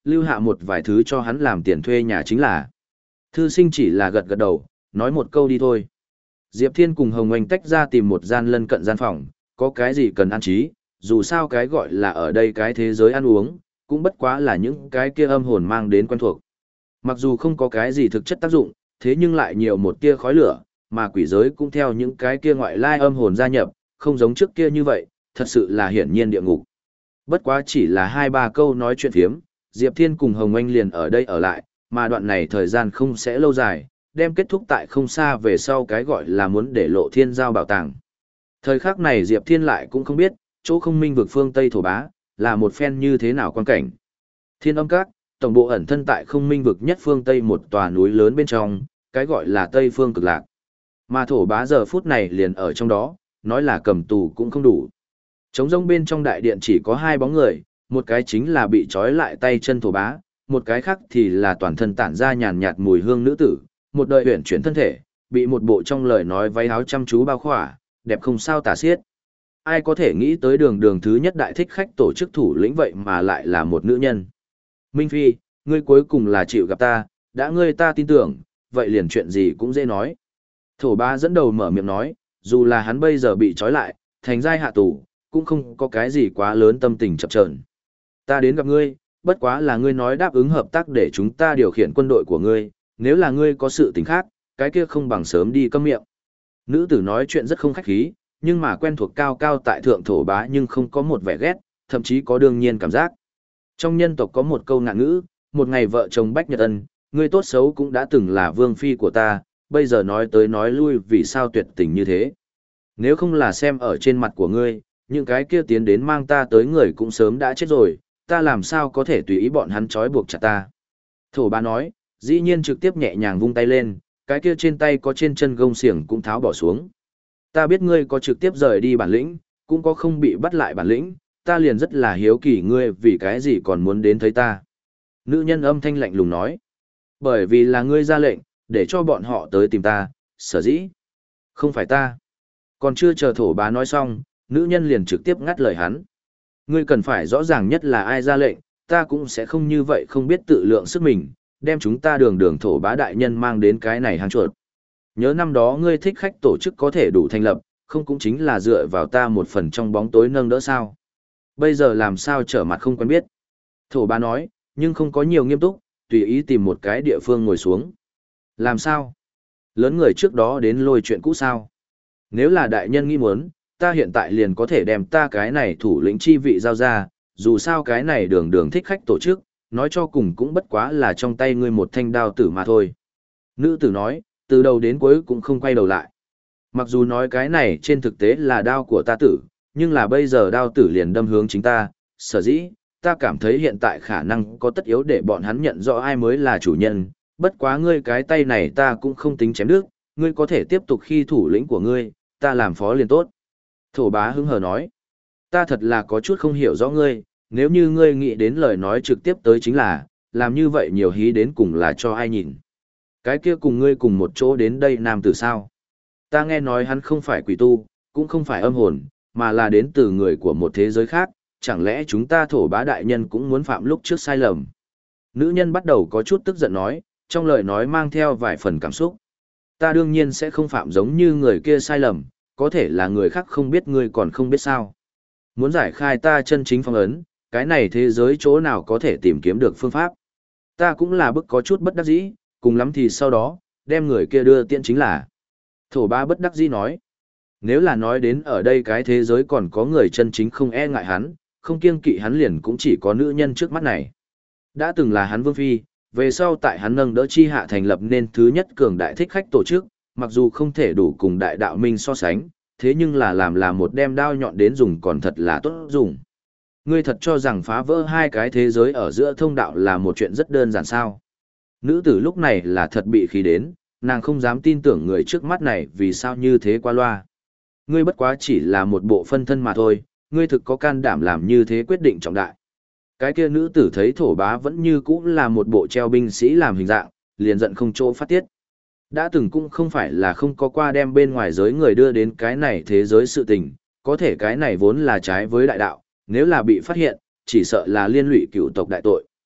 lưu hạ một vài thứ cho hắn làm tiền thuê nhà chính là. Thư sinh chỉ là gật gật đầu, nói một câu đi thôi. Diệp Thiên cùng Hồng Anh tách ra tìm một gian lân cận gian phòng, có cái gì cần ăn trí, dù sao cái gọi là ở đây cái thế giới ăn uống, cũng bất quá là những cái kia âm hồn mang đến quen thuộc. Mặc dù không có cái gì thực chất tác dụng, thế nhưng lại nhiều một tia khói lửa, mà quỷ giới cũng theo những cái kia ngoại lai âm hồn gia nhập, không giống trước kia như vậy, thật sự là hiển nhiên địa ngục. Bất quá chỉ là hai ba câu nói chuyện phiếm, Diệp Thiên cùng Hồng Anh liền ở đây ở lại, mà đoạn này thời gian không sẽ lâu dài, đem kết thúc tại không xa về sau cái gọi là muốn để lộ thiên giao bảo tàng. Thời khắc này Diệp Thiên lại cũng không biết, chỗ không minh vực phương Tây thổ bá, là một phen như thế nào quan cảnh. Thiên âm các, tổng bộ ẩn thân tại không minh vực nhất phương Tây một tòa núi lớn bên trong, cái gọi là Tây phương cực lạc. Mà thổ bá giờ phút này liền ở trong đó, nói là cầm tù cũng không đủ. Trống rỗng bên trong đại điện chỉ có hai bóng người, một cái chính là bị trói lại tay chân thổ bá, một cái khác thì là toàn thân tản ra nhàn nhạt mùi hương nữ tử, một đời huyển chuyển thân thể, bị một bộ trong lời nói váy áo chăm chú bao khỏa, đẹp không sao tả xiết. Ai có thể nghĩ tới đường đường thứ nhất đại thích khách tổ chức thủ lĩnh vậy mà lại là một nữ nhân. Minh Phi, ngươi cuối cùng là chịu gặp ta, đã ngươi ta tin tưởng, vậy liền chuyện gì cũng dễ nói. Thổ bá dẫn đầu mở miệng nói, dù là hắn bây giờ bị trói lại, thành giai hạ tù, cũng không có cái gì quá lớn tâm tình chập chờn. Ta đến gặp ngươi, bất quá là ngươi nói đáp ứng hợp tác để chúng ta điều khiển quân đội của ngươi, nếu là ngươi có sự tình khác, cái kia không bằng sớm đi câm miệng. Nữ tử nói chuyện rất không khách khí, nhưng mà quen thuộc cao cao tại thượng thổ bá nhưng không có một vẻ ghét, thậm chí có đương nhiên cảm giác. Trong nhân tộc có một câu ngạn ngữ, một ngày vợ chồng bách nhật ân, ngươi tốt xấu cũng đã từng là vương phi của ta, bây giờ nói tới nói lui vì sao tuyệt tình như thế. Nếu không là xem ở trên mặt của ngươi, những cái kia tiến đến mang ta tới người cũng sớm đã chết rồi, ta làm sao có thể tùy ý bọn hắn trói buộc chặt ta. Thổ bá nói, dĩ nhiên trực tiếp nhẹ nhàng vung tay lên, cái kia trên tay có trên chân gông xiềng cũng tháo bỏ xuống. Ta biết ngươi có trực tiếp rời đi bản lĩnh, cũng có không bị bắt lại bản lĩnh, ta liền rất là hiếu kỳ ngươi vì cái gì còn muốn đến thấy ta. Nữ nhân âm thanh lạnh lùng nói, bởi vì là ngươi ra lệnh, để cho bọn họ tới tìm ta, sở dĩ. Không phải ta. Còn chưa chờ thổ bá nói xong, nữ nhân liền trực tiếp ngắt lời hắn. Ngươi cần phải rõ ràng nhất là ai ra lệnh, ta cũng sẽ không như vậy không biết tự lượng sức mình, đem chúng ta đường đường thổ bá đại nhân mang đến cái này hang chuột. Nhớ năm đó ngươi thích khách tổ chức có thể đủ thành lập, không cũng chính là dựa vào ta một phần trong bóng tối nâng đỡ sao. Bây giờ làm sao trở mặt không quen biết. Thổ bá nói, nhưng không có nhiều nghiêm túc, tùy ý tìm một cái địa phương ngồi xuống. Làm sao? Lớn người trước đó đến lôi chuyện cũ sao? Nếu là đại nhân nghĩ muốn, ta hiện tại liền có thể đem ta cái này thủ lĩnh chi vị giao ra, dù sao cái này đường đường thích khách tổ chức, nói cho cùng cũng bất quá là trong tay ngươi một thanh đao tử mà thôi. Nữ tử nói, từ đầu đến cuối cũng không quay đầu lại. Mặc dù nói cái này trên thực tế là đao của ta tử, nhưng là bây giờ đao tử liền đâm hướng chính ta, sở dĩ, ta cảm thấy hiện tại khả năng có tất yếu để bọn hắn nhận rõ ai mới là chủ nhân, bất quá ngươi cái tay này ta cũng không tính chém đứt, ngươi có thể tiếp tục khi thủ lĩnh của ngươi, ta làm phó liền tốt. Thổ bá hứng hờ nói, ta thật là có chút không hiểu rõ ngươi, nếu như ngươi nghĩ đến lời nói trực tiếp tới chính là, làm như vậy nhiều hí đến cùng là cho ai nhìn. Cái kia cùng ngươi cùng một chỗ đến đây nam tử sao? Ta nghe nói hắn không phải quỷ tu, cũng không phải âm hồn, mà là đến từ người của một thế giới khác, chẳng lẽ chúng ta thổ bá đại nhân cũng muốn phạm lúc trước sai lầm? Nữ nhân bắt đầu có chút tức giận nói, trong lời nói mang theo vài phần cảm xúc. Ta đương nhiên sẽ không phạm giống như người kia sai lầm, có thể là người khác không biết ngươi còn không biết sao. Muốn giải khai ta chân chính phong ấn, cái này thế giới chỗ nào có thể tìm kiếm được phương pháp. Ta cũng là bức có chút bất đắc dĩ, cùng lắm thì sau đó, đem người kia đưa tiện chính là. Thổ ba bất đắc dĩ nói. Nếu là nói đến ở đây cái thế giới còn có người chân chính không e ngại hắn, không kiêng kỵ hắn liền cũng chỉ có nữ nhân trước mắt này. Đã từng là hắn vương phi, về sau tại hắn nâng đỡ chi hạ thành lập nên thứ nhất cường đại thích khách tổ chức, mặc dù không thể đủ cùng đại đạo minh so sánh, thế nhưng là làm là một đem đao nhọn đến dùng còn thật là tốt dùng. Ngươi thật cho rằng phá vỡ hai cái thế giới ở giữa thông đạo là một chuyện rất đơn giản sao? Nữ tử lúc này là thật bị khí đến, nàng không dám tin tưởng người trước mắt này vì sao như thế qua loa. Ngươi bất quá chỉ là một bộ phân thân mà thôi, ngươi thực có can đảm làm như thế quyết định trọng đại. Cái kia nữ tử thấy thổ bá vẫn như cũ là một bộ treo binh sĩ làm hình dạng, liền giận không chỗ phát tiết. Đã từng cũng không phải là không có qua đem bên ngoài giới người đưa đến cái này thế giới sự tình, có thể cái này vốn là trái với đại đạo, nếu là bị phát hiện, chỉ sợ là liên lụy cựu tộc đại tội.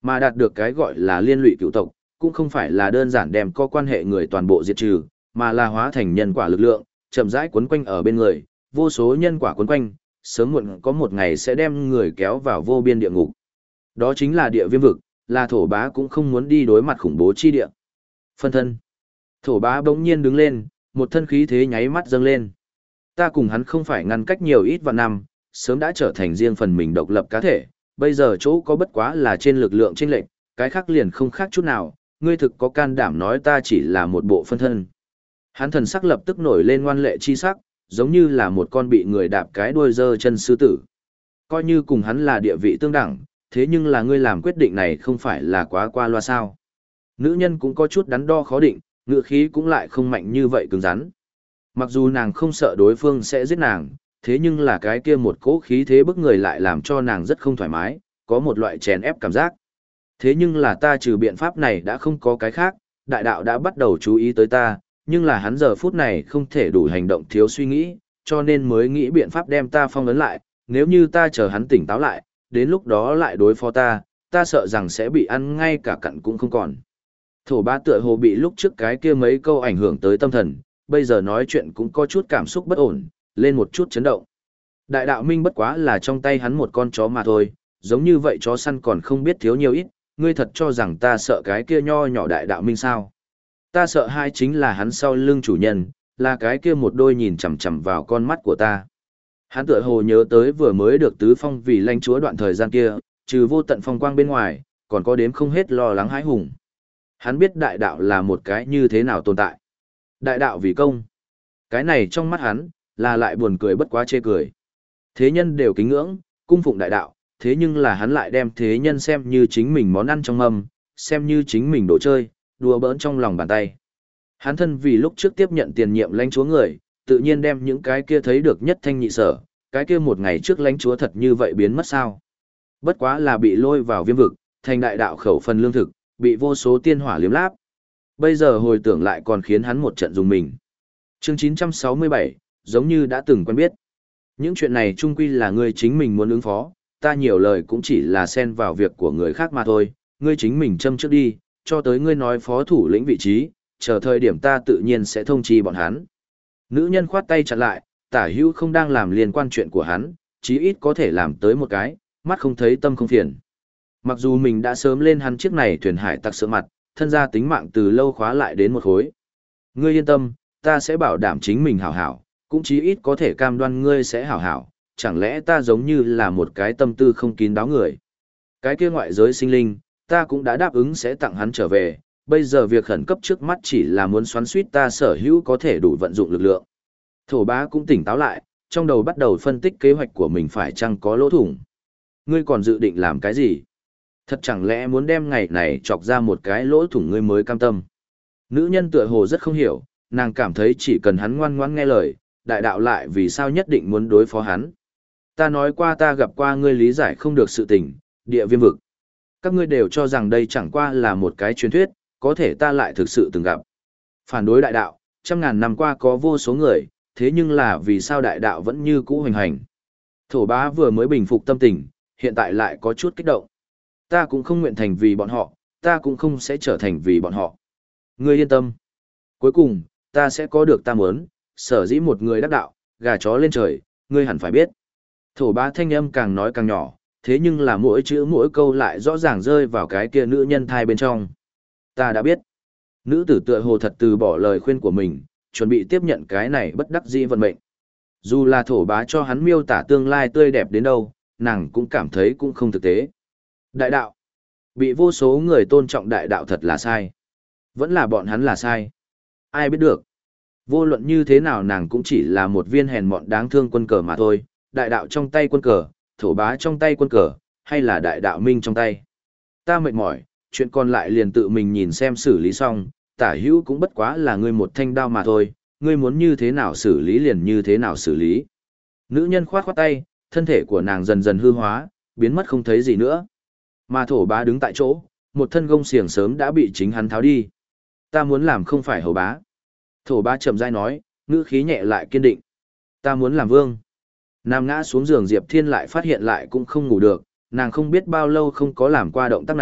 Mà đạt được cái gọi là liên lụy cựu tộc, cũng không phải là đơn giản đem có quan hệ người toàn bộ diệt trừ, mà là hóa thành nhân quả lực lượng, chậm rãi quấn quanh ở bên người, vô số nhân quả quấn quanh, sớm muộn có một ngày sẽ đem người kéo vào vô biên địa ngục. Đó chính là địa viêm vực, là thổ bá cũng không muốn đi đối mặt khủng bố chi địa. Phân thân. Thổ bá bỗng nhiên đứng lên, một thân khí thế nháy mắt dâng lên. Ta cùng hắn không phải ngăn cách nhiều ít vạn năm, sớm đã trở thành riêng phần mình độc lập cá thể, bây giờ chỗ có bất quá là trên lực lượng chênh lệch, cái khác liền không khác chút nào, ngươi thực có can đảm nói ta chỉ là một bộ phân thân. Hắn thần sắc lập tức nổi lên ngoan lệ chi sắc, giống như là một con bị người đạp cái đuôi giơ chân sư tử. Coi như cùng hắn là địa vị tương đẳng, thế nhưng là ngươi làm quyết định này không phải là quá qua loa sao. Nữ nhân cũng có chút đắn đo khó định, ngựa khí cũng lại không mạnh như vậy cứng rắn. Mặc dù nàng không sợ đối phương sẽ giết nàng, thế nhưng là cái kia một cỗ khí thế bức người lại làm cho nàng rất không thoải mái, có một loại chèn ép cảm giác. Thế nhưng là ta trừ biện pháp này đã không có cái khác, đại đạo đã bắt đầu chú ý tới ta, nhưng là hắn giờ phút này không thể đủ hành động thiếu suy nghĩ, cho nên mới nghĩ biện pháp đem ta phong ấn lại, nếu như ta chờ hắn tỉnh táo lại, đến lúc đó lại đối phó ta, ta sợ rằng sẽ bị ăn ngay cả cặn cũng không còn. Thổ bá tựa hồ bị lúc trước cái kia mấy câu ảnh hưởng tới tâm thần, bây giờ nói chuyện cũng có chút cảm xúc bất ổn, lên một chút chấn động. Đại đạo minh bất quá là trong tay hắn một con chó mà thôi, giống như vậy chó săn còn không biết thiếu nhiều ít, ngươi thật cho rằng ta sợ cái kia nho nhỏ đại đạo minh sao? Ta sợ hai chính là hắn sau lưng chủ nhân, là cái kia một đôi nhìn chằm chằm vào con mắt của ta. Hắn tựa hồ nhớ tới vừa mới được tứ phong vì lãnh chúa đoạn thời gian kia, trừ vô tận phong quang bên ngoài, còn có đếm không hết lo lắng hãi hùng. Hắn biết đại đạo là một cái như thế nào tồn tại. Đại đạo vì công. Cái này trong mắt hắn, là lại buồn cười bất quá chê cười. Thế nhân đều kính ngưỡng, cung phụng đại đạo, thế nhưng là hắn lại đem thế nhân xem như chính mình món ăn trong mâm, xem như chính mình đồ chơi, đùa bỡn trong lòng bàn tay. Hắn thân vì lúc trước tiếp nhận tiền nhiệm lãnh chúa người, tự nhiên đem những cái kia thấy được nhất thanh nhị sở, cái kia một ngày trước lãnh chúa thật như vậy biến mất sao. Bất quá là bị lôi vào viêm vực, thành đại đạo khẩu phần lương thực, bị vô số tiên hỏa liếm láp. Bây giờ hồi tưởng lại còn khiến hắn một trận dùng mình. Chương chín trăm sáu mươi bảy, giống như đã từng quen biết. Những chuyện này chung quy là ngươi chính mình muốn ứng phó, ta nhiều lời cũng chỉ là xen vào việc của người khác mà thôi, ngươi chính mình châm trước đi, cho tới ngươi nói phó thủ lĩnh vị trí, chờ thời điểm ta tự nhiên sẽ thông chi bọn hắn. Nữ nhân khoát tay chặn lại, tả hữu không đang làm liên quan chuyện của hắn, chí ít có thể làm tới một cái, mắt không thấy tâm không phiền. Mặc dù mình đã sớm lên hắn chiếc này thuyền hải tặc sợ mặt, thân ra tính mạng từ lâu khóa lại đến một khối. Ngươi yên tâm, ta sẽ bảo đảm chính mình hảo hảo, cũng chí ít có thể cam đoan ngươi sẽ hảo hảo, chẳng lẽ ta giống như là một cái tâm tư không kín đáo người. Cái kia ngoại giới sinh linh, ta cũng đã đáp ứng sẽ tặng hắn trở về, bây giờ việc khẩn cấp trước mắt chỉ là muốn xoắn suýt ta sở hữu có thể đủ vận dụng lực lượng. Thổ bá cũng tỉnh táo lại, trong đầu bắt đầu phân tích kế hoạch của mình phải chăng có lỗ thủng. Ngươi còn dự định làm cái gì? Thật chẳng lẽ muốn đem ngày này chọc ra một cái lỗ thủng ngươi mới cam tâm? Nữ nhân tựa hồ rất không hiểu, nàng cảm thấy chỉ cần hắn ngoan ngoãn nghe lời, đại đạo lại vì sao nhất định muốn đối phó hắn. Ta nói qua ta gặp qua ngươi lý giải không được sự tình, địa viêm vực. Các ngươi đều cho rằng đây chẳng qua là một cái truyền thuyết, có thể ta lại thực sự từng gặp. Phản đối đại đạo, trăm ngàn năm qua có vô số người, thế nhưng là vì sao đại đạo vẫn như cũ hoành hành. Thổ bá vừa mới bình phục tâm tình, hiện tại lại có chút kích động. Ta cũng không nguyện thành vì bọn họ, ta cũng không sẽ trở thành vì bọn họ. Ngươi yên tâm. Cuối cùng, ta sẽ có được ta muốn, sở dĩ một người đắc đạo, gà chó lên trời, ngươi hẳn phải biết. Thổ bá thanh âm càng nói càng nhỏ, thế nhưng là mỗi chữ mỗi câu lại rõ ràng rơi vào cái kia nữ nhân thai bên trong. Ta đã biết. Nữ tử tựa hồ thật từ bỏ lời khuyên của mình, chuẩn bị tiếp nhận cái này bất đắc dĩ vận mệnh. Dù là thổ bá cho hắn miêu tả tương lai tươi đẹp đến đâu, nàng cũng cảm thấy cũng không thực tế. Đại đạo. Bị vô số người tôn trọng đại đạo thật là sai. Vẫn là bọn hắn là sai. Ai biết được. Vô luận như thế nào nàng cũng chỉ là một viên hèn mọn đáng thương quân cờ mà thôi. Đại đạo trong tay quân cờ, thổ bá trong tay quân cờ, hay là đại đạo minh trong tay. Ta mệt mỏi, chuyện còn lại liền tự mình nhìn xem xử lý xong, tả hữu cũng bất quá là ngươi một thanh đao mà thôi, ngươi muốn như thế nào xử lý liền như thế nào xử lý. Nữ nhân khoát khoát tay, thân thể của nàng dần dần hư hóa, biến mất không thấy gì nữa. Mà thổ bá đứng tại chỗ, một thân gông xiềng sớm đã bị chính hắn tháo đi. Ta muốn làm không phải hầu bá. Thổ bá chậm rãi nói, ngữ khí nhẹ lại kiên định. Ta muốn làm vương. Nam ngã xuống giường Diệp Thiên lại phát hiện lại cũng không ngủ được, nàng không biết bao lâu không có làm qua động tác này,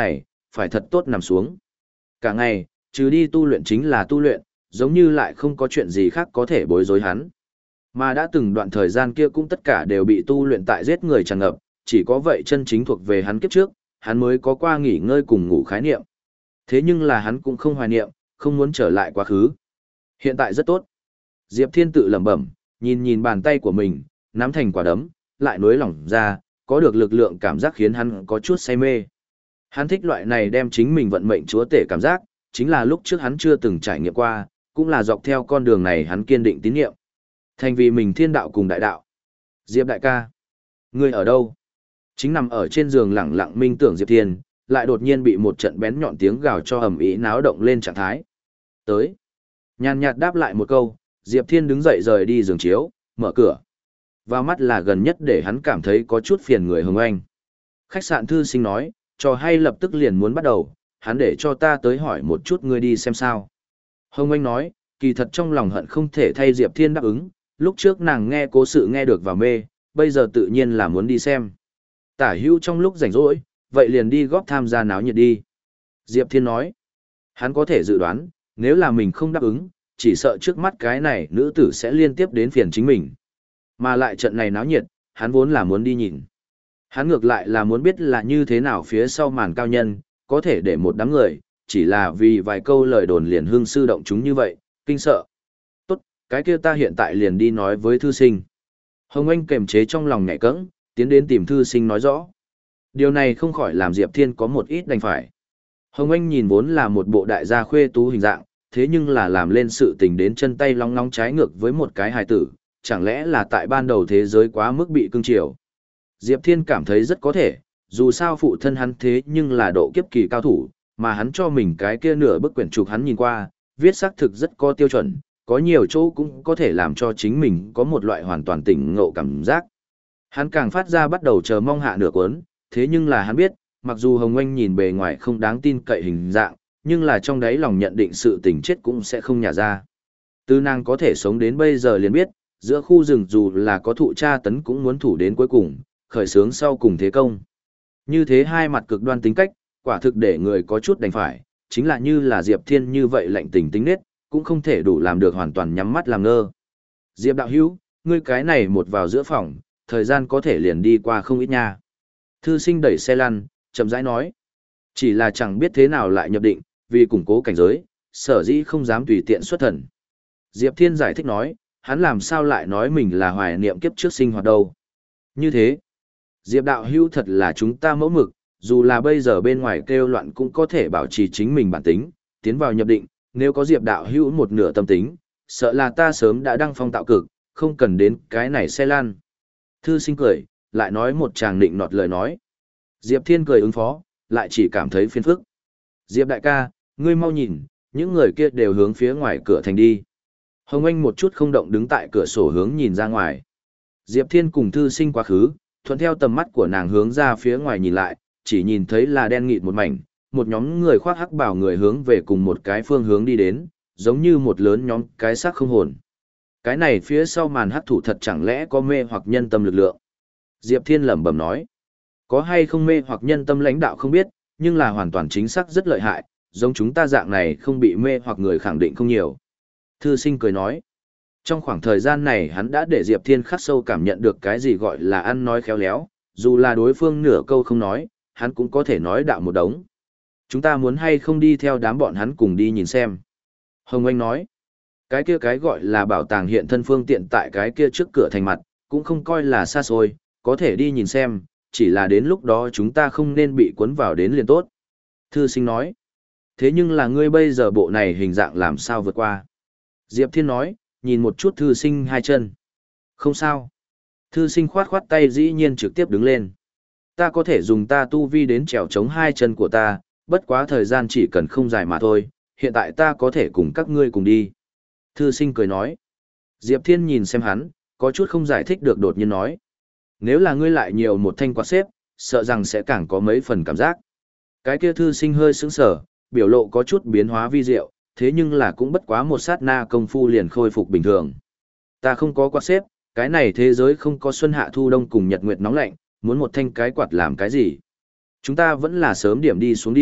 phải thật tốt nằm xuống. Cả ngày, trừ đi tu luyện chính là tu luyện, giống như lại không có chuyện gì khác có thể bối rối hắn. Mà đã từng đoạn thời gian kia cũng tất cả đều bị tu luyện tại giết người tràn ngập, chỉ có vậy chân chính thuộc về hắn kiếp trước, hắn mới có qua nghỉ ngơi cùng ngủ khái niệm. Thế nhưng là hắn cũng không hoài niệm, không muốn trở lại quá khứ. Hiện tại rất tốt. Diệp Thiên tự lẩm bẩm, nhìn nhìn bàn tay của mình, nắm thành quả đấm, lại nối lỏng ra, có được lực lượng cảm giác khiến hắn có chút say mê. Hắn thích loại này đem chính mình vận mệnh chúa tể cảm giác, chính là lúc trước hắn chưa từng trải nghiệm qua, cũng là dọc theo con đường này hắn kiên định tín nhiệm. Thành vì mình thiên đạo cùng đại đạo. Diệp đại ca, ngươi ở đâu? Chính nằm ở trên giường lẳng lặng minh tưởng Diệp Thiên, lại đột nhiên bị một trận bén nhọn tiếng gào cho ầm ĩ náo động lên trạng thái. Tới. Nhàn nhạt đáp lại một câu, Diệp Thiên đứng dậy rời đi giường chiếu, mở cửa. Vào mắt là gần nhất để hắn cảm thấy có chút phiền người Hồng Anh. Khách sạn thư sinh nói, trò hay lập tức liền muốn bắt đầu, hắn để cho ta tới hỏi một chút ngươi đi xem sao. Hồng Anh nói, kỳ thật trong lòng hận không thể thay Diệp Thiên đáp ứng, lúc trước nàng nghe cố sự nghe được vào mê, bây giờ tự nhiên là muốn đi xem. Tả hữu trong lúc rảnh rỗi, vậy liền đi góp tham gia náo nhiệt đi. Diệp Thiên nói, hắn có thể dự đoán, nếu là mình không đáp ứng, chỉ sợ trước mắt cái này nữ tử sẽ liên tiếp đến phiền chính mình. Mà lại trận này náo nhiệt, hắn vốn là muốn đi nhìn. Hắn ngược lại là muốn biết là như thế nào phía sau màn cao nhân, có thể để một đám người, chỉ là vì vài câu lời đồn liền hương sư động chúng như vậy, kinh sợ. Tốt, cái kia ta hiện tại liền đi nói với thư sinh. Hồng Anh kềm chế trong lòng nhạy cẫng, tiến đến tìm thư sinh nói rõ. Điều này không khỏi làm Diệp Thiên có một ít đành phải. Hồng Anh nhìn vốn là một bộ đại gia khuê tú hình dạng, thế nhưng là làm lên sự tình đến chân tay long long trái ngược với một cái hài tử, chẳng lẽ là tại ban đầu thế giới quá mức bị cưng chiều. Diệp Thiên cảm thấy rất có thể, dù sao phụ thân hắn thế nhưng là độ kiếp kỳ cao thủ, mà hắn cho mình cái kia nửa bức quyển trục hắn nhìn qua, viết xác thực rất có tiêu chuẩn, có nhiều chỗ cũng có thể làm cho chính mình có một loại hoàn toàn tỉnh ngộ cảm giác. Hắn càng phát ra bắt đầu chờ mong hạ nửa cuốn, thế nhưng là hắn biết, mặc dù Hồng Anh nhìn bề ngoài không đáng tin cậy hình dạng, nhưng là trong đấy lòng nhận định sự tình chết cũng sẽ không nhả ra. Tư nàng có thể sống đến bây giờ liền biết, giữa khu rừng dù là có thụ tra tấn cũng muốn thủ đến cuối cùng, khởi sướng sau cùng thế công. Như thế hai mặt cực đoan tính cách, quả thực để người có chút đành phải, chính là như là Diệp Thiên như vậy lạnh tình tính nết, cũng không thể đủ làm được hoàn toàn nhắm mắt làm ngơ. Diệp đạo hữu, ngươi cái này một vào giữa phòng, thời gian có thể liền đi qua không ít nha. Thư sinh đẩy xe lăn, chậm rãi nói. Chỉ là chẳng biết thế nào lại nhập định, vì củng cố cảnh giới, sở dĩ không dám tùy tiện xuất thần. Diệp Thiên giải thích nói, hắn làm sao lại nói mình là hoài niệm kiếp trước sinh hoạt đâu. Như thế, Diệp đạo hữu thật là chúng ta mẫu mực, dù là bây giờ bên ngoài kêu loạn cũng có thể bảo trì chính mình bản tính, tiến vào nhập định, nếu có Diệp đạo hữu một nửa tâm tính, sợ là ta sớm đã đăng phong tạo cực, không cần đến cái này xe lan. Thư sinh cười, lại nói một tràng nịnh nọt lời nói. Diệp Thiên cười ứng phó, lại chỉ cảm thấy phiền phức. Diệp đại ca, ngươi mau nhìn, những người kia đều hướng phía ngoài cửa thành đi. Hồng Anh một chút không động đứng tại cửa sổ hướng nhìn ra ngoài. Diệp Thiên cùng thư sinh quá khứ, thuận theo tầm mắt của nàng hướng ra phía ngoài nhìn lại, chỉ nhìn thấy là đen nghịt một mảnh, một nhóm người khoác hắc bào người hướng về cùng một cái phương hướng đi đến, giống như một lớn nhóm cái xác không hồn. Cái này phía sau màn hắc thủ thật chẳng lẽ có mê hoặc nhân tâm lực lượng. Diệp Thiên lẩm bẩm nói, có hay không mê hoặc nhân tâm lãnh đạo không biết, nhưng là hoàn toàn chính xác rất lợi hại, giống chúng ta dạng này không bị mê hoặc người khẳng định không nhiều. Thư sinh cười nói, trong khoảng thời gian này hắn đã để Diệp Thiên khắc sâu cảm nhận được cái gì gọi là ăn nói khéo léo, dù là đối phương nửa câu không nói, hắn cũng có thể nói đạo một đống. Chúng ta muốn hay không đi theo đám bọn hắn cùng đi nhìn xem. Hồng Anh nói, cái kia cái gọi là bảo tàng hiện thân phương tiện tại cái kia trước cửa thành mặt, cũng không coi là xa xôi, có thể đi nhìn xem, chỉ là đến lúc đó chúng ta không nên bị cuốn vào đến liền tốt. Thư sinh nói, thế nhưng là ngươi bây giờ bộ này hình dạng làm sao vượt qua. Diệp Thiên nói, nhìn một chút thư sinh hai chân. Không sao. Thư sinh khoát khoát tay dĩ nhiên trực tiếp đứng lên. Ta có thể dùng ta tu vi đến trèo chống hai chân của ta, bất quá thời gian chỉ cần không dài mà thôi, hiện tại ta có thể cùng các ngươi cùng đi. Thư sinh cười nói. Diệp Thiên nhìn xem hắn, có chút không giải thích được đột nhiên nói. Nếu là ngươi lại nhiều một thanh quạt xếp, sợ rằng sẽ càng có mấy phần cảm giác. Cái kia thư sinh hơi sững sờ, biểu lộ có chút biến hóa vi diệu, thế nhưng là cũng bất quá một sát na công phu liền khôi phục bình thường. Ta không có quạt xếp, cái này thế giới không có xuân hạ thu đông cùng nhật nguyệt nóng lạnh, muốn một thanh cái quạt làm cái gì. Chúng ta vẫn là sớm điểm đi xuống đi,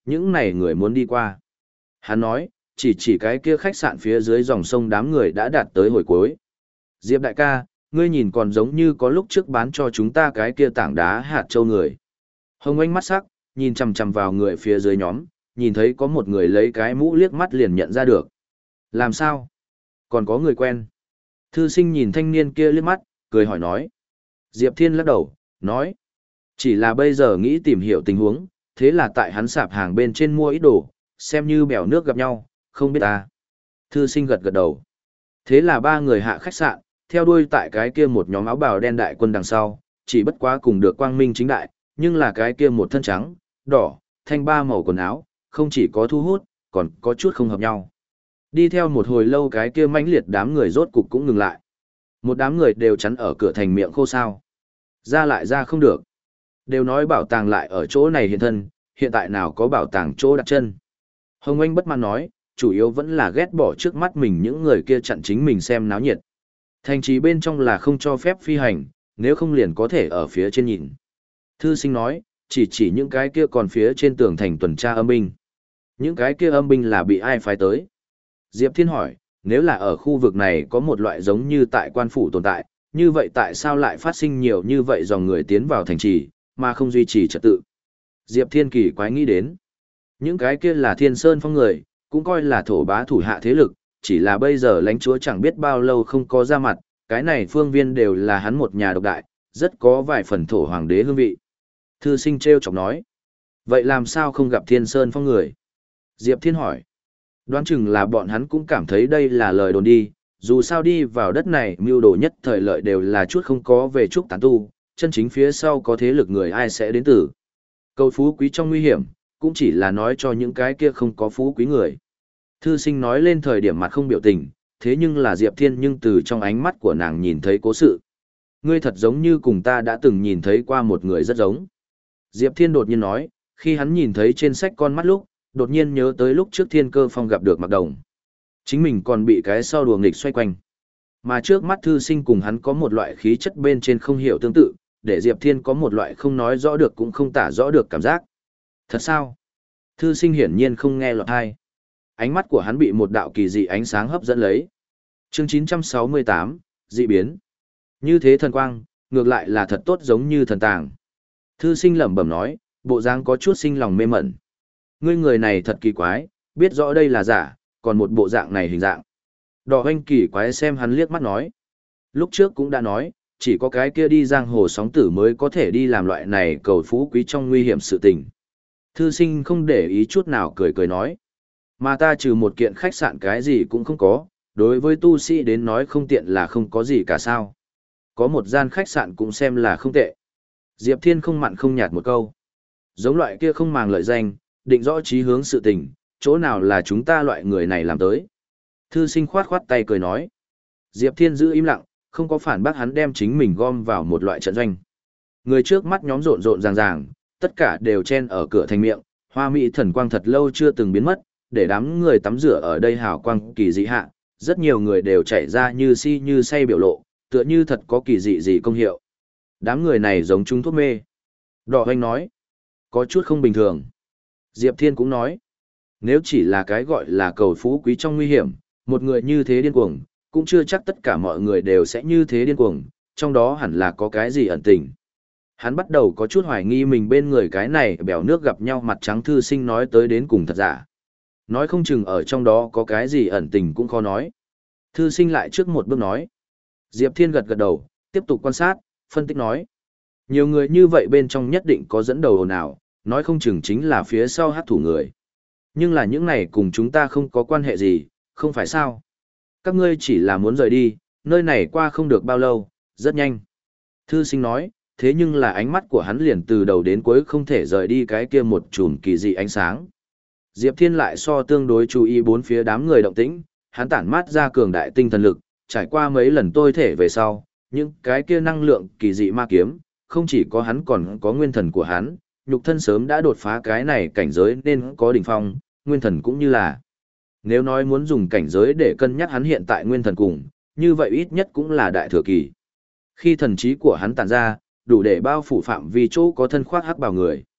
những này người muốn đi qua. Hắn nói, chỉ chỉ cái kia khách sạn phía dưới dòng sông đám người đã đạt tới hồi cuối. Diệp đại ca, ngươi nhìn còn giống như có lúc trước bán cho chúng ta cái kia tảng đá hạt châu người. Hồng Anh mắt sắc, nhìn chằm chằm vào người phía dưới nhóm, nhìn thấy có một người lấy cái mũ liếc mắt liền nhận ra được. Làm sao? Còn có người quen. Thư sinh nhìn thanh niên kia liếc mắt, cười hỏi nói. Diệp Thiên lắc đầu, nói. Chỉ là bây giờ nghĩ tìm hiểu tình huống, thế là tại hắn sạp hàng bên trên mua ít đồ, xem như bèo nước gặp nhau, không biết ta. Thư sinh gật gật đầu. Thế là ba người hạ khách sạn, theo đuôi tại cái kia một nhóm áo bào đen đại quân đằng sau, chỉ bất quá cùng được quang minh chính đại, nhưng là cái kia một thân trắng, đỏ, thanh ba màu quần áo, không chỉ có thu hút, còn có chút không hợp nhau. Đi theo một hồi lâu cái kia mãnh liệt đám người rốt cục cũng ngừng lại. Một đám người đều chắn ở cửa thành miệng khô sao. Ra lại ra không được. Đều nói bảo tàng lại ở chỗ này hiện thân, hiện tại nào có bảo tàng chỗ đặt chân. Hồng Anh bất mãn nói, chủ yếu vẫn là ghét bỏ trước mắt mình những người kia chặn chính mình xem náo nhiệt. Thành trì bên trong là không cho phép phi hành, nếu không liền có thể ở phía trên nhìn. Thư sinh nói, chỉ chỉ những cái kia còn phía trên tường thành tuần tra âm binh. Những cái kia âm binh là bị ai phái tới? Diệp Thiên hỏi, nếu là ở khu vực này có một loại giống như tại quan phủ tồn tại, như vậy tại sao lại phát sinh nhiều như vậy dòng người tiến vào thành trì, mà không duy trì trật tự? Diệp Thiên kỳ quái nghĩ đến. Những cái kia là Thiên Sơn Phong người, cũng coi là thổ bá thủ hạ thế lực, chỉ là bây giờ lãnh chúa chẳng biết bao lâu không có ra mặt, cái này phương viên đều là hắn một nhà độc đại, rất có vài phần thổ hoàng đế hương vị. Thư sinh treo chọc nói. Vậy làm sao không gặp Thiên Sơn Phong người? Diệp Thiên hỏi. Đoán chừng là bọn hắn cũng cảm thấy đây là lời đồn đi, dù sao đi vào đất này mưu đồ nhất thời lợi đều là chút không có về chút tán tu, chân chính phía sau có thế lực người ai sẽ đến từ. Cầu phú quý trong nguy hiểm, cũng chỉ là nói cho những cái kia không có phú quý người. Thư sinh nói lên thời điểm mặt không biểu tình, thế nhưng là Diệp Thiên nhưng từ trong ánh mắt của nàng nhìn thấy cố sự. Ngươi thật giống như cùng ta đã từng nhìn thấy qua một người rất giống. Diệp Thiên đột nhiên nói, khi hắn nhìn thấy trên sách con mắt lúc, đột nhiên nhớ tới lúc trước Thiên Cơ Phong gặp được Mạc Đồng. Chính mình còn bị cái sau đùa nghịch xoay quanh. Mà trước mắt thư sinh cùng hắn có một loại khí chất bên trên không hiểu tương tự, để Diệp Thiên có một loại không nói rõ được cũng không tả rõ được cảm giác. Thật sao? Thư sinh hiển nhiên không nghe lọt tai. Ánh mắt của hắn bị một đạo kỳ dị ánh sáng hấp dẫn lấy. Chương chín trăm sáu mươi tám, dị biến. Như thế thần quang, ngược lại là thật tốt giống như thần tàng. Thư sinh lẩm bẩm nói, bộ dáng có chút sinh lòng mê mẩn. Ngươi người này thật kỳ quái, biết rõ đây là giả, còn một bộ dạng này hình dạng. Đỏ Hoanh kỳ quái xem hắn liếc mắt nói. Lúc trước cũng đã nói, chỉ có cái kia đi giang hồ sóng tử mới có thể đi làm loại này cầu phú quý trong nguy hiểm sự tình. Thư sinh không để ý chút nào cười cười nói. Mà ta trừ một kiện khách sạn cái gì cũng không có, đối với tu sĩ đến nói không tiện là không có gì cả sao. Có một gian khách sạn cũng xem là không tệ. Diệp Thiên không mặn không nhạt một câu. Giống loại kia không màng lợi danh, định rõ chí hướng sự tình, chỗ nào là chúng ta loại người này làm tới. Thư sinh khoát khoát tay cười nói. Diệp Thiên giữ im lặng, không có phản bác hắn đem chính mình gom vào một loại trận doanh. Người trước mắt nhóm rộn rộn ràng ràng, tất cả đều chen ở cửa thành miệng, hoa mỹ thần quang thật lâu chưa từng biến mất, để đám người tắm rửa ở đây hào quang kỳ dị hạ, rất nhiều người đều chảy ra như si như say biểu lộ, tựa như thật có kỳ dị gì công hiệu. Đám người này giống chúng thuốc mê. Đỏ Hoanh nói, có chút không bình thường. Diệp Thiên cũng nói, nếu chỉ là cái gọi là cầu phú quý trong nguy hiểm, một người như thế điên cuồng, cũng chưa chắc tất cả mọi người đều sẽ như thế điên cuồng, trong đó hẳn là có cái gì ẩn tình. Hắn bắt đầu có chút hoài nghi mình bên người cái này bèo nước gặp nhau mặt trắng thư sinh nói tới đến cùng thật giả. Nói không chừng ở trong đó có cái gì ẩn tình cũng khó nói. Thư sinh lại trước một bước nói. Diệp Thiên gật gật đầu, tiếp tục quan sát, phân tích nói. Nhiều người như vậy bên trong nhất định có dẫn đầu nào, nói không chừng chính là phía sau hát thủ người. Nhưng là những này cùng chúng ta không có quan hệ gì, không phải sao. Các ngươi chỉ là muốn rời đi, nơi này qua không được bao lâu, rất nhanh. Thư sinh nói, thế nhưng là ánh mắt của hắn liền từ đầu đến cuối không thể rời đi cái kia một chùm kỳ dị ánh sáng. Diệp Thiên lại so tương đối chú ý bốn phía đám người động tĩnh, hắn tản mát ra cường đại tinh thần lực, trải qua mấy lần tôi thể về sau, những cái kia năng lượng kỳ dị ma kiếm, không chỉ có hắn còn có nguyên thần của hắn, nhục thân sớm đã đột phá cái này cảnh giới nên có đỉnh phong, nguyên thần cũng như là. Nếu nói muốn dùng cảnh giới để cân nhắc hắn hiện tại nguyên thần cùng, như vậy ít nhất cũng là đại thừa kỳ. Khi thần trí của hắn tản ra, đủ để bao phủ phạm vi chỗ có thân khoác hắc bào người.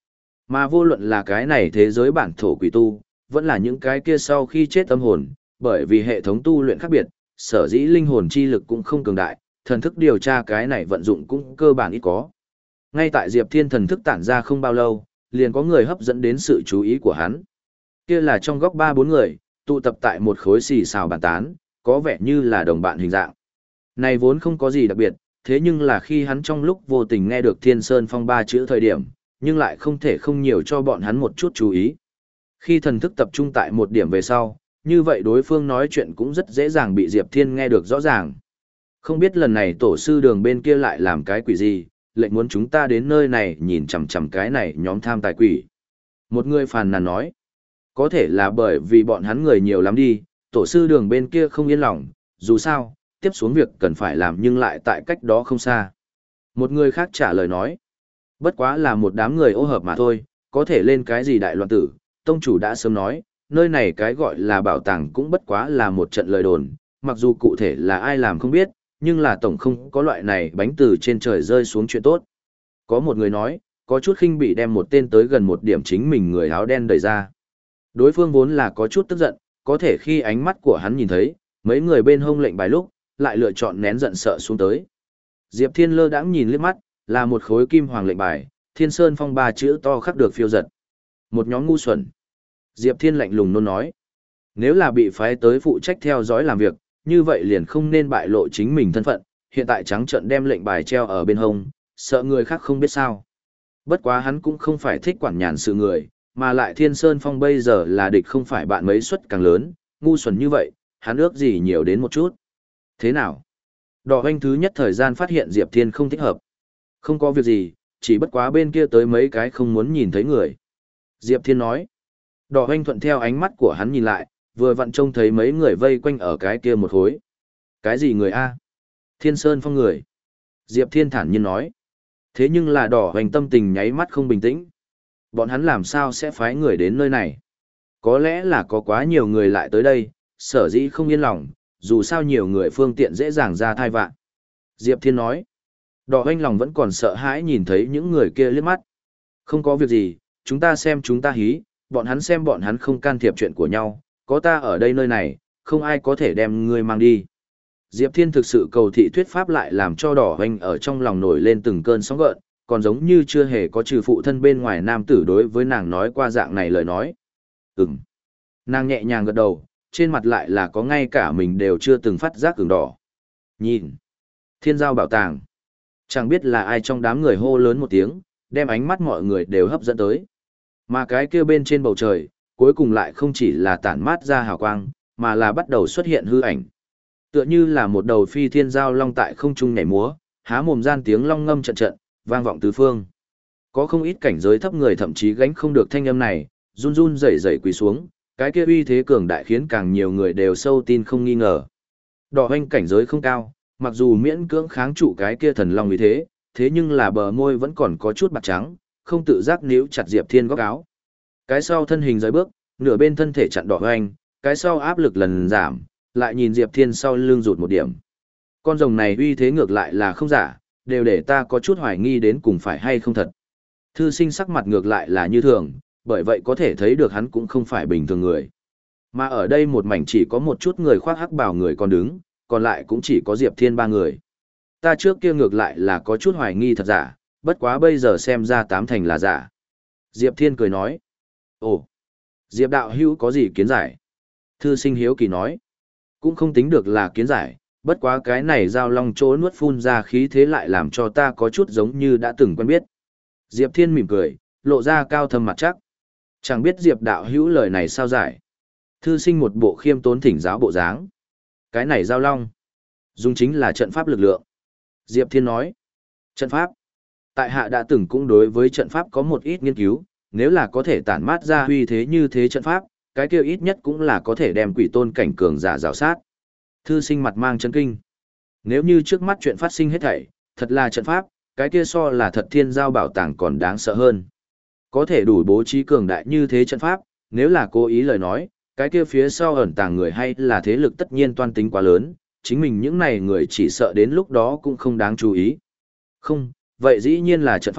Mà vô luận là cái này thế giới bản thổ quỷ tu, vẫn là những cái kia sau khi chết âm hồn, bởi vì hệ thống tu luyện khác biệt, sở dĩ linh hồn chi lực cũng không cường đại, thần thức điều tra cái này vận dụng cũng cơ bản ít có. Ngay tại Diệp Thiên thần thức tản ra không bao lâu, liền có người hấp dẫn đến sự chú ý của hắn. Kia là trong góc ba bốn người, tụ tập tại một khối xì xào bàn tán, có vẻ như là đồng bạn hình dạng. Này vốn không có gì đặc biệt, thế nhưng là khi hắn trong lúc vô tình nghe được Thiên Sơn Phong ba chữ thời điểm, nhưng lại không thể không nhiều cho bọn hắn một chút chú ý. Khi thần thức tập trung tại một điểm về sau, như vậy đối phương nói chuyện cũng rất dễ dàng bị Diệp Thiên nghe được rõ ràng. Không biết lần này tổ sư đường bên kia lại làm cái quỷ gì, lệnh muốn chúng ta đến nơi này nhìn chằm chằm cái này nhóm tham tài quỷ. Một người phàn nàn nói, có thể là bởi vì bọn hắn người nhiều lắm đi, tổ sư đường bên kia không yên lòng, dù sao, tiếp xuống việc cần phải làm nhưng lại tại cách đó không xa. Một người khác trả lời nói, bất quá là một đám người ô hợp mà thôi, có thể lên cái gì đại loạn tử, tông chủ đã sớm nói, nơi này cái gọi là bảo tàng cũng bất quá là một trận lời đồn, mặc dù cụ thể là ai làm không biết, nhưng là tổng không có loại này bánh từ trên trời rơi xuống chuyện tốt. Có một người nói, có chút khinh bị đem một tên tới gần một điểm chính mình người áo đen đẩy ra. Đối phương vốn là có chút tức giận, có thể khi ánh mắt của hắn nhìn thấy, mấy người bên hông lệnh bài lúc, lại lựa chọn nén giận sợ xuống tới. Diệp Thiên lơ đãng nhìn liếc mắt, là một khối kim hoàng lệnh bài, Thiên Sơn Phong ba chữ to khắc được phiêu giật. Một nhóm ngu xuẩn. Diệp Thiên lạnh lùng nôn nói, nếu là bị phái tới phụ trách theo dõi làm việc, như vậy liền không nên bại lộ chính mình thân phận, hiện tại trắng trợn đem lệnh bài treo ở bên hông, sợ người khác không biết sao. Bất quá hắn cũng không phải thích quản nhàn sự người, mà lại Thiên Sơn Phong bây giờ là địch không phải bạn mấy suất càng lớn, ngu xuẩn như vậy, hắn ước gì nhiều đến một chút. Thế nào? Đỏ Hoanh thứ nhất thời gian phát hiện Diệp Thiên không thích hợp. Không có việc gì, chỉ bất quá bên kia tới mấy cái không muốn nhìn thấy người. Diệp Thiên nói. Đỏ Hoanh thuận theo ánh mắt của hắn nhìn lại, vừa vặn trông thấy mấy người vây quanh ở cái kia một khối. Cái gì người A? Thiên Sơn Phong người. Diệp Thiên thản nhiên nói. Thế nhưng là Đỏ Hoanh tâm tình nháy mắt không bình tĩnh. Bọn hắn làm sao sẽ phái người đến nơi này? Có lẽ là có quá nhiều người lại tới đây, sở dĩ không yên lòng, dù sao nhiều người phương tiện dễ dàng ra thai vạn. Diệp Thiên nói. Đỏ Hoanh lòng vẫn còn sợ hãi nhìn thấy những người kia liếc mắt. Không có việc gì, chúng ta xem chúng ta hí, bọn hắn xem bọn hắn không can thiệp chuyện của nhau, có ta ở đây nơi này, không ai có thể đem ngươi mang đi. Diệp Thiên thực sự cầu thị thuyết pháp lại làm cho Đỏ Hoanh ở trong lòng nổi lên từng cơn sóng gợn, còn giống như chưa hề có trừ phụ thân bên ngoài nam tử đối với nàng nói qua dạng này lời nói. Ừm. Nàng nhẹ nhàng gật đầu, trên mặt lại là có ngay cả mình đều chưa từng phát giác ửng đỏ. Nhìn. Thiên giao bảo tàng. Chẳng biết là ai trong đám người hô lớn một tiếng, đem ánh mắt mọi người đều hấp dẫn tới. Mà cái kia bên trên bầu trời, cuối cùng lại không chỉ là tản mát ra hào quang, mà là bắt đầu xuất hiện hư ảnh. Tựa như là một đầu phi thiên giao long tại không trung nhảy múa, há mồm gian tiếng long ngâm trận trận, vang vọng tứ phương. Có không ít cảnh giới thấp người thậm chí gánh không được thanh âm này, run run rẩy rẩy quỳ xuống, cái kia uy thế cường đại khiến càng nhiều người đều sâu tin không nghi ngờ. Đỏ Hoanh cảnh giới không cao, mặc dù miễn cưỡng kháng trụ cái kia thần long uy thế, thế nhưng là bờ môi vẫn còn có chút bạc trắng, không tự giác níu chặt Diệp Thiên góc áo. Cái sau thân hình rời bước, nửa bên thân thể chặn Đỏ Hoanh, cái sau áp lực lần giảm, lại nhìn Diệp Thiên sau lưng rụt một điểm. Con rồng này uy thế ngược lại là không giả, đều để ta có chút hoài nghi đến cùng phải hay không thật. Thư sinh sắc mặt ngược lại là như thường, bởi vậy có thể thấy được hắn cũng không phải bình thường người. Mà ở đây một mảnh chỉ có một chút người khoác hắc bào người còn đứng, còn lại cũng chỉ có Diệp Thiên ba người. Ta trước kia ngược lại là có chút hoài nghi thật giả, bất quá bây giờ xem ra tám thành là giả. Diệp Thiên cười nói. Ồ, Diệp đạo hữu có gì kiến giải? Thư sinh hiếu kỳ nói. Cũng không tính được là kiến giải, bất quá cái này giao long chỗ nuốt phun ra khí thế lại làm cho ta có chút giống như đã từng quen biết. Diệp Thiên mỉm cười, lộ ra cao thâm mặt chắc. Chẳng biết Diệp đạo hữu lời này sao giải. Thư sinh một bộ khiêm tốn thỉnh giáo bộ dáng. Cái này giao long, dùng chính là trận pháp lực lượng. Diệp Thiên nói. Trận pháp. Tại hạ đã từng cũng đối với trận pháp có một ít nghiên cứu, nếu là có thể tản mát ra uy thế như thế trận pháp, cái kia ít nhất cũng là có thể đem quỷ tôn cảnh cường giả rào sát. Thư sinh mặt mang chấn kinh. Nếu như trước mắt chuyện phát sinh hết thảy, thật là trận pháp, cái kia so là thật thiên giao bảo tàng còn đáng sợ hơn. Có thể đủ bố trí cường đại như thế trận pháp, nếu là cố ý lời nói, cái kia phía sau ẩn tàng người hay là thế lực tất nhiên toan tính quá lớn, chính mình những này người chỉ sợ đến lúc đó cũng không đáng chú ý. Không, vậy dĩ nhiên là trận pháp,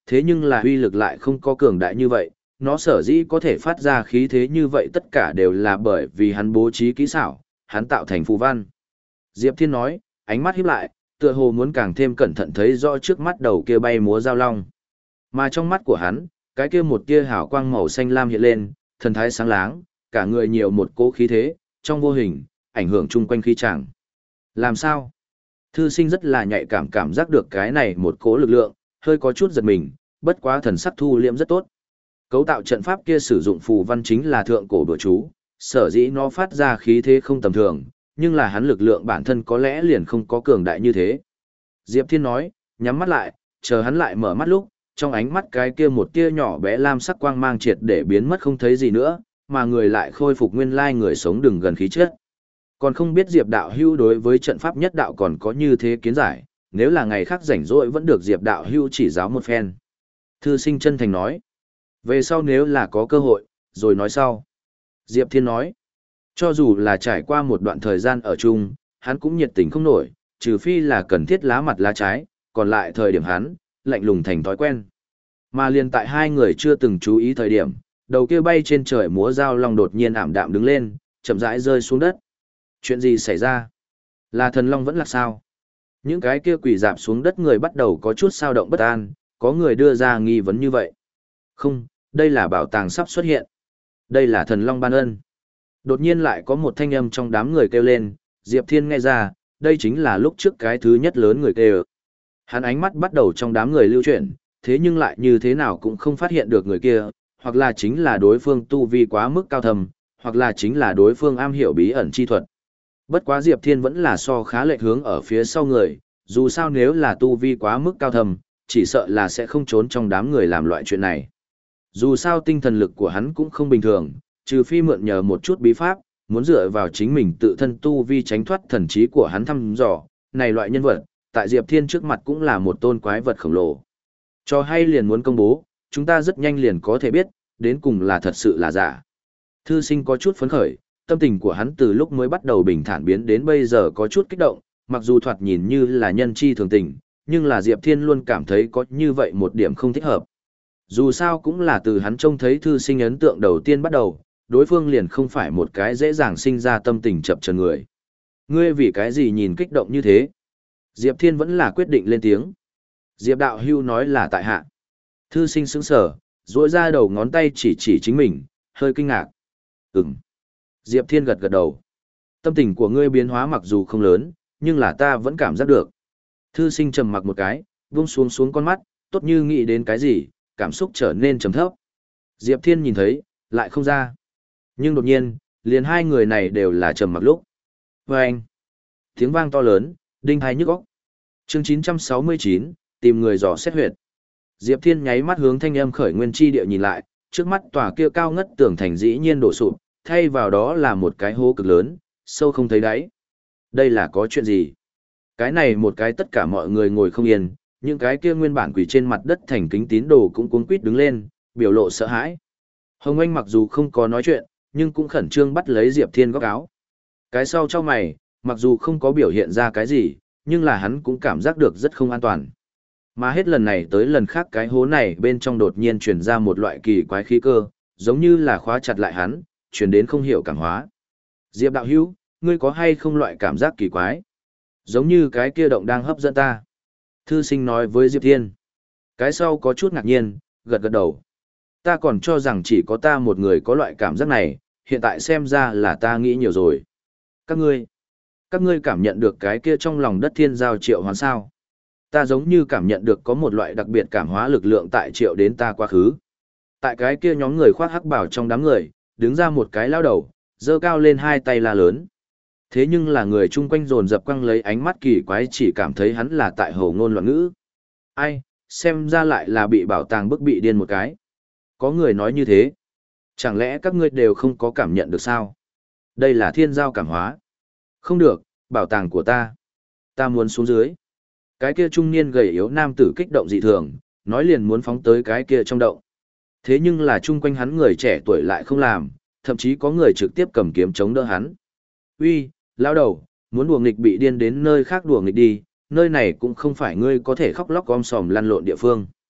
Thế nhưng là uy lực lại không có cường đại như vậy, nó sở dĩ có thể phát ra khí thế như vậy tất cả đều là bởi vì hắn bố trí kỹ xảo, hắn tạo thành phù văn. Diệp Thiên nói, ánh mắt híp lại, tựa hồ muốn càng thêm cẩn thận thấy rõ trước mắt đầu kia bay múa giao long. Mà trong mắt của hắn, cái kia một tia hào quang màu xanh lam hiện lên, thần thái sáng láng, cả người nhiều một cỗ khí thế, trong vô hình, ảnh hưởng chung quanh khí chẳng. Làm sao? Thư sinh rất là nhạy cảm cảm giác được cái này một cỗ lực lượng, hơi có chút giật mình, bất quá thần sắc thu liễm rất tốt. Cấu tạo trận pháp kia sử dụng phù văn chính là thượng cổ đùa chú, sở dĩ nó phát ra khí thế không tầm thường, nhưng là hắn lực lượng bản thân có lẽ liền không có cường đại như thế. Diệp Thiên nói, nhắm mắt lại, chờ hắn lại mở mắt lúc, trong ánh mắt cái kia một tia nhỏ bé lam sắc quang mang triệt để biến mất không thấy gì nữa, mà người lại khôi phục nguyên lai người sống đừng gần khí chất. Còn không biết Diệp đạo hưu đối với trận pháp nhất đạo còn có như thế kiến giải, nếu là ngày khác rảnh rỗi vẫn được Diệp đạo hưu chỉ giáo một phen. Thư sinh chân thành nói, về sau nếu là có cơ hội, rồi nói sau. Diệp Thiên nói, cho dù là trải qua một đoạn thời gian ở chung, hắn cũng nhiệt tình không nổi, trừ phi là cần thiết lá mặt lá trái, còn lại thời điểm hắn, lạnh lùng thành thói quen. Mà liền tại hai người chưa từng chú ý thời điểm, đầu kia bay trên trời múa dao long đột nhiên ảm đạm đứng lên, chậm rãi rơi xuống đất. Chuyện gì xảy ra? Là thần long vẫn là sao? Những cái kia quỳ dạp xuống đất người bắt đầu có chút sao động bất an, có người đưa ra nghi vấn như vậy. Không, đây là bảo tàng sắp xuất hiện. Đây là thần long ban ân. Đột nhiên lại có một thanh âm trong đám người kêu lên, Diệp Thiên nghe ra, đây chính là lúc trước cái thứ nhất lớn người kêu. Hắn ánh mắt bắt đầu trong đám người lưu chuyển, thế nhưng lại như thế nào cũng không phát hiện được người kia, hoặc là chính là đối phương tu vi quá mức cao thầm, hoặc là chính là đối phương am hiểu bí ẩn chi thuật. Bất quá Diệp Thiên vẫn là so khá lệch hướng ở phía sau người, dù sao nếu là tu vi quá mức cao thầm, chỉ sợ là sẽ không trốn trong đám người làm loại chuyện này. Dù sao tinh thần lực của hắn cũng không bình thường, trừ phi mượn nhờ một chút bí pháp, muốn dựa vào chính mình tự thân tu vi tránh thoát thần trí của hắn thăm dò, này loại nhân vật, tại Diệp Thiên trước mặt cũng là một tôn quái vật khổng lồ. Cho hay liền muốn công bố, chúng ta rất nhanh liền có thể biết, đến cùng là thật sự là giả. Thư sinh có chút phấn khởi, tâm tình của hắn từ lúc mới bắt đầu bình thản biến đến bây giờ có chút kích động, mặc dù thoạt nhìn như là nhân chi thường tình, nhưng là Diệp Thiên luôn cảm thấy có như vậy một điểm không thích hợp. Dù sao cũng là từ hắn trông thấy thư sinh ấn tượng đầu tiên bắt đầu, đối phương liền không phải một cái dễ dàng sinh ra tâm tình chập chờn người. Ngươi vì cái gì nhìn kích động như thế? Diệp Thiên vẫn là quyết định lên tiếng. Diệp đạo hưu nói là tại hạ. Thư sinh sững sờ, duỗi ra đầu ngón tay chỉ chỉ chính mình, hơi kinh ngạc. Ừm. Diệp Thiên gật gật đầu. Tâm tình của ngươi biến hóa mặc dù không lớn, nhưng là ta vẫn cảm giác được. Thư sinh trầm mặc một cái, vung xuống xuống con mắt, tốt như nghĩ đến cái gì, cảm xúc trở nên trầm thấp. Diệp Thiên nhìn thấy, lại không ra. Nhưng đột nhiên, liền hai người này đều là trầm mặc lúc. Vâng! Tiếng vang to lớn, đinh hai nhức óc. Chương chín trăm sáu mươi chín, tìm người dò xét huyệt. Diệp Thiên nháy mắt hướng thanh âm khởi nguyên chi địa nhìn lại, trước mắt tòa kia cao ngất tường thành dĩ nhiên đổ sụp, thay vào đó là một cái hố cực lớn, sâu không thấy đáy. Đây là có chuyện gì? Cái này một cái tất cả mọi người ngồi không yên, những cái kia nguyên bản quỳ trên mặt đất thành kính tín đồ cũng cuống quýt đứng lên, biểu lộ sợ hãi. Hồng Anh mặc dù không có nói chuyện, nhưng cũng khẩn trương bắt lấy Diệp Thiên góc áo. Cái sau trong mày, mặc dù không có biểu hiện ra cái gì, nhưng là hắn cũng cảm giác được rất không an toàn. Mà hết lần này tới lần khác cái hố này bên trong đột nhiên truyền ra một loại kỳ quái khí cơ, giống như là khóa chặt lại hắn, truyền đến không hiểu cảm hóa. Diệp đạo hữu, ngươi có hay không loại cảm giác kỳ quái? Giống như cái kia động đang hấp dẫn ta. Thư sinh nói với Diệp Thiên. Cái sau có chút ngạc nhiên, gật gật đầu. Ta còn cho rằng chỉ có ta một người có loại cảm giác này, hiện tại xem ra là ta nghĩ nhiều rồi. Các ngươi, các ngươi cảm nhận được cái kia trong lòng đất thiên giao triệu hoán sao? Ta giống như cảm nhận được có một loại đặc biệt cảm hóa lực lượng tại triệu đến ta quá khứ. Tại cái kia nhóm người khoác hắc bào trong đám người, đứng ra một cái lao đầu, giơ cao lên hai tay la lớn. Thế nhưng là người chung quanh dồn dập quăng lấy ánh mắt kỳ quái chỉ cảm thấy hắn là tại hồ ngôn loạn ngữ. Ai, xem ra lại là bị bảo tàng bức bị điên một cái. Có người nói như thế. Chẳng lẽ các ngươi đều không có cảm nhận được sao? Đây là thiên giao cảm hóa. Không được, bảo tàng của ta. Ta muốn xuống dưới. Cái kia trung niên gầy yếu nam tử kích động dị thường, nói liền muốn phóng tới cái kia trong động. Thế nhưng là chung quanh hắn người trẻ tuổi lại không làm, thậm chí có người trực tiếp cầm kiếm chống đỡ hắn. Uy, lão đầu, muốn đùa nghịch bị điên đến nơi khác đùa nghịch đi, nơi này cũng không phải ngươi có thể khóc lóc om sòm lăn lộn địa phương.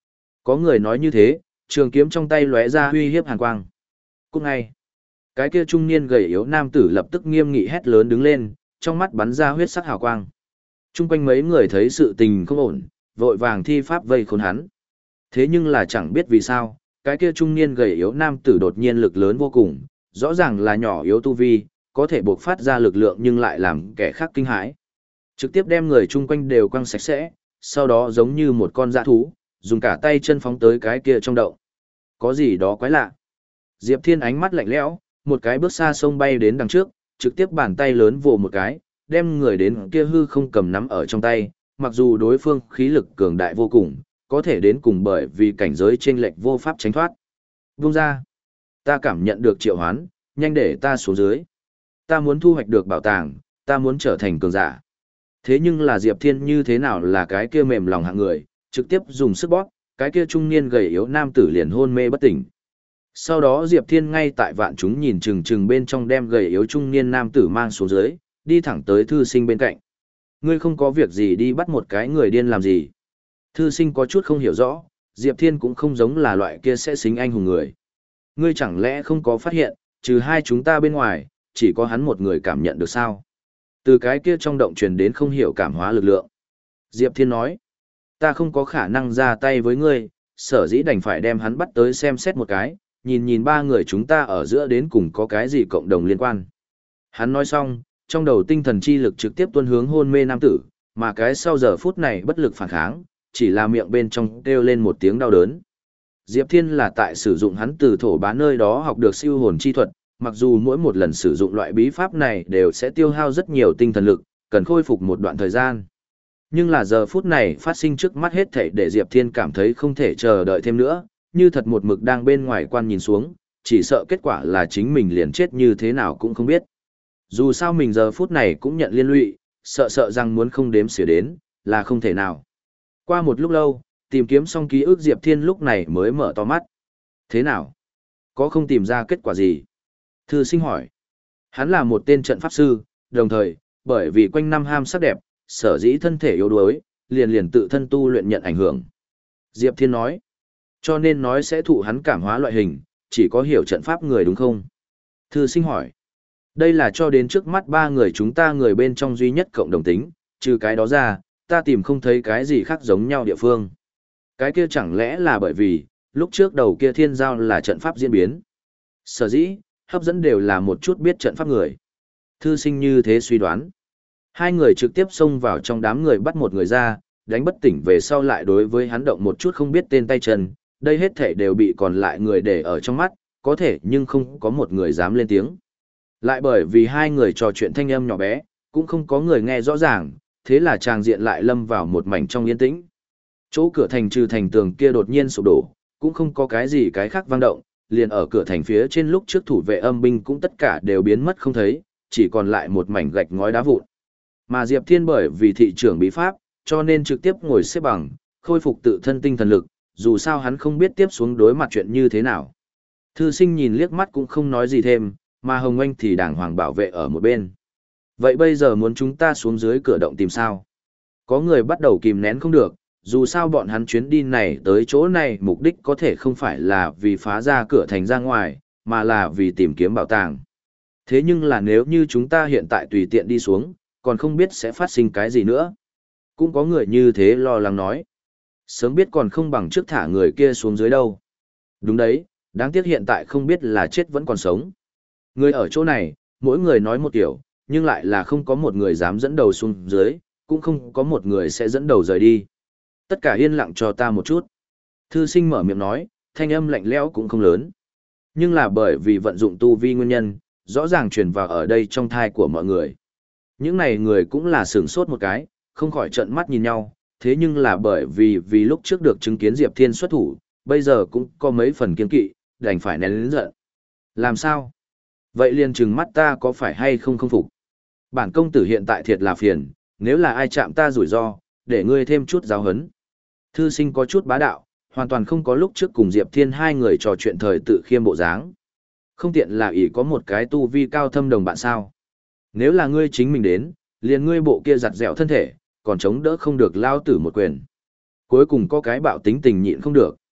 Có người nói như thế, trường kiếm trong tay lóe ra uy hiếp hàn quang. Cũng ngay, cái kia trung niên gầy yếu nam tử lập tức nghiêm nghị hét lớn đứng lên, trong mắt bắn ra huyết sắc hào quang. Trung quanh mấy người thấy sự tình không ổn, vội vàng thi pháp vây khốn hắn. Thế nhưng là chẳng biết vì sao, cái kia trung niên gầy yếu nam tử đột nhiên lực lớn vô cùng, rõ ràng là nhỏ yếu tu vi, có thể buộc phát ra lực lượng nhưng lại làm kẻ khác kinh hãi. Trực tiếp đem người chung quanh đều quăng sạch sẽ, sau đó giống như một con dã thú, dùng cả tay chân phóng tới cái kia trong động. Có gì đó quái lạ. Diệp Thiên ánh mắt lạnh lẽo, một cái bước xa sông bay đến đằng trước, trực tiếp bàn tay lớn vồ một cái, đem người đến kia hư không cầm nắm ở trong tay, mặc dù đối phương khí lực cường đại vô cùng, có thể đến cùng bởi vì cảnh giới chênh lệch vô pháp tránh thoát. Vung ra. Ta cảm nhận được triệu hoán, nhanh để ta xuống dưới. Ta muốn thu hoạch được bảo tàng, ta muốn trở thành cường giả. Thế nhưng là Diệp Thiên như thế nào là cái kia mềm lòng hạng người, trực tiếp dùng sức bóp, cái kia trung niên gầy yếu nam tử liền hôn mê bất tỉnh. Sau đó Diệp Thiên ngay tại vạn chúng nhìn chừng chừng bên trong đem gầy yếu trung niên nam tử mang xuống dưới, đi thẳng tới thư sinh bên cạnh. Ngươi không có việc gì đi bắt một cái người điên làm gì. Thư sinh có chút không hiểu rõ, Diệp Thiên cũng không giống là loại kia sẽ xính anh hùng người. Ngươi chẳng lẽ không có phát hiện, trừ hai chúng ta bên ngoài, chỉ có hắn một người cảm nhận được sao? Từ cái kia trong động truyền đến không hiểu cảm hóa lực lượng. Diệp Thiên nói, ta không có khả năng ra tay với ngươi, sở dĩ đành phải đem hắn bắt tới xem xét một cái, nhìn nhìn ba người chúng ta ở giữa đến cùng có cái gì cộng đồng liên quan. Hắn nói xong, trong đầu tinh thần chi lực trực tiếp tuôn hướng hôn mê nam tử, mà cái sau giờ phút này bất lực phản kháng, chỉ là miệng bên trong kêu lên một tiếng đau đớn. Diệp Thiên là tại sử dụng hắn từ thổ bá nơi đó học được siêu hồn chi thuật, mặc dù mỗi một lần sử dụng loại bí pháp này đều sẽ tiêu hao rất nhiều tinh thần lực, cần khôi phục một đoạn thời gian. Nhưng là giờ phút này phát sinh trước mắt hết thảy để Diệp Thiên cảm thấy không thể chờ đợi thêm nữa, như thật một mực đang bên ngoài quan nhìn xuống, chỉ sợ kết quả là chính mình liền chết như thế nào cũng không biết. Dù sao mình giờ phút này cũng nhận liên lụy, sợ sợ rằng muốn không đếm xỉa đến, là không thể nào. Qua một lúc lâu, tìm kiếm xong ký ức Diệp Thiên lúc này mới mở to mắt. Thế nào? Có không tìm ra kết quả gì? Thư sinh hỏi. Hắn là một tên trận pháp sư, đồng thời, bởi vì quanh năm ham sắc đẹp, sở dĩ thân thể yếu đuối, liền liền tự thân tu luyện nhận ảnh hưởng. Diệp Thiên nói. Cho nên nói sẽ thụ hắn cảm hóa loại hình, chỉ có hiểu trận pháp người đúng không? Thư sinh hỏi. Đây là cho đến trước mắt ba người chúng ta người bên trong duy nhất cộng đồng tính, trừ cái đó ra, ta tìm không thấy cái gì khác giống nhau địa phương. Cái kia chẳng lẽ là bởi vì, lúc trước đầu kia thiên giao là trận pháp diễn biến. Sở dĩ, hấp dẫn đều là một chút biết trận pháp người. Thư sinh như thế suy đoán. Hai người trực tiếp xông vào trong đám người bắt một người ra, đánh bất tỉnh về sau lại đối với hắn động một chút không biết tên tay chân. Đây hết thể đều bị còn lại người để ở trong mắt, có thể nhưng không có một người dám lên tiếng. Lại bởi vì hai người trò chuyện thanh âm nhỏ bé, cũng không có người nghe rõ ràng, thế là tràng diện lại lâm vào một mảnh trong yên tĩnh. Chỗ cửa thành trừ thành tường kia đột nhiên sụp đổ, cũng không có cái gì cái khác vang động, liền ở cửa thành phía trên lúc trước thủ vệ âm binh cũng tất cả đều biến mất không thấy, chỉ còn lại một mảnh gạch ngói đá vụn. Mà Diệp Thiên bởi vì thị trưởng bí pháp, cho nên trực tiếp ngồi xếp bằng, khôi phục tự thân tinh thần lực, dù sao hắn không biết tiếp xuống đối mặt chuyện như thế nào. Thư sinh nhìn liếc mắt cũng không nói gì thêm, mà Hồng Anh thì đàng hoàng bảo vệ ở một bên. Vậy bây giờ muốn chúng ta xuống dưới cửa động tìm sao? Có người bắt đầu kìm nén không được, dù sao bọn hắn chuyến đi này tới chỗ này mục đích có thể không phải là vì phá ra cửa thành ra ngoài, mà là vì tìm kiếm bảo tàng. Thế nhưng là nếu như chúng ta hiện tại tùy tiện đi xuống, còn không biết sẽ phát sinh cái gì nữa. Cũng có người như thế lo lắng nói. Sớm biết còn không bằng trước thả người kia xuống dưới đâu. Đúng đấy, đáng tiếc hiện tại không biết là chết vẫn còn sống. Người ở chỗ này, mỗi người nói một kiểu, nhưng lại là không có một người dám dẫn đầu xuống dưới, cũng không có một người sẽ dẫn đầu rời đi. Tất cả yên lặng cho ta một chút. Thư sinh mở miệng nói, thanh âm lạnh lẽo cũng không lớn. Nhưng là bởi vì vận dụng tu vi nguyên nhân, rõ ràng truyền vào ở đây trong thai của mọi người. Những này người cũng là sửng sốt một cái, không khỏi trợn mắt nhìn nhau, thế nhưng là bởi vì vì lúc trước được chứng kiến Diệp Thiên xuất thủ, bây giờ cũng có mấy phần kiên kỵ, đành phải nén lớn giận. Làm sao? Vậy liền trừng mắt ta có phải hay không không phục? Bản công tử hiện tại thiệt là phiền, nếu là ai chạm ta rủi ro, để ngươi thêm chút giáo hấn. Thư sinh có chút bá đạo, hoàn toàn không có lúc trước cùng Diệp Thiên hai người trò chuyện thời tự khiêm bộ dáng. Không tiện là ỷ có một cái tu vi cao thâm đồng bạn sao. Nếu là ngươi chính mình đến, liền ngươi bộ kia giặt dẻo thân thể, còn chống đỡ không được lao tử một quyền. Cuối cùng có cái bạo tính tình nhịn không được.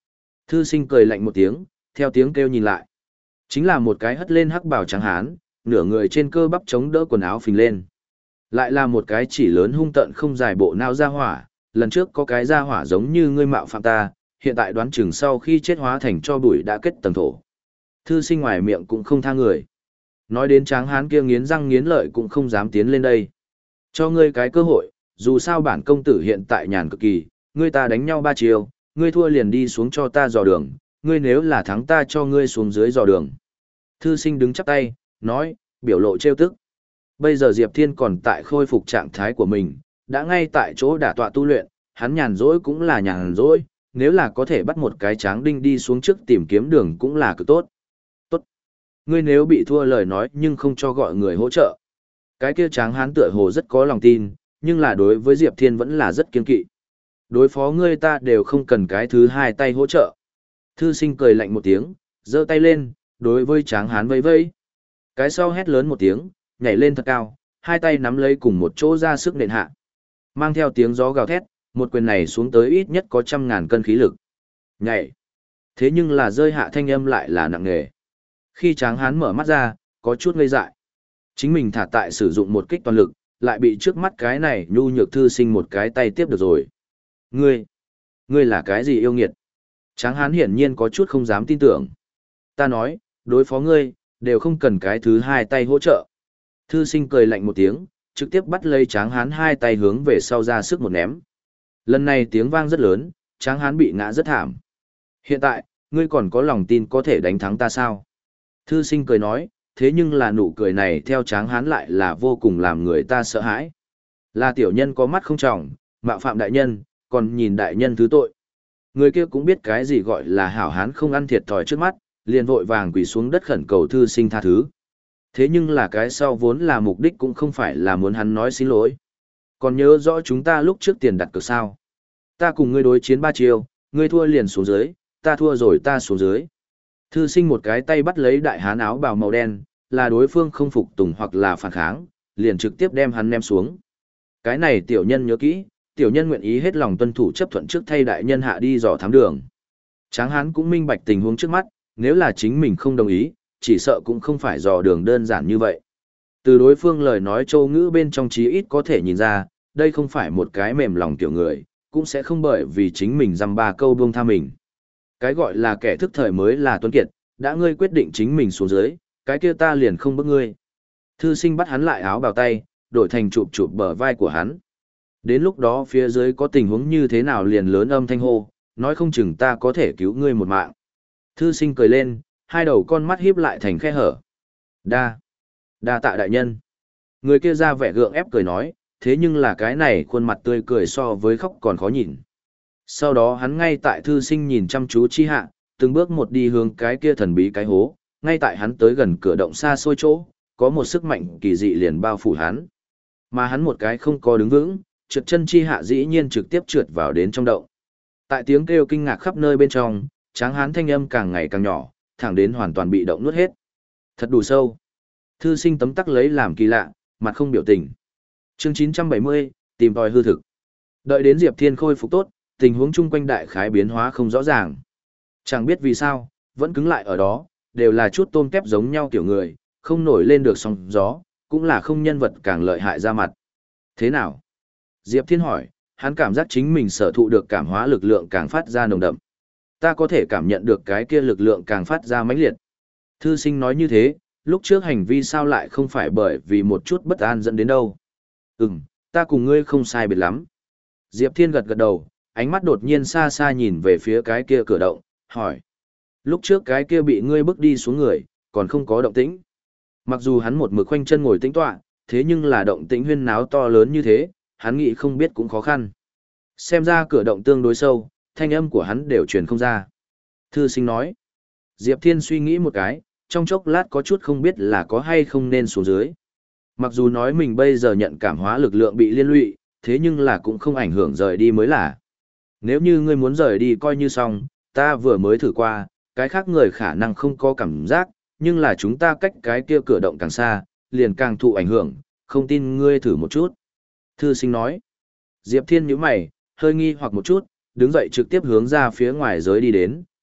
Thư sinh cười lạnh một tiếng, theo tiếng kêu nhìn lại. Chính là một cái hất lên hắc bào trắng hán, nửa người trên cơ bắp chống đỡ quần áo phình lên. Lại là một cái chỉ lớn hung tợn không dài bộ não ra hỏa, lần trước có cái ra hỏa giống như ngươi mạo phạm ta, hiện tại đoán chừng sau khi chết hóa thành cho bụi đã kết tầng thổ. Thư sinh ngoài miệng cũng không tha người. Nói đến tráng hán kia nghiến răng nghiến lợi cũng không dám tiến lên đây. Cho ngươi cái cơ hội, dù sao bản công tử hiện tại nhàn cực kỳ, ngươi ta đánh nhau ba chiều, ngươi thua liền đi xuống cho ta dò đường, ngươi nếu là thắng ta cho ngươi xuống dưới dò đường. Thư sinh đứng chắp tay, nói, biểu lộ trêu tức. Bây giờ Diệp Thiên còn tại khôi phục trạng thái của mình, đã ngay tại chỗ đả tọa tu luyện, hắn nhàn rỗi cũng là nhàn rỗi, nếu là có thể bắt một cái tráng đinh đi xuống trước tìm kiếm đường cũng là cực tốt. Tốt. Ngươi nếu bị thua lời nói nhưng không cho gọi người hỗ trợ. Cái kia tráng hán tựa hồ rất có lòng tin, nhưng là đối với Diệp Thiên vẫn là rất kiên kỵ. Đối phó ngươi ta đều không cần cái thứ hai tay hỗ trợ. Thư sinh cười lạnh một tiếng, giơ tay lên, đối với tráng hán vẫy vẫy. Cái sau hét lớn một tiếng, nhảy lên thật cao, hai tay nắm lấy cùng một chỗ ra sức nện hạ. Mang theo tiếng gió gào thét, một quyền này xuống tới ít nhất có trăm ngàn cân khí lực. Nhảy. Thế nhưng là rơi hạ thanh âm lại là nặng nề. Khi tráng hán mở mắt ra, có chút ngây dại. Chính mình thả tại sử dụng một kích toàn lực, lại bị trước mắt cái này nhu nhược thư sinh một cái tay tiếp được rồi. Ngươi, ngươi là cái gì yêu nghiệt? Tráng hán hiển nhiên có chút không dám tin tưởng. Ta nói, đối phó ngươi, đều không cần cái thứ hai tay hỗ trợ. Thư sinh cười lạnh một tiếng, trực tiếp bắt lấy tráng hán hai tay hướng về sau ra sức một ném. Lần này tiếng vang rất lớn, tráng hán bị ngã rất thảm. Hiện tại, ngươi còn có lòng tin có thể đánh thắng ta sao? Thư sinh cười nói, thế nhưng là nụ cười này theo tráng hán lại là vô cùng làm người ta sợ hãi. Là tiểu nhân có mắt không tròng, mạo phạm đại nhân, còn nhìn đại nhân thứ tội. Người kia cũng biết cái gì gọi là hảo hán không ăn thiệt thòi trước mắt, liền vội vàng quỳ xuống đất khẩn cầu thư sinh tha thứ. Thế nhưng là cái sau vốn là mục đích cũng không phải là muốn hắn nói xin lỗi. Còn nhớ rõ chúng ta lúc trước tiền đặt cược sao? Ta cùng ngươi đối chiến ba chiêu, ngươi thua liền xuống dưới, ta thua rồi ta xuống dưới. Thư sinh một cái tay bắt lấy đại hán áo bào màu đen, là đối phương không phục tùng hoặc là phản kháng, liền trực tiếp đem hắn ném xuống. Cái này tiểu nhân nhớ kỹ, tiểu nhân nguyện ý hết lòng tuân thủ chấp thuận trước thay đại nhân hạ đi dò thám đường. Tráng hán cũng minh bạch tình huống trước mắt, nếu là chính mình không đồng ý, chỉ sợ cũng không phải dò đường đơn giản như vậy. Từ đối phương lời nói châu ngữ bên trong chí ít có thể nhìn ra, đây không phải một cái mềm lòng tiểu người, cũng sẽ không bởi vì chính mình dăm ba câu buông tha mình. Cái gọi là kẻ thức thời mới là tuấn kiệt, đã ngươi quyết định chính mình xuống dưới, cái kia ta liền không bức ngươi. Thư sinh bắt hắn lại áo bào tay, đổi thành chụp chụp bờ vai của hắn. Đến lúc đó phía dưới có tình huống như thế nào liền lớn âm thanh hô, nói không chừng ta có thể cứu ngươi một mạng. Thư sinh cười lên, hai đầu con mắt híp lại thành khe hở. Đa, đa tạ đại nhân. Người kia ra vẻ gượng ép cười nói, thế nhưng là cái này khuôn mặt tươi cười so với khóc còn khó nhìn. Sau đó hắn ngay tại thư sinh nhìn chăm chú chi hạ, từng bước một đi hướng cái kia thần bí cái hố, ngay tại hắn tới gần cửa động xa xôi chỗ, có một sức mạnh kỳ dị liền bao phủ hắn. Mà hắn một cái không có đứng vững, trượt chân chi hạ dĩ nhiên trực tiếp trượt vào đến trong động. Tại tiếng kêu kinh ngạc khắp nơi bên trong, tráng hán thanh âm càng ngày càng nhỏ, thẳng đến hoàn toàn bị động nuốt hết. Thật đủ sâu. Thư sinh tấm tắc lấy làm kỳ lạ, mặt không biểu tình. Chương chín trăm bảy mươi, tìm tòi hư thực. Đợi đến Diệp Thiên khôi phục tốt, tình huống chung quanh đại khái biến hóa không rõ ràng. Chẳng biết vì sao, vẫn cứng lại ở đó, đều là chút tôm tép giống nhau kiểu người, không nổi lên được sóng gió, cũng là không nhân vật càng lợi hại ra mặt. Thế nào? Diệp Thiên hỏi, hắn cảm giác chính mình sở thụ được cảm hóa lực lượng càng phát ra nồng đậm. Ta có thể cảm nhận được cái kia lực lượng càng phát ra mãnh liệt. Thư sinh nói như thế, lúc trước hành vi sao lại không phải bởi vì một chút bất an dẫn đến đâu. Ừm, ta cùng ngươi không sai biệt lắm. Diệp Thiên gật gật đầu, ánh mắt đột nhiên xa xa nhìn về phía cái kia cửa động, hỏi. Lúc trước cái kia bị ngươi bước đi xuống người, còn không có động tĩnh. Mặc dù hắn một mực khoanh chân ngồi tĩnh tọa, thế nhưng là động tĩnh huyên náo to lớn như thế, hắn nghĩ không biết cũng khó khăn. Xem ra cửa động tương đối sâu, thanh âm của hắn đều truyền không ra. Thư sinh nói. Diệp Thiên suy nghĩ một cái, trong chốc lát có chút không biết là có hay không nên xuống dưới. Mặc dù nói mình bây giờ nhận cảm hóa lực lượng bị liên lụy, thế nhưng là cũng không ảnh hưởng rời đi mới là. Nếu như ngươi muốn rời đi coi như xong, ta vừa mới thử qua, cái khác người khả năng không có cảm giác, nhưng là chúng ta cách cái kia cửa động càng xa, liền càng thụ ảnh hưởng, không tin ngươi thử một chút. Thư sinh nói. Diệp Thiên nhíu mày, hơi nghi hoặc một chút, đứng dậy trực tiếp hướng ra phía ngoài giới đi đến,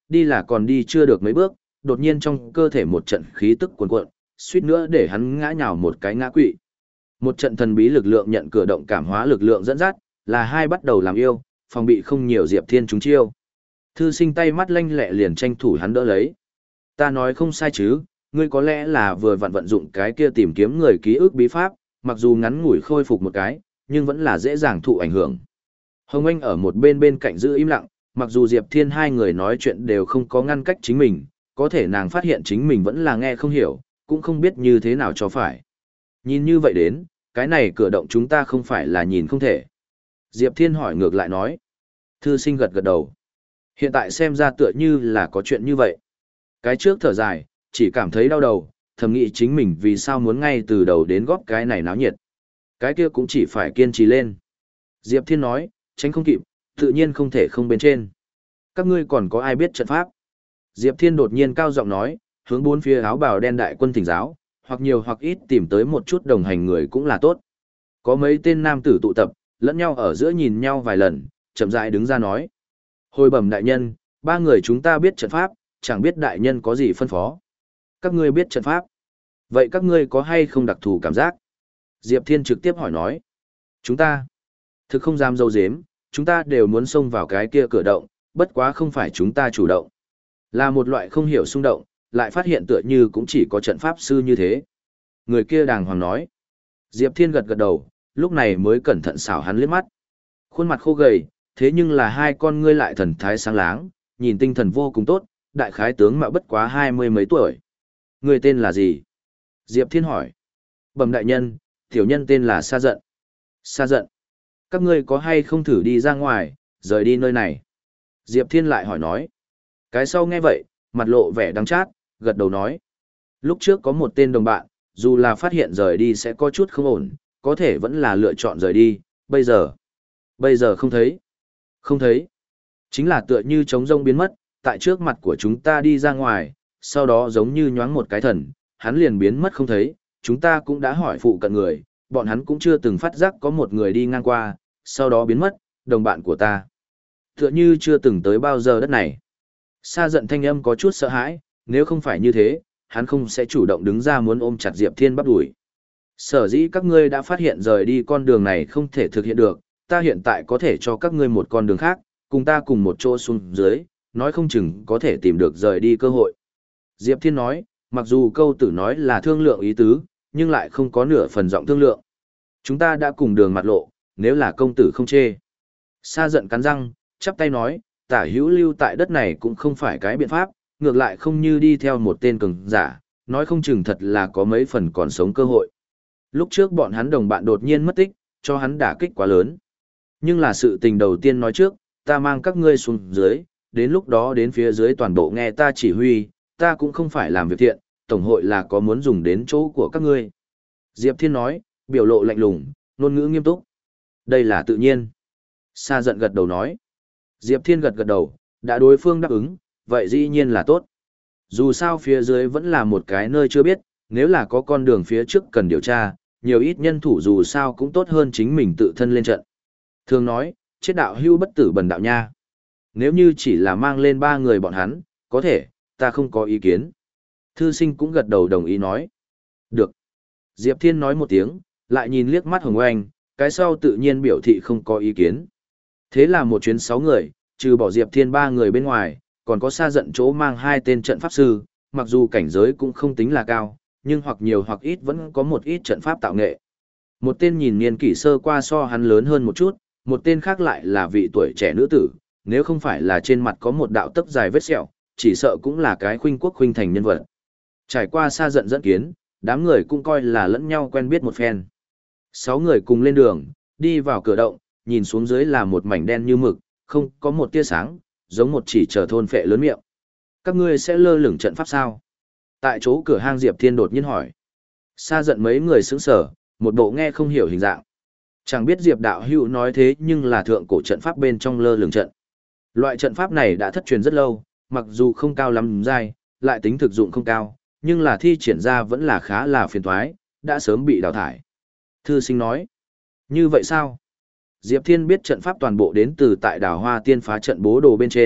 đi là còn đi chưa được mấy bước, đột nhiên trong cơ thể một trận khí tức cuồn cuộn, suýt nữa để hắn ngã nhào một cái ngã quỵ. Một trận thần bí lực lượng nhận cửa động cảm hóa lực lượng dẫn dắt, là hai bắt đầu làm yêu, phòng bị không nhiều Diệp Thiên trúng chiêu. Thư sinh tay mắt lanh lẹ liền tranh thủ hắn đỡ lấy. Ta nói không sai chứ, ngươi có lẽ là vừa vặn vận dụng cái kia tìm kiếm người ký ức bí pháp, mặc dù ngắn ngủi khôi phục một cái, nhưng vẫn là dễ dàng thụ ảnh hưởng. Hồng Anh ở một bên bên cạnh giữ im lặng, mặc dù Diệp Thiên hai người nói chuyện đều không có ngăn cách chính mình, có thể nàng phát hiện chính mình vẫn là nghe không hiểu, cũng không biết như thế nào cho phải. Nhìn như vậy đến, cái này cửa động chúng ta không phải là nhìn không thể. Diệp Thiên hỏi ngược lại nói. Thư sinh gật gật đầu. Hiện tại xem ra tựa như là có chuyện như vậy. Cái trước thở dài, chỉ cảm thấy đau đầu, thầm nghĩ chính mình vì sao muốn ngay từ đầu đến góp cái này náo nhiệt. Cái kia cũng chỉ phải kiên trì lên. Diệp Thiên nói, tránh không kịp, tự nhiên không thể không bên trên. Các ngươi còn có ai biết trận pháp? Diệp Thiên đột nhiên cao giọng nói, hướng bốn phía áo bào đen đại quân thỉnh giáo, hoặc nhiều hoặc ít tìm tới một chút đồng hành người cũng là tốt. Có mấy tên nam tử tụ tập, lẫn nhau ở giữa nhìn nhau vài lần, chậm rãi đứng ra nói. Hồi bẩm đại nhân, ba người chúng ta biết trận pháp, chẳng biết đại nhân có gì phân phó. Các ngươi biết trận pháp. Vậy các ngươi có hay không đặc thù cảm giác? Diệp Thiên trực tiếp hỏi nói. Chúng ta, thực không dám dâu dếm, chúng ta đều muốn xông vào cái kia cửa động, bất quá không phải chúng ta chủ động. Là một loại không hiểu xung động, lại phát hiện tựa như cũng chỉ có trận pháp sư như thế. Người kia đàng hoàng nói. Diệp Thiên gật gật đầu, lúc này mới cẩn thận xảo hắn liếc mắt. Khuôn mặt khô gầy, thế nhưng là hai con ngươi lại thần thái sáng láng, nhìn tinh thần vô cùng tốt, đại khái tướng mạo bất quá hai mươi mấy tuổi. Người tên là gì? Diệp Thiên hỏi. Bẩm đại nhân, tiểu nhân tên là Sa Giận. Sa Giận. Các ngươi có hay không thử đi ra ngoài, rời đi nơi này? Diệp Thiên lại hỏi nói. Cái sau nghe vậy, mặt lộ vẻ đắng chát, gật đầu nói. Lúc trước có một tên đồng bạn, dù là phát hiện rời đi sẽ có chút không ổn, có thể vẫn là lựa chọn rời đi, bây giờ. Bây giờ không thấy. Không thấy. Chính là tựa như trống rông biến mất, tại trước mặt của chúng ta đi ra ngoài, sau đó giống như nhoáng một cái thần, hắn liền biến mất không thấy, chúng ta cũng đã hỏi phụ cận người, bọn hắn cũng chưa từng phát giác có một người đi ngang qua, sau đó biến mất, đồng bạn của ta. Tựa như chưa từng tới bao giờ đất này. Sa Giận thanh âm có chút sợ hãi, nếu không phải như thế, hắn không sẽ chủ động đứng ra muốn ôm chặt Diệp Thiên bắp đuổi. Sở dĩ các ngươi đã phát hiện rời đi con đường này không thể thực hiện được, ta hiện tại có thể cho các ngươi một con đường khác, cùng ta cùng một chỗ xuống dưới, nói không chừng có thể tìm được rời đi cơ hội. Diệp Thiên nói, mặc dù câu tử nói là thương lượng ý tứ, nhưng lại không có nửa phần giọng thương lượng. Chúng ta đã cùng đường mặt lộ, nếu là công tử không chê. Sa Giận cắn răng, chắp tay nói, tả hữu lưu tại đất này cũng không phải cái biện pháp, ngược lại không như đi theo một tên cường giả, nói không chừng thật là có mấy phần còn sống cơ hội. Lúc trước bọn hắn đồng bạn đột nhiên mất tích, cho hắn đả kích quá lớn. Nhưng là sự tình đầu tiên nói trước, ta mang các ngươi xuống dưới, đến lúc đó đến phía dưới toàn bộ nghe ta chỉ huy, ta cũng không phải làm việc thiện, tổng hội là có muốn dùng đến chỗ của các ngươi. Diệp Thiên nói, biểu lộ lạnh lùng, ngôn ngữ nghiêm túc. Đây là tự nhiên. Sa Giận gật đầu nói. Diệp Thiên gật gật đầu, đã đối phương đáp ứng, vậy dĩ nhiên là tốt. Dù sao phía dưới vẫn là một cái nơi chưa biết, nếu là có con đường phía trước cần điều tra, nhiều ít nhân thủ dù sao cũng tốt hơn chính mình tự thân lên trận. Thường nói, chết đạo hưu bất tử bần đạo nha. Nếu như chỉ là mang lên ba người bọn hắn, có thể, ta không có ý kiến. Thư sinh cũng gật đầu đồng ý nói. Được. Diệp Thiên nói một tiếng, lại nhìn liếc mắt Hồng Oanh, cái sau tự nhiên biểu thị không có ý kiến. Thế là một chuyến sáu người, trừ bỏ Diệp Thiên ba người bên ngoài, còn có Sa Giận chỗ mang hai tên trận pháp sư, mặc dù cảnh giới cũng không tính là cao, nhưng hoặc nhiều hoặc ít vẫn có một ít trận pháp tạo nghệ. Một tên nhìn niên kỷ sơ qua so hắn lớn hơn một chút, một tên khác lại là vị tuổi trẻ nữ tử, nếu không phải là trên mặt có một đạo tấc dài vết sẹo, chỉ sợ cũng là cái khuynh quốc khuynh thành nhân vật. Trải qua Sa Giận dẫn kiến, đám người cũng coi là lẫn nhau quen biết một phen. Sáu người cùng lên đường, đi vào cửa động, nhìn xuống dưới là một mảnh đen như mực, không có một tia sáng, giống một chỉ chờ thôn phệ lớn miệng. Các ngươi sẽ lơ lửng trận pháp sao? Tại chỗ cửa hang Diệp Thiên đột nhiên hỏi. Sa Giận mấy người sững sờ, một bộ nghe không hiểu hình dạng. Chẳng biết Diệp đạo hữu nói thế nhưng là thượng cổ trận pháp bên trong lơ lửng trận. Loại trận pháp này đã thất truyền rất lâu, mặc dù không cao lắm dai, lại tính thực dụng không cao, nhưng là thi triển ra vẫn là khá là phiền toái, đã sớm bị đào thải. Thư sinh nói. Như vậy sao? Diệp Thiên biết trận pháp toàn bộ đến từ tại đảo Hoa Tiên phá trận bố đồ bên trên,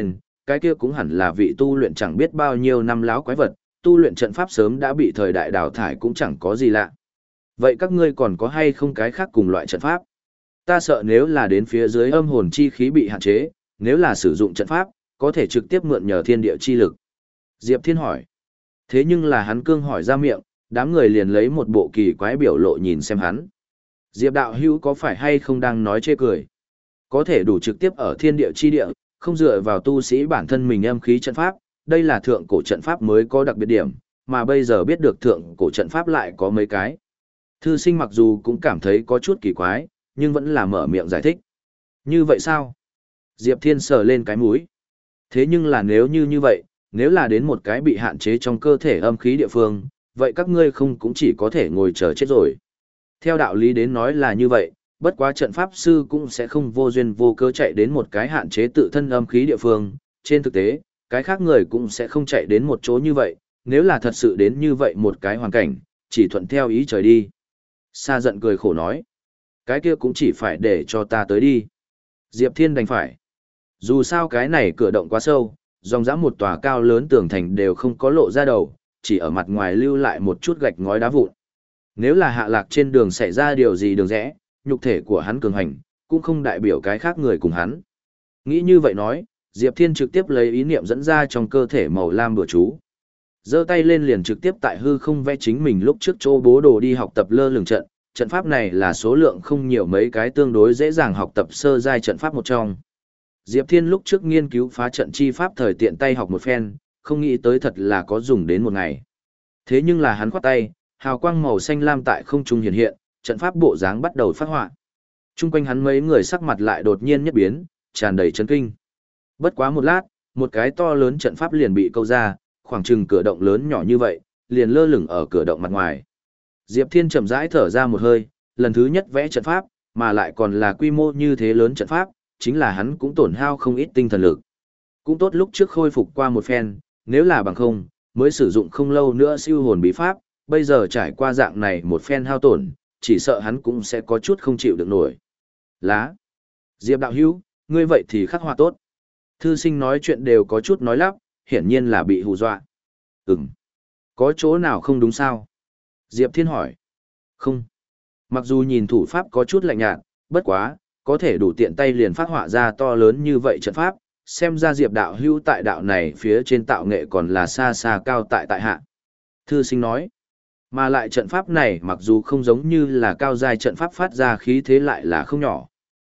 cái kia cũng hẳn là vị tu luyện chẳng biết bao nhiêu năm láo quái vật, tu luyện trận pháp sớm đã bị thời đại đào thải cũng chẳng có gì lạ. Vậy các ngươi còn có hay không cái khác cùng loại trận pháp? Ta sợ nếu là đến phía dưới âm hồn chi khí bị hạn chế, nếu là sử dụng trận pháp, có thể trực tiếp mượn nhờ thiên địa chi lực. Diệp Thiên hỏi. Thế nhưng là hắn cương hỏi ra miệng, đám người liền lấy một bộ kỳ quái biểu lộ nhìn xem hắn. Diệp đạo hữu có phải hay không đang nói chê cười? Có thể đủ trực tiếp ở thiên địa chi địa, không dựa vào tu sĩ bản thân mình âm khí trận pháp, đây là thượng cổ trận pháp mới có đặc biệt điểm, mà bây giờ biết được thượng cổ trận pháp lại có mấy cái. Thư sinh mặc dù cũng cảm thấy có chút kỳ quái, nhưng vẫn là mở miệng giải thích. Như vậy sao? Diệp Thiên sờ lên cái mũi. Thế nhưng là nếu như như vậy, nếu là đến một cái bị hạn chế trong cơ thể âm khí địa phương, vậy các ngươi không cũng chỉ có thể ngồi chờ chết rồi. Theo đạo lý đến nói là như vậy, bất quá trận pháp sư cũng sẽ không vô duyên vô cớ chạy đến một cái hạn chế tự thân âm khí địa phương. Trên thực tế, cái khác người cũng sẽ không chạy đến một chỗ như vậy, nếu là thật sự đến như vậy một cái hoàn cảnh, chỉ thuận theo ý trời đi. Sa giận cười khổ nói, cái kia cũng chỉ phải để cho ta tới đi. Diệp Thiên đành phải. Dù sao cái này cửa động quá sâu, dòng dã một tòa cao lớn tường thành đều không có lộ ra đầu, chỉ ở mặt ngoài lưu lại một chút gạch ngói đá vụn. Nếu là hạ lạc trên đường xảy ra điều gì đường rẽ, nhục thể của hắn cường hành, cũng không đại biểu cái khác người cùng hắn. Nghĩ như vậy nói, Diệp Thiên trực tiếp lấy ý niệm dẫn ra trong cơ thể màu lam bừa chú. Giơ tay lên liền trực tiếp tại hư không vẽ chính mình lúc trước chỗ bố đồ đi học tập lơ lửng trận. Trận pháp này là số lượng không nhiều mấy cái tương đối dễ dàng học tập sơ giai trận pháp một trong. Diệp Thiên lúc trước nghiên cứu phá trận chi pháp thời tiện tay học một phen, không nghĩ tới thật là có dùng đến một ngày. Thế nhưng là hắn khoát tay, hào quang màu xanh lam tại không trung hiện hiện, trận pháp bộ dáng bắt đầu phát họa. Trung quanh hắn mấy người sắc mặt lại đột nhiên nhất biến, tràn đầy chấn kinh. Bất quá một lát, một cái to lớn trận pháp liền bị câu ra, khoảng chừng cửa động lớn nhỏ như vậy, liền lơ lửng ở cửa động mặt ngoài. Diệp Thiên chậm rãi thở ra một hơi, lần thứ nhất vẽ trận pháp, mà lại còn là quy mô như thế lớn trận pháp, chính là hắn cũng tổn hao không ít tinh thần lực. Cũng tốt lúc trước khôi phục qua một phen, nếu là bằng không, mới sử dụng không lâu nữa siêu hồn bí pháp, bây giờ trải qua dạng này một phen hao tổn, chỉ sợ hắn cũng sẽ có chút không chịu được nổi. Lá. Diệp đạo hữu, ngươi vậy thì khắc họa tốt. Thư sinh nói chuyện đều có chút nói lắp, hiển nhiên là bị hù dọa. Ừm. Có chỗ nào không đúng sao? Diệp Thiên hỏi. Không. Mặc dù nhìn thủ pháp có chút lạnh nhạt, bất quá, có thể đủ tiện tay liền phát họa ra to lớn như vậy trận pháp, xem ra Diệp đạo hữu tại đạo này phía trên tạo nghệ còn là xa xa cao tại tại hạ. Thư sinh nói. Mà lại trận pháp này mặc dù không giống như là cao giai trận pháp phát ra khí thế lại là không nhỏ.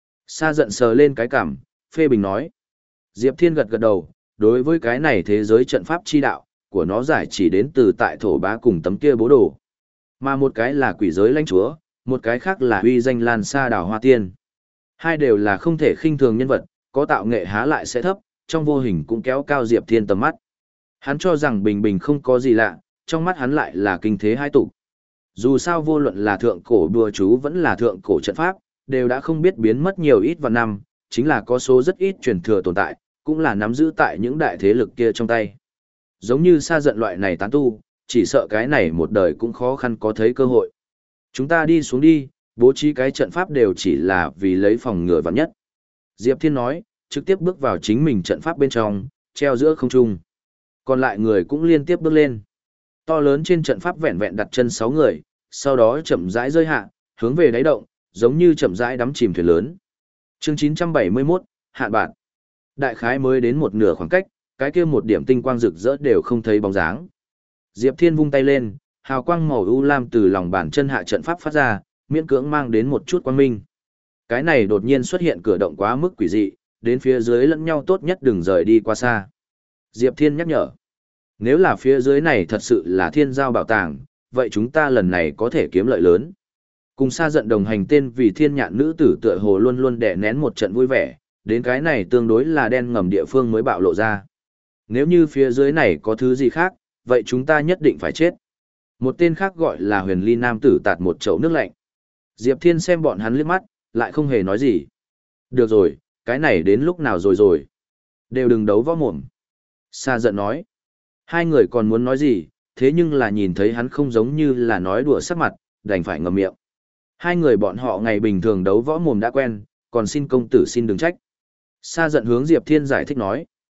Sa giận sờ lên cái cằm, phê bình nói. Diệp Thiên gật gật đầu, đối với cái này thế giới trận pháp chi đạo, của nó giải chỉ đến từ tại thổ bá cùng tấm kia bố đồ. Mà một cái là quỷ giới lãnh chúa, một cái khác là uy danh lan xa đào hoa tiên. Hai đều là không thể khinh thường nhân vật, có tạo nghệ há lại sẽ thấp, trong vô hình cũng kéo cao Diệp Thiên tầm mắt. Hắn cho rằng bình bình không có gì lạ, trong mắt hắn lại là kinh thế hai tục. Dù sao vô luận là thượng cổ đùa chú vẫn là thượng cổ trận pháp, đều đã không biết biến mất nhiều ít vạn năm, chính là có số rất ít truyền thừa tồn tại, cũng là nắm giữ tại những đại thế lực kia trong tay. Giống như Sa giận loại này tán tu, chỉ sợ cái này một đời cũng khó khăn có thấy cơ hội. Chúng ta đi xuống đi, bố trí cái trận pháp đều chỉ là vì lấy phòng ngừa vạn nhất. Diệp Thiên nói, trực tiếp bước vào chính mình trận pháp bên trong, treo giữa không trung. Còn lại người cũng liên tiếp bước lên. To lớn trên trận pháp vẹn vẹn đặt chân sáu người, sau đó chậm rãi rơi hạ, hướng về đáy động, giống như chậm rãi đắm chìm thuyền lớn. Chương chín trăm bảy mươi mốt, hạn bạn. Đại khái mới đến một nửa khoảng cách, cái kia một điểm tinh quang rực rỡ đều không thấy bóng dáng. Diệp Thiên vung tay lên, hào quang màu u lam từ lòng bàn chân hạ trận pháp phát ra, miễn cưỡng mang đến một chút quang minh. Cái này đột nhiên xuất hiện cửa động quá mức quỷ dị, đến phía dưới lẫn nhau tốt nhất đừng rời đi quá xa. Diệp Thiên nhắc nhở. Nếu là phía dưới này thật sự là thiên giao bảo tàng, vậy chúng ta lần này có thể kiếm lợi lớn. Cùng Sa giận đồng hành tên vì thiên nhạn nữ tử tựa hồ luôn luôn đè nén một trận vui vẻ, đến cái này tương đối là đen ngầm địa phương mới bạo lộ ra. Nếu như phía dưới này có thứ gì khác, vậy chúng ta nhất định phải chết. Một tên khác gọi là huyền ly nam tử tạt một chậu nước lạnh. Diệp Thiên xem bọn hắn liếc mắt, lại không hề nói gì. Được rồi, cái này đến lúc nào rồi rồi. Đều đừng đấu võ mồm. Sa giận nói. Hai người còn muốn nói gì, thế nhưng là nhìn thấy hắn không giống như là nói đùa sắc mặt, đành phải ngậm miệng. Hai người bọn họ ngày bình thường đấu võ mồm đã quen, còn xin công tử xin đừng trách. Sa giận hướng Diệp Thiên giải thích nói.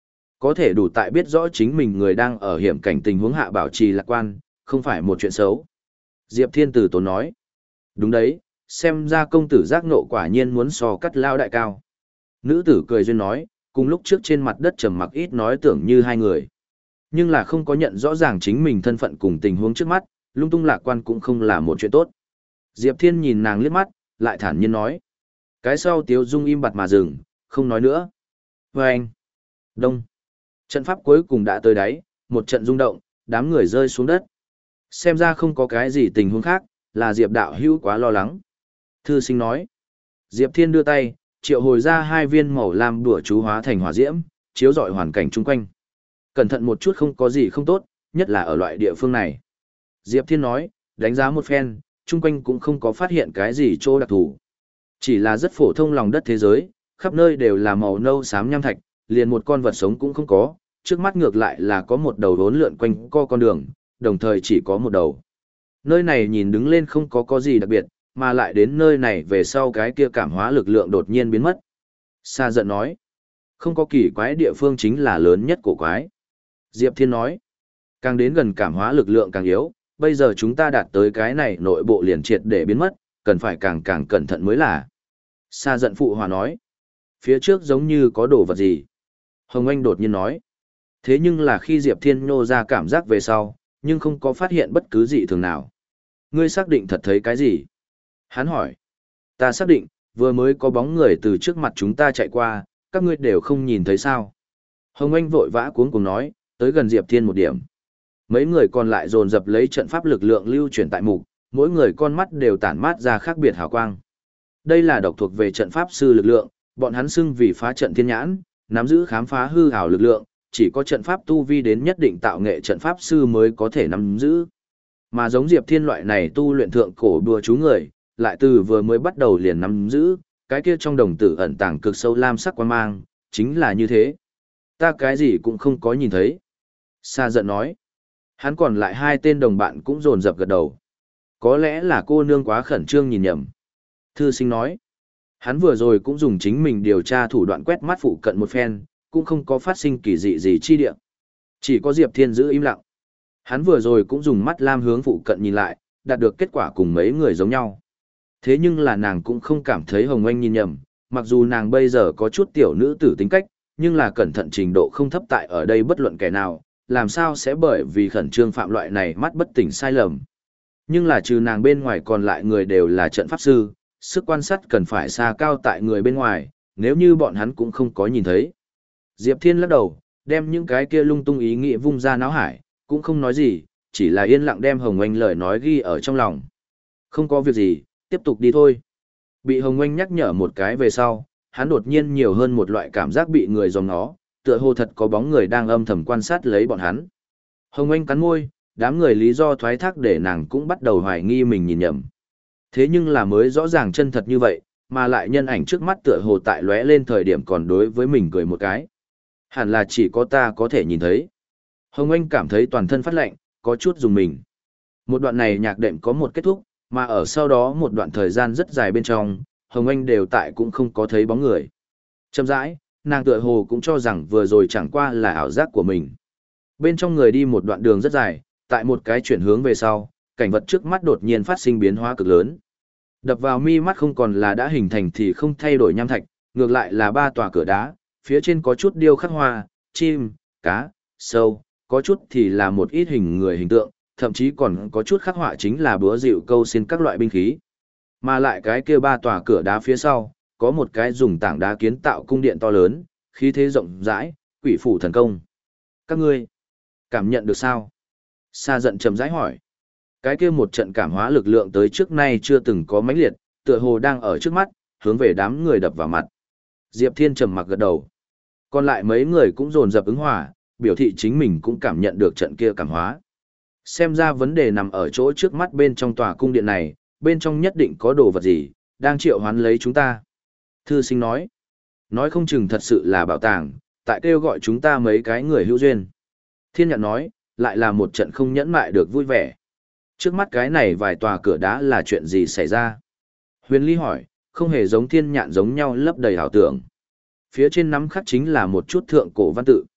có thể đủ tại biết rõ chính mình người đang ở hiểm cảnh tình huống hạ bảo trì lạc quan, không phải một chuyện xấu. Diệp Thiên Tử tốn nói. Đúng đấy, xem ra công tử giác nộ quả nhiên muốn so cắt lao đại cao. Nữ tử cười duyên nói, cùng lúc trước trên mặt đất trầm mặc ít nói tưởng như hai người. Nhưng là không có nhận rõ ràng chính mình thân phận cùng tình huống trước mắt, lung tung lạc quan cũng không là một chuyện tốt. Diệp Thiên nhìn nàng liếc mắt, lại thản nhiên nói. Cái sau Tiếu Dung im bặt mà dừng, không nói nữa. Và anh, đông. Trận pháp cuối cùng đã tới đáy, một trận rung động, đám người rơi xuống đất. Xem ra không có cái gì tình huống khác, là Diệp đạo hữu quá lo lắng. Thư sinh nói. Diệp Thiên đưa tay, triệu hồi ra hai viên màu lam đùa chú hóa thành hỏa diễm, chiếu rọi hoàn cảnh chung quanh. Cẩn thận một chút không có gì không tốt, nhất là ở loại địa phương này. Diệp Thiên nói, đánh giá một phen, chung quanh cũng không có phát hiện cái gì chỗ đặc thù. Chỉ là rất phổ thông lòng đất thế giới, khắp nơi đều là màu nâu xám nham thạch, liền một con vật sống cũng không có, trước mắt ngược lại là có một đầu rốn lượn quanh co con đường, đồng thời chỉ có một đầu. Nơi này nhìn đứng lên không có có gì đặc biệt, mà lại đến nơi này về sau cái kia cảm hóa lực lượng đột nhiên biến mất. Sa giận nói, không có kỳ quái địa phương chính là lớn nhất cổ quái. Diệp Thiên nói, càng đến gần cảm hóa lực lượng càng yếu, bây giờ chúng ta đạt tới cái này nội bộ liền triệt để biến mất, cần phải càng càng cẩn thận mới là. Sa giận phụ hòa nói, phía trước giống như có đồ vật gì. Hồng Anh đột nhiên nói, thế nhưng là khi Diệp Thiên nhô ra cảm giác về sau, nhưng không có phát hiện bất cứ gì thường nào. Ngươi xác định thật thấy cái gì? Hắn hỏi, ta xác định, vừa mới có bóng người từ trước mặt chúng ta chạy qua, các ngươi đều không nhìn thấy sao. Hồng Anh vội vã cuống cuồng nói, tới gần Diệp Thiên một điểm. Mấy người còn lại dồn dập lấy trận pháp lực lượng lưu chuyển tại mục, mỗi người con mắt đều tản mát ra khác biệt hào quang. Đây là độc thuộc về trận pháp sư lực lượng, bọn hắn xưng vì phá trận thiên nhãn, nắm giữ khám phá hư ảo lực lượng, chỉ có trận pháp tu vi đến nhất định tạo nghệ trận pháp sư mới có thể nắm giữ. Mà giống Diệp Thiên loại này tu luyện thượng cổ đùa chú người, lại từ vừa mới bắt đầu liền nắm giữ, cái kia trong đồng tử ẩn tàng cực sâu lam sắc quan mang, chính là như thế. Ta cái gì cũng không có nhìn thấy. Sa giận nói. Hắn còn lại hai tên đồng bạn cũng rồn rập gật đầu. Có lẽ là cô nương quá khẩn trương nhìn nhầm. Thư sinh nói. Hắn vừa rồi cũng dùng chính mình điều tra thủ đoạn quét mắt phụ cận một phen, cũng không có phát sinh kỳ dị gì chi địa. Chỉ có Diệp Thiên giữ im lặng. Hắn vừa rồi cũng dùng mắt lam hướng phụ cận nhìn lại, đạt được kết quả cùng mấy người giống nhau. Thế nhưng là nàng cũng không cảm thấy Hồng Anh nhìn nhầm, mặc dù nàng bây giờ có chút tiểu nữ tử tính cách, nhưng là cẩn thận trình độ không thấp tại ở đây bất luận kẻ nào, làm sao sẽ bởi vì khẩn trương phạm loại này mắt bất tỉnh sai lầm. Nhưng là trừ nàng bên ngoài còn lại người đều là trận pháp sư, sức quan sát cần phải xa cao tại người bên ngoài, nếu như bọn hắn cũng không có nhìn thấy. Diệp Thiên lắc đầu, đem những cái kia lung tung ý nghĩ vung ra náo hải, cũng không nói gì, chỉ là yên lặng đem Hồng Anh lời nói ghi ở trong lòng. Không có việc gì, tiếp tục đi thôi. Bị Hồng Anh nhắc nhở một cái về sau, hắn đột nhiên nhiều hơn một loại cảm giác bị người dòm ngó, tựa hồ thật có bóng người đang âm thầm quan sát lấy bọn hắn. Hồng Anh cắn môi, đám người lý do thoái thác để nàng cũng bắt đầu hoài nghi mình nhìn nhầm. Thế nhưng là mới rõ ràng chân thật như vậy, mà lại nhân ảnh trước mắt tựa hồ tại lóe lên thời điểm còn đối với mình cười một cái. Hẳn là chỉ có ta có thể nhìn thấy. Hồng Anh cảm thấy toàn thân phát lạnh, có chút dùng mình. Một đoạn này nhạc đệm có một kết thúc, mà ở sau đó một đoạn thời gian rất dài bên trong, Hồng Anh đều tại cũng không có thấy bóng người. Chậm rãi, nàng tựa hồ cũng cho rằng vừa rồi chẳng qua là ảo giác của mình. Bên trong người đi một đoạn đường rất dài, tại một cái chuyển hướng về sau, cảnh vật trước mắt đột nhiên phát sinh biến hóa cực lớn. Đập vào mi mắt không còn là đã hình thành thì không thay đổi nham thạch, ngược lại là ba tòa cửa đá, phía trên có chút điêu khắc hoa, chim, cá, sâu, có chút thì là một ít hình người hình tượng, thậm chí còn có chút khắc họa chính là búa dịu câu xin các loại binh khí. Mà lại cái kia ba tòa cửa đá phía sau, có một cái dùng tảng đá kiến tạo cung điện to lớn, khí thế rộng rãi, quỷ phủ thần công. Các ngươi cảm nhận được sao? Sa giận trầm rãi hỏi. Cái kia một trận cảm hóa lực lượng tới trước nay chưa từng có mãnh liệt, tựa hồ đang ở trước mắt, hướng về đám người đập vào mặt. Diệp Thiên trầm mặc gật đầu. Còn lại mấy người cũng dồn dập ứng hòa, biểu thị chính mình cũng cảm nhận được trận kia cảm hóa. Xem ra vấn đề nằm ở chỗ trước mắt bên trong tòa cung điện này, bên trong nhất định có đồ vật gì, đang triệu hoán lấy chúng ta. Thư sinh nói, nói không chừng thật sự là bảo tàng, tại kêu gọi chúng ta mấy cái người hữu duyên. Thiên Nhạn nói, lại là một trận không nhẫn mại được vui vẻ. Trước mắt cái này vài tòa cửa đá là chuyện gì xảy ra? Huyền Ly hỏi, không hề giống Thiên Nhạn giống nhau lấp đầy ảo tưởng. Phía trên nắm khắc chính là một chút thượng cổ văn tự.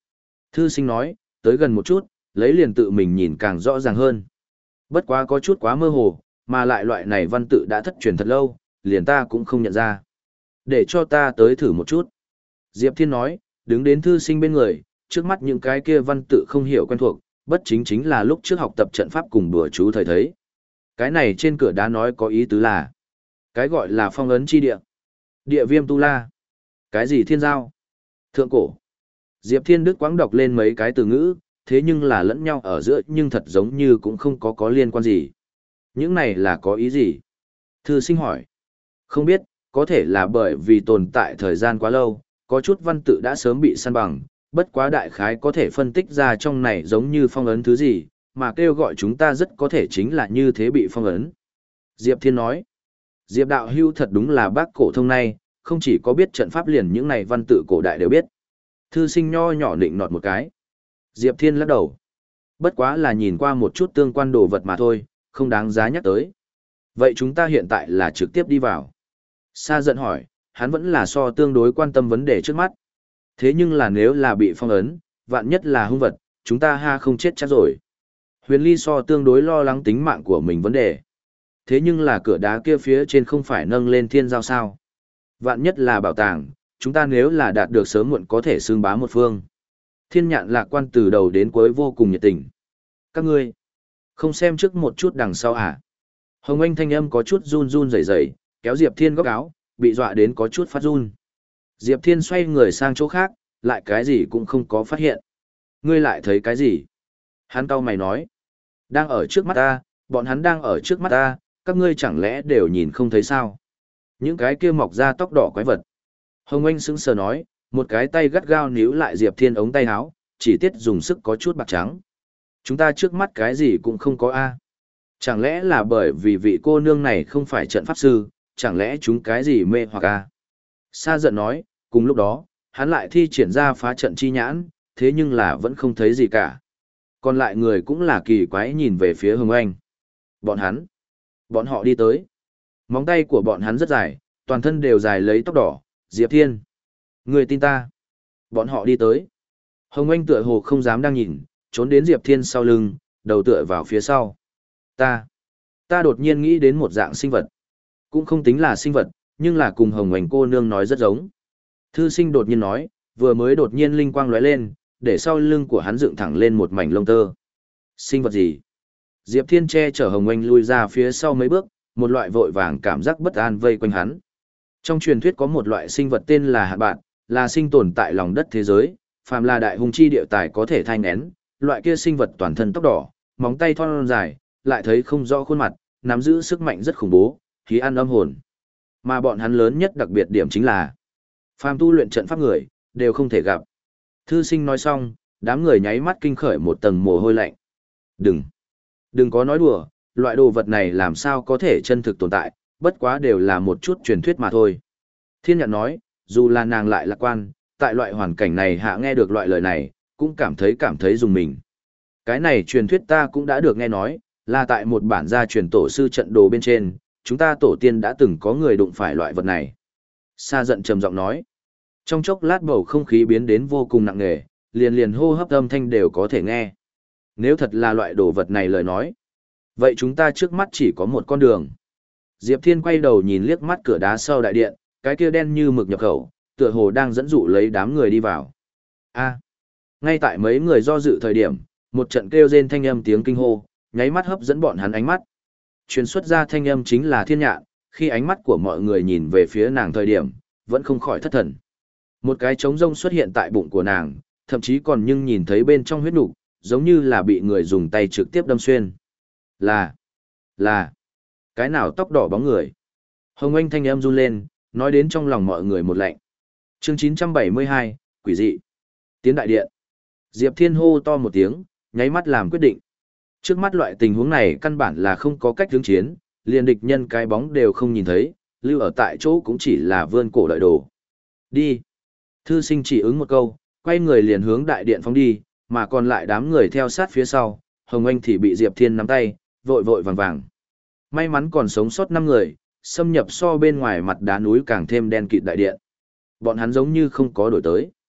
Thư sinh nói, tới gần một chút, lấy liền tự mình nhìn càng rõ ràng hơn. Bất quá có chút quá mơ hồ, mà lại loại này văn tự đã thất truyền thật lâu, liền ta cũng không nhận ra. Để cho ta tới thử một chút. Diệp Thiên nói, đứng đến thư sinh bên người, trước mắt những cái kia văn tự không hiểu quen thuộc, bất chính chính là lúc trước học tập trận pháp cùng đùa chú thời thấy. Cái này trên cửa đá nói có ý tứ là, cái gọi là phong ấn chi địa. Địa viêm tu la. Cái gì thiên giao? Thượng cổ. Diệp Thiên Đức quãng đọc lên mấy cái từ ngữ, thế nhưng là lẫn nhau ở giữa nhưng thật giống như cũng không có có liên quan gì. Những này là có ý gì? Thư sinh hỏi. Không biết, có thể là bởi vì tồn tại thời gian quá lâu, có chút văn tự đã sớm bị săn bằng, bất quá đại khái có thể phân tích ra trong này giống như phong ấn thứ gì, mà kêu gọi chúng ta rất có thể chính là như thế bị phong ấn. Diệp Thiên nói. Diệp đạo hưu thật đúng là bác cổ thông này, không chỉ có biết trận pháp liền những này văn tự cổ đại đều biết. Thư sinh nho nhỏ định nọt một cái. Diệp Thiên lắc đầu. Bất quá là nhìn qua một chút tương quan đồ vật mà thôi, không đáng giá nhắc tới. Vậy chúng ta hiện tại là trực tiếp đi vào. Sa giận hỏi, hắn vẫn là so tương đối quan tâm vấn đề trước mắt. Thế nhưng là nếu là bị phong ấn, vạn nhất là hung vật, chúng ta ha không chết chắc rồi. Huyền Ly so tương đối lo lắng tính mạng của mình vấn đề. Thế nhưng là cửa đá kia phía trên không phải nâng lên thiên giao sao. Vạn nhất là bảo tàng, chúng ta nếu là đạt được sớm muộn có thể xương bá một phương. Thiên nhạn lạc quan từ đầu đến cuối vô cùng nhiệt tình. Các ngươi, không xem trước một chút đằng sau à? Hồng Anh thanh âm có chút run run rẩy rẩy, kéo Diệp Thiên góc áo, bị dọa đến có chút phát run. Diệp Thiên xoay người sang chỗ khác, lại cái gì cũng không có phát hiện. Ngươi lại thấy cái gì? Hắn cau mày nói. Đang ở trước mắt ta, bọn hắn đang ở trước mắt ta, các ngươi chẳng lẽ đều nhìn không thấy sao? Những cái kia mọc ra tóc đỏ quái vật. Hồng Anh sững sờ nói, một cái tay gắt gao níu lại Diệp Thiên ống tay áo, chỉ tiết dùng sức có chút bạc trắng. Chúng ta trước mắt cái gì cũng không có a. Chẳng lẽ là bởi vì vị cô nương này không phải trận pháp sư, chẳng lẽ chúng cái gì mê hoặc a? Sa giận nói, cùng lúc đó, hắn lại thi triển ra phá trận chi nhãn, thế nhưng là vẫn không thấy gì cả. Còn lại người cũng là kỳ quái nhìn về phía Hồng Anh. Bọn hắn, bọn họ đi tới. Móng tay của bọn hắn rất dài, toàn thân đều dài lấy tóc đỏ, Diệp Thiên. Người tin ta. Bọn họ đi tới. Hồng Anh tựa hồ không dám đang nhìn, trốn đến Diệp Thiên sau lưng, đầu tựa vào phía sau. Ta. Ta đột nhiên nghĩ đến một dạng sinh vật. Cũng không tính là sinh vật, nhưng là cùng Hồng Anh cô nương nói rất giống. Thư sinh đột nhiên nói, vừa mới đột nhiên linh quang lóe lên, để sau lưng của hắn dựng thẳng lên một mảnh lông tơ. Sinh vật gì? Diệp Thiên che chở Hồng Anh lui ra phía sau mấy bước, một loại vội vàng cảm giác bất an vây quanh hắn. Trong truyền thuyết có một loại sinh vật tên là hạt bạn, là sinh tồn tại lòng đất thế giới, phàm là đại hung chi địa tài có thể thai nghén, loại kia sinh vật toàn thân tóc đỏ, móng tay thon dài, lại thấy không rõ khuôn mặt, nắm giữ sức mạnh rất khủng bố, khí ăn âm hồn. Mà bọn hắn lớn nhất đặc biệt điểm chính là phàm tu luyện trận pháp người, đều không thể gặp. Thư sinh nói xong, đám người nháy mắt kinh khởi một tầng mồ hôi lạnh. Đừng, đừng có nói đùa, loại đồ vật này làm sao có thể chân thực tồn tại, bất quá đều là một chút truyền thuyết mà thôi. Thiên Nhạn nói, dù là nàng lại lạc quan, tại loại hoàn cảnh này hạ nghe được loại lời này, cũng cảm thấy cảm thấy dùng mình. Cái này truyền thuyết ta cũng đã được nghe nói, là tại một bản gia truyền tổ sư trận đồ bên trên, chúng ta tổ tiên đã từng có người đụng phải loại vật này. Sa giận trầm giọng nói. Trong chốc lát bầu không khí biến đến vô cùng nặng nề, liền liền hô hấp âm thanh đều có thể nghe. Nếu thật là loại đồ vật này lời nói, vậy chúng ta trước mắt chỉ có một con đường. Diệp Thiên quay đầu nhìn liếc mắt cửa đá sau đại điện, cái kia đen như mực nhập khẩu, tựa hồ đang dẫn dụ lấy đám người đi vào. A. Ngay tại mấy người do dự thời điểm, một trận kêu rên thanh âm tiếng kinh hô, nháy mắt hấp dẫn bọn hắn ánh mắt. Truyền xuất ra thanh âm chính là Thiên Nhạn, khi ánh mắt của mọi người nhìn về phía nàng thời điểm, vẫn không khỏi thất thần. Một cái trống rông xuất hiện tại bụng của nàng, thậm chí còn nhưng nhìn thấy bên trong huyết nục, giống như là bị người dùng tay trực tiếp đâm xuyên. Là, là, cái nào tóc đỏ bóng người. Hồng Anh thanh âm run lên, nói đến trong lòng mọi người một lạnh. Chương chín trăm bảy mươi hai, quỷ dị. Tiến đại điện. Diệp Thiên hô to một tiếng, nháy mắt làm quyết định. Trước mắt loại tình huống này căn bản là không có cách hướng chiến, liền địch nhân cái bóng đều không nhìn thấy, lưu ở tại chỗ cũng chỉ là vươn cổ đợi đồ. Đi. Thư sinh chỉ ứng một câu, quay người liền hướng đại điện phóng đi, mà còn lại đám người theo sát phía sau, Hồng Anh thì bị Diệp Thiên nắm tay, vội vội vàng vàng. May mắn còn sống sót năm người, xâm nhập so bên ngoài mặt đá núi càng thêm đen kịt đại điện. Bọn hắn giống như không có đổi tới.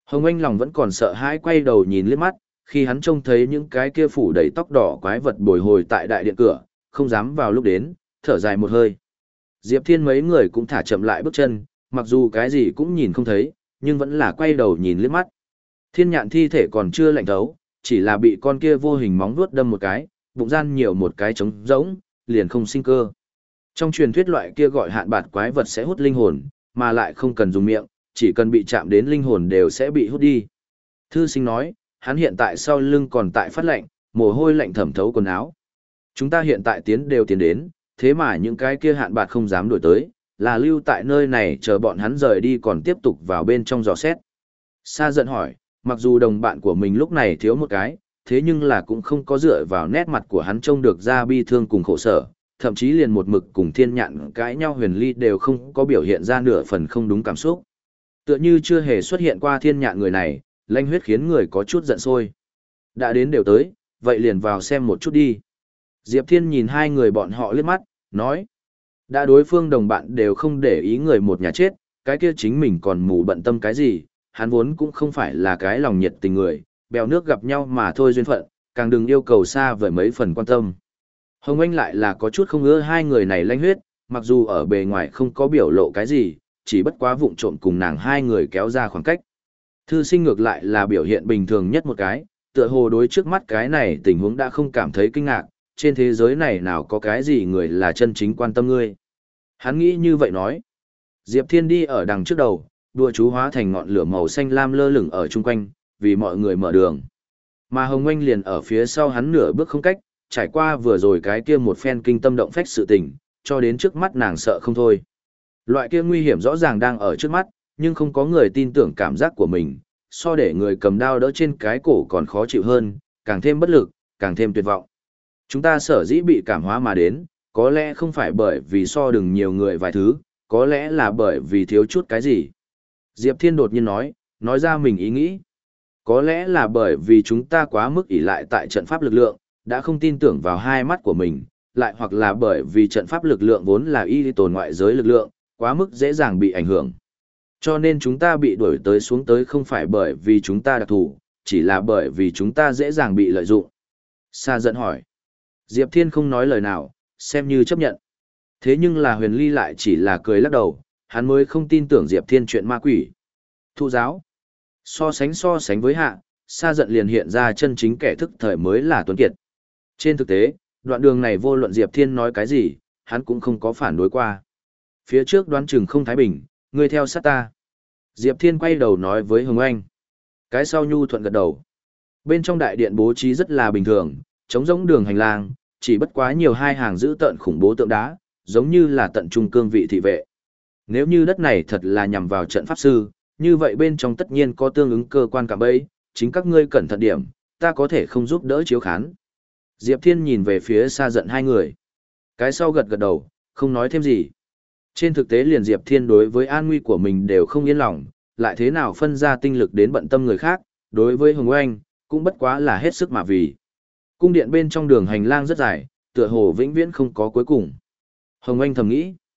Hồng Anh lòng vẫn còn sợ hãi quay đầu nhìn liếc mắt, khi hắn trông thấy những cái kia phủ đầy tóc đỏ quái vật bồi hồi tại đại điện cửa, không dám vào lúc đến, thở dài một hơi. Diệp Thiên mấy người cũng thả chậm lại bước chân, mặc dù cái gì cũng nhìn không thấy, nhưng vẫn là quay đầu nhìn liếc mắt. Thiên nhạn thi thể còn chưa lạnh thấu, chỉ là bị con kia vô hình móng vuốt đâm một cái, bụng gian nhiều một cái trống rỗng, liền không sinh cơ. Trong truyền thuyết loại kia gọi hạn bạt quái vật sẽ hút linh hồn, mà lại không cần dùng miệng, chỉ cần bị chạm đến linh hồn đều sẽ bị hút đi. Thư sinh nói, hắn hiện tại sau lưng còn tại phát lạnh, mồ hôi lạnh thẩm thấu quần áo. Chúng ta hiện tại tiến đều tiến đến, thế mà những cái kia hạn bạt không dám đổi tới, là lưu tại nơi này chờ bọn hắn rời đi còn tiếp tục vào bên trong dò xét. Sa giận hỏi, mặc dù đồng bạn của mình lúc này thiếu một cái, thế nhưng là cũng không có dựa vào nét mặt của hắn trông được ra bi thương cùng khổ sở, thậm chí liền một mực cùng thiên nhạn cãi nhau huyền ly đều không có biểu hiện ra nửa phần không đúng cảm xúc. Tựa như chưa hề xuất hiện qua thiên nhạn người này, lanh huyết khiến người có chút giận sôi. Đã đến đều tới, vậy liền vào xem một chút đi. Diệp Thiên nhìn hai người bọn họ liếc mắt, nói. Đã đối phương đồng bạn đều không để ý người một nhà chết, cái kia chính mình còn mù bận tâm cái gì, hắn vốn cũng không phải là cái lòng nhiệt tình người, bèo nước gặp nhau mà thôi duyên phận, càng đừng yêu cầu xa vời mấy phần quan tâm. Hồng Anh lại là có chút không ưa hai người này lanh huyết, mặc dù ở bề ngoài không có biểu lộ cái gì, chỉ bất quá vụng trộm cùng nàng hai người kéo ra khoảng cách. Thư sinh ngược lại là biểu hiện bình thường nhất một cái, tựa hồ đối trước mắt cái này tình huống đã không cảm thấy kinh ngạc, trên thế giới này nào có cái gì người là chân chính quan tâm ngươi. Hắn nghĩ như vậy nói. Diệp Thiên đi ở đằng trước đầu, đùa chú hóa thành ngọn lửa màu xanh lam lơ lửng ở chung quanh, vì mọi người mở đường. Mà Hồng Anh liền ở phía sau hắn nửa bước không cách, trải qua vừa rồi cái kia một phen kinh tâm động phách sự tình, cho đến trước mắt nàng sợ không thôi. Loại kia nguy hiểm rõ ràng đang ở trước mắt, nhưng không có người tin tưởng cảm giác của mình, so để người cầm đao đỡ trên cái cổ còn khó chịu hơn, càng thêm bất lực, càng thêm tuyệt vọng. Chúng ta sở dĩ bị cảm hóa mà đến, có lẽ không phải bởi vì so đừng nhiều người vài thứ, có lẽ là bởi vì thiếu chút cái gì. Diệp Thiên đột nhiên nói, nói ra mình ý nghĩ. Có lẽ là bởi vì chúng ta quá mức ỷ lại tại trận pháp lực lượng, đã không tin tưởng vào hai mắt của mình, lại hoặc là bởi vì trận pháp lực lượng vốn là y tồn ngoại giới lực lượng, quá mức dễ dàng bị ảnh hưởng. Cho nên chúng ta bị đuổi tới xuống tới không phải bởi vì chúng ta đặc thù, chỉ là bởi vì chúng ta dễ dàng bị lợi dụng. Sa giận hỏi. Diệp Thiên không nói lời nào, xem như chấp nhận. Thế nhưng là huyền ly lại chỉ là cười lắc đầu, hắn mới không tin tưởng Diệp Thiên chuyện ma quỷ. Thụ giáo. So sánh so sánh với hạ, Sa giận liền hiện ra chân chính kẻ thức thời mới là Tuấn Kiệt. Trên thực tế, đoạn đường này vô luận Diệp Thiên nói cái gì, hắn cũng không có phản đối qua. Phía trước đoán chừng không thái bình, ngươi theo sát ta. Diệp Thiên quay đầu nói với Hồng Anh. Cái sau nhu thuận gật đầu. Bên trong đại điện bố trí rất là bình thường, trống rỗng đường hành lang, chỉ bất quá nhiều hai hàng giữ tận khủng bố tượng đá, giống như là tận trung cương vị thị vệ. Nếu như đất này thật là nhằm vào trận pháp sư, như vậy bên trong tất nhiên có tương ứng cơ quan cạm bẫy, chính các ngươi cẩn thận điểm, ta có thể không giúp đỡ chiếu khán. Diệp Thiên nhìn về phía Sa giận hai người. Cái sau gật gật đầu, không nói thêm gì. Trên thực tế liền Diệp Thiên đối với an nguy của mình đều không yên lòng, lại thế nào phân ra tinh lực đến bận tâm người khác, đối với Hồng Anh, cũng bất quá là hết sức mà vì. Cung điện bên trong đường hành lang rất dài, tựa hồ vĩnh viễn không có cuối cùng. Hồng Anh thầm nghĩ,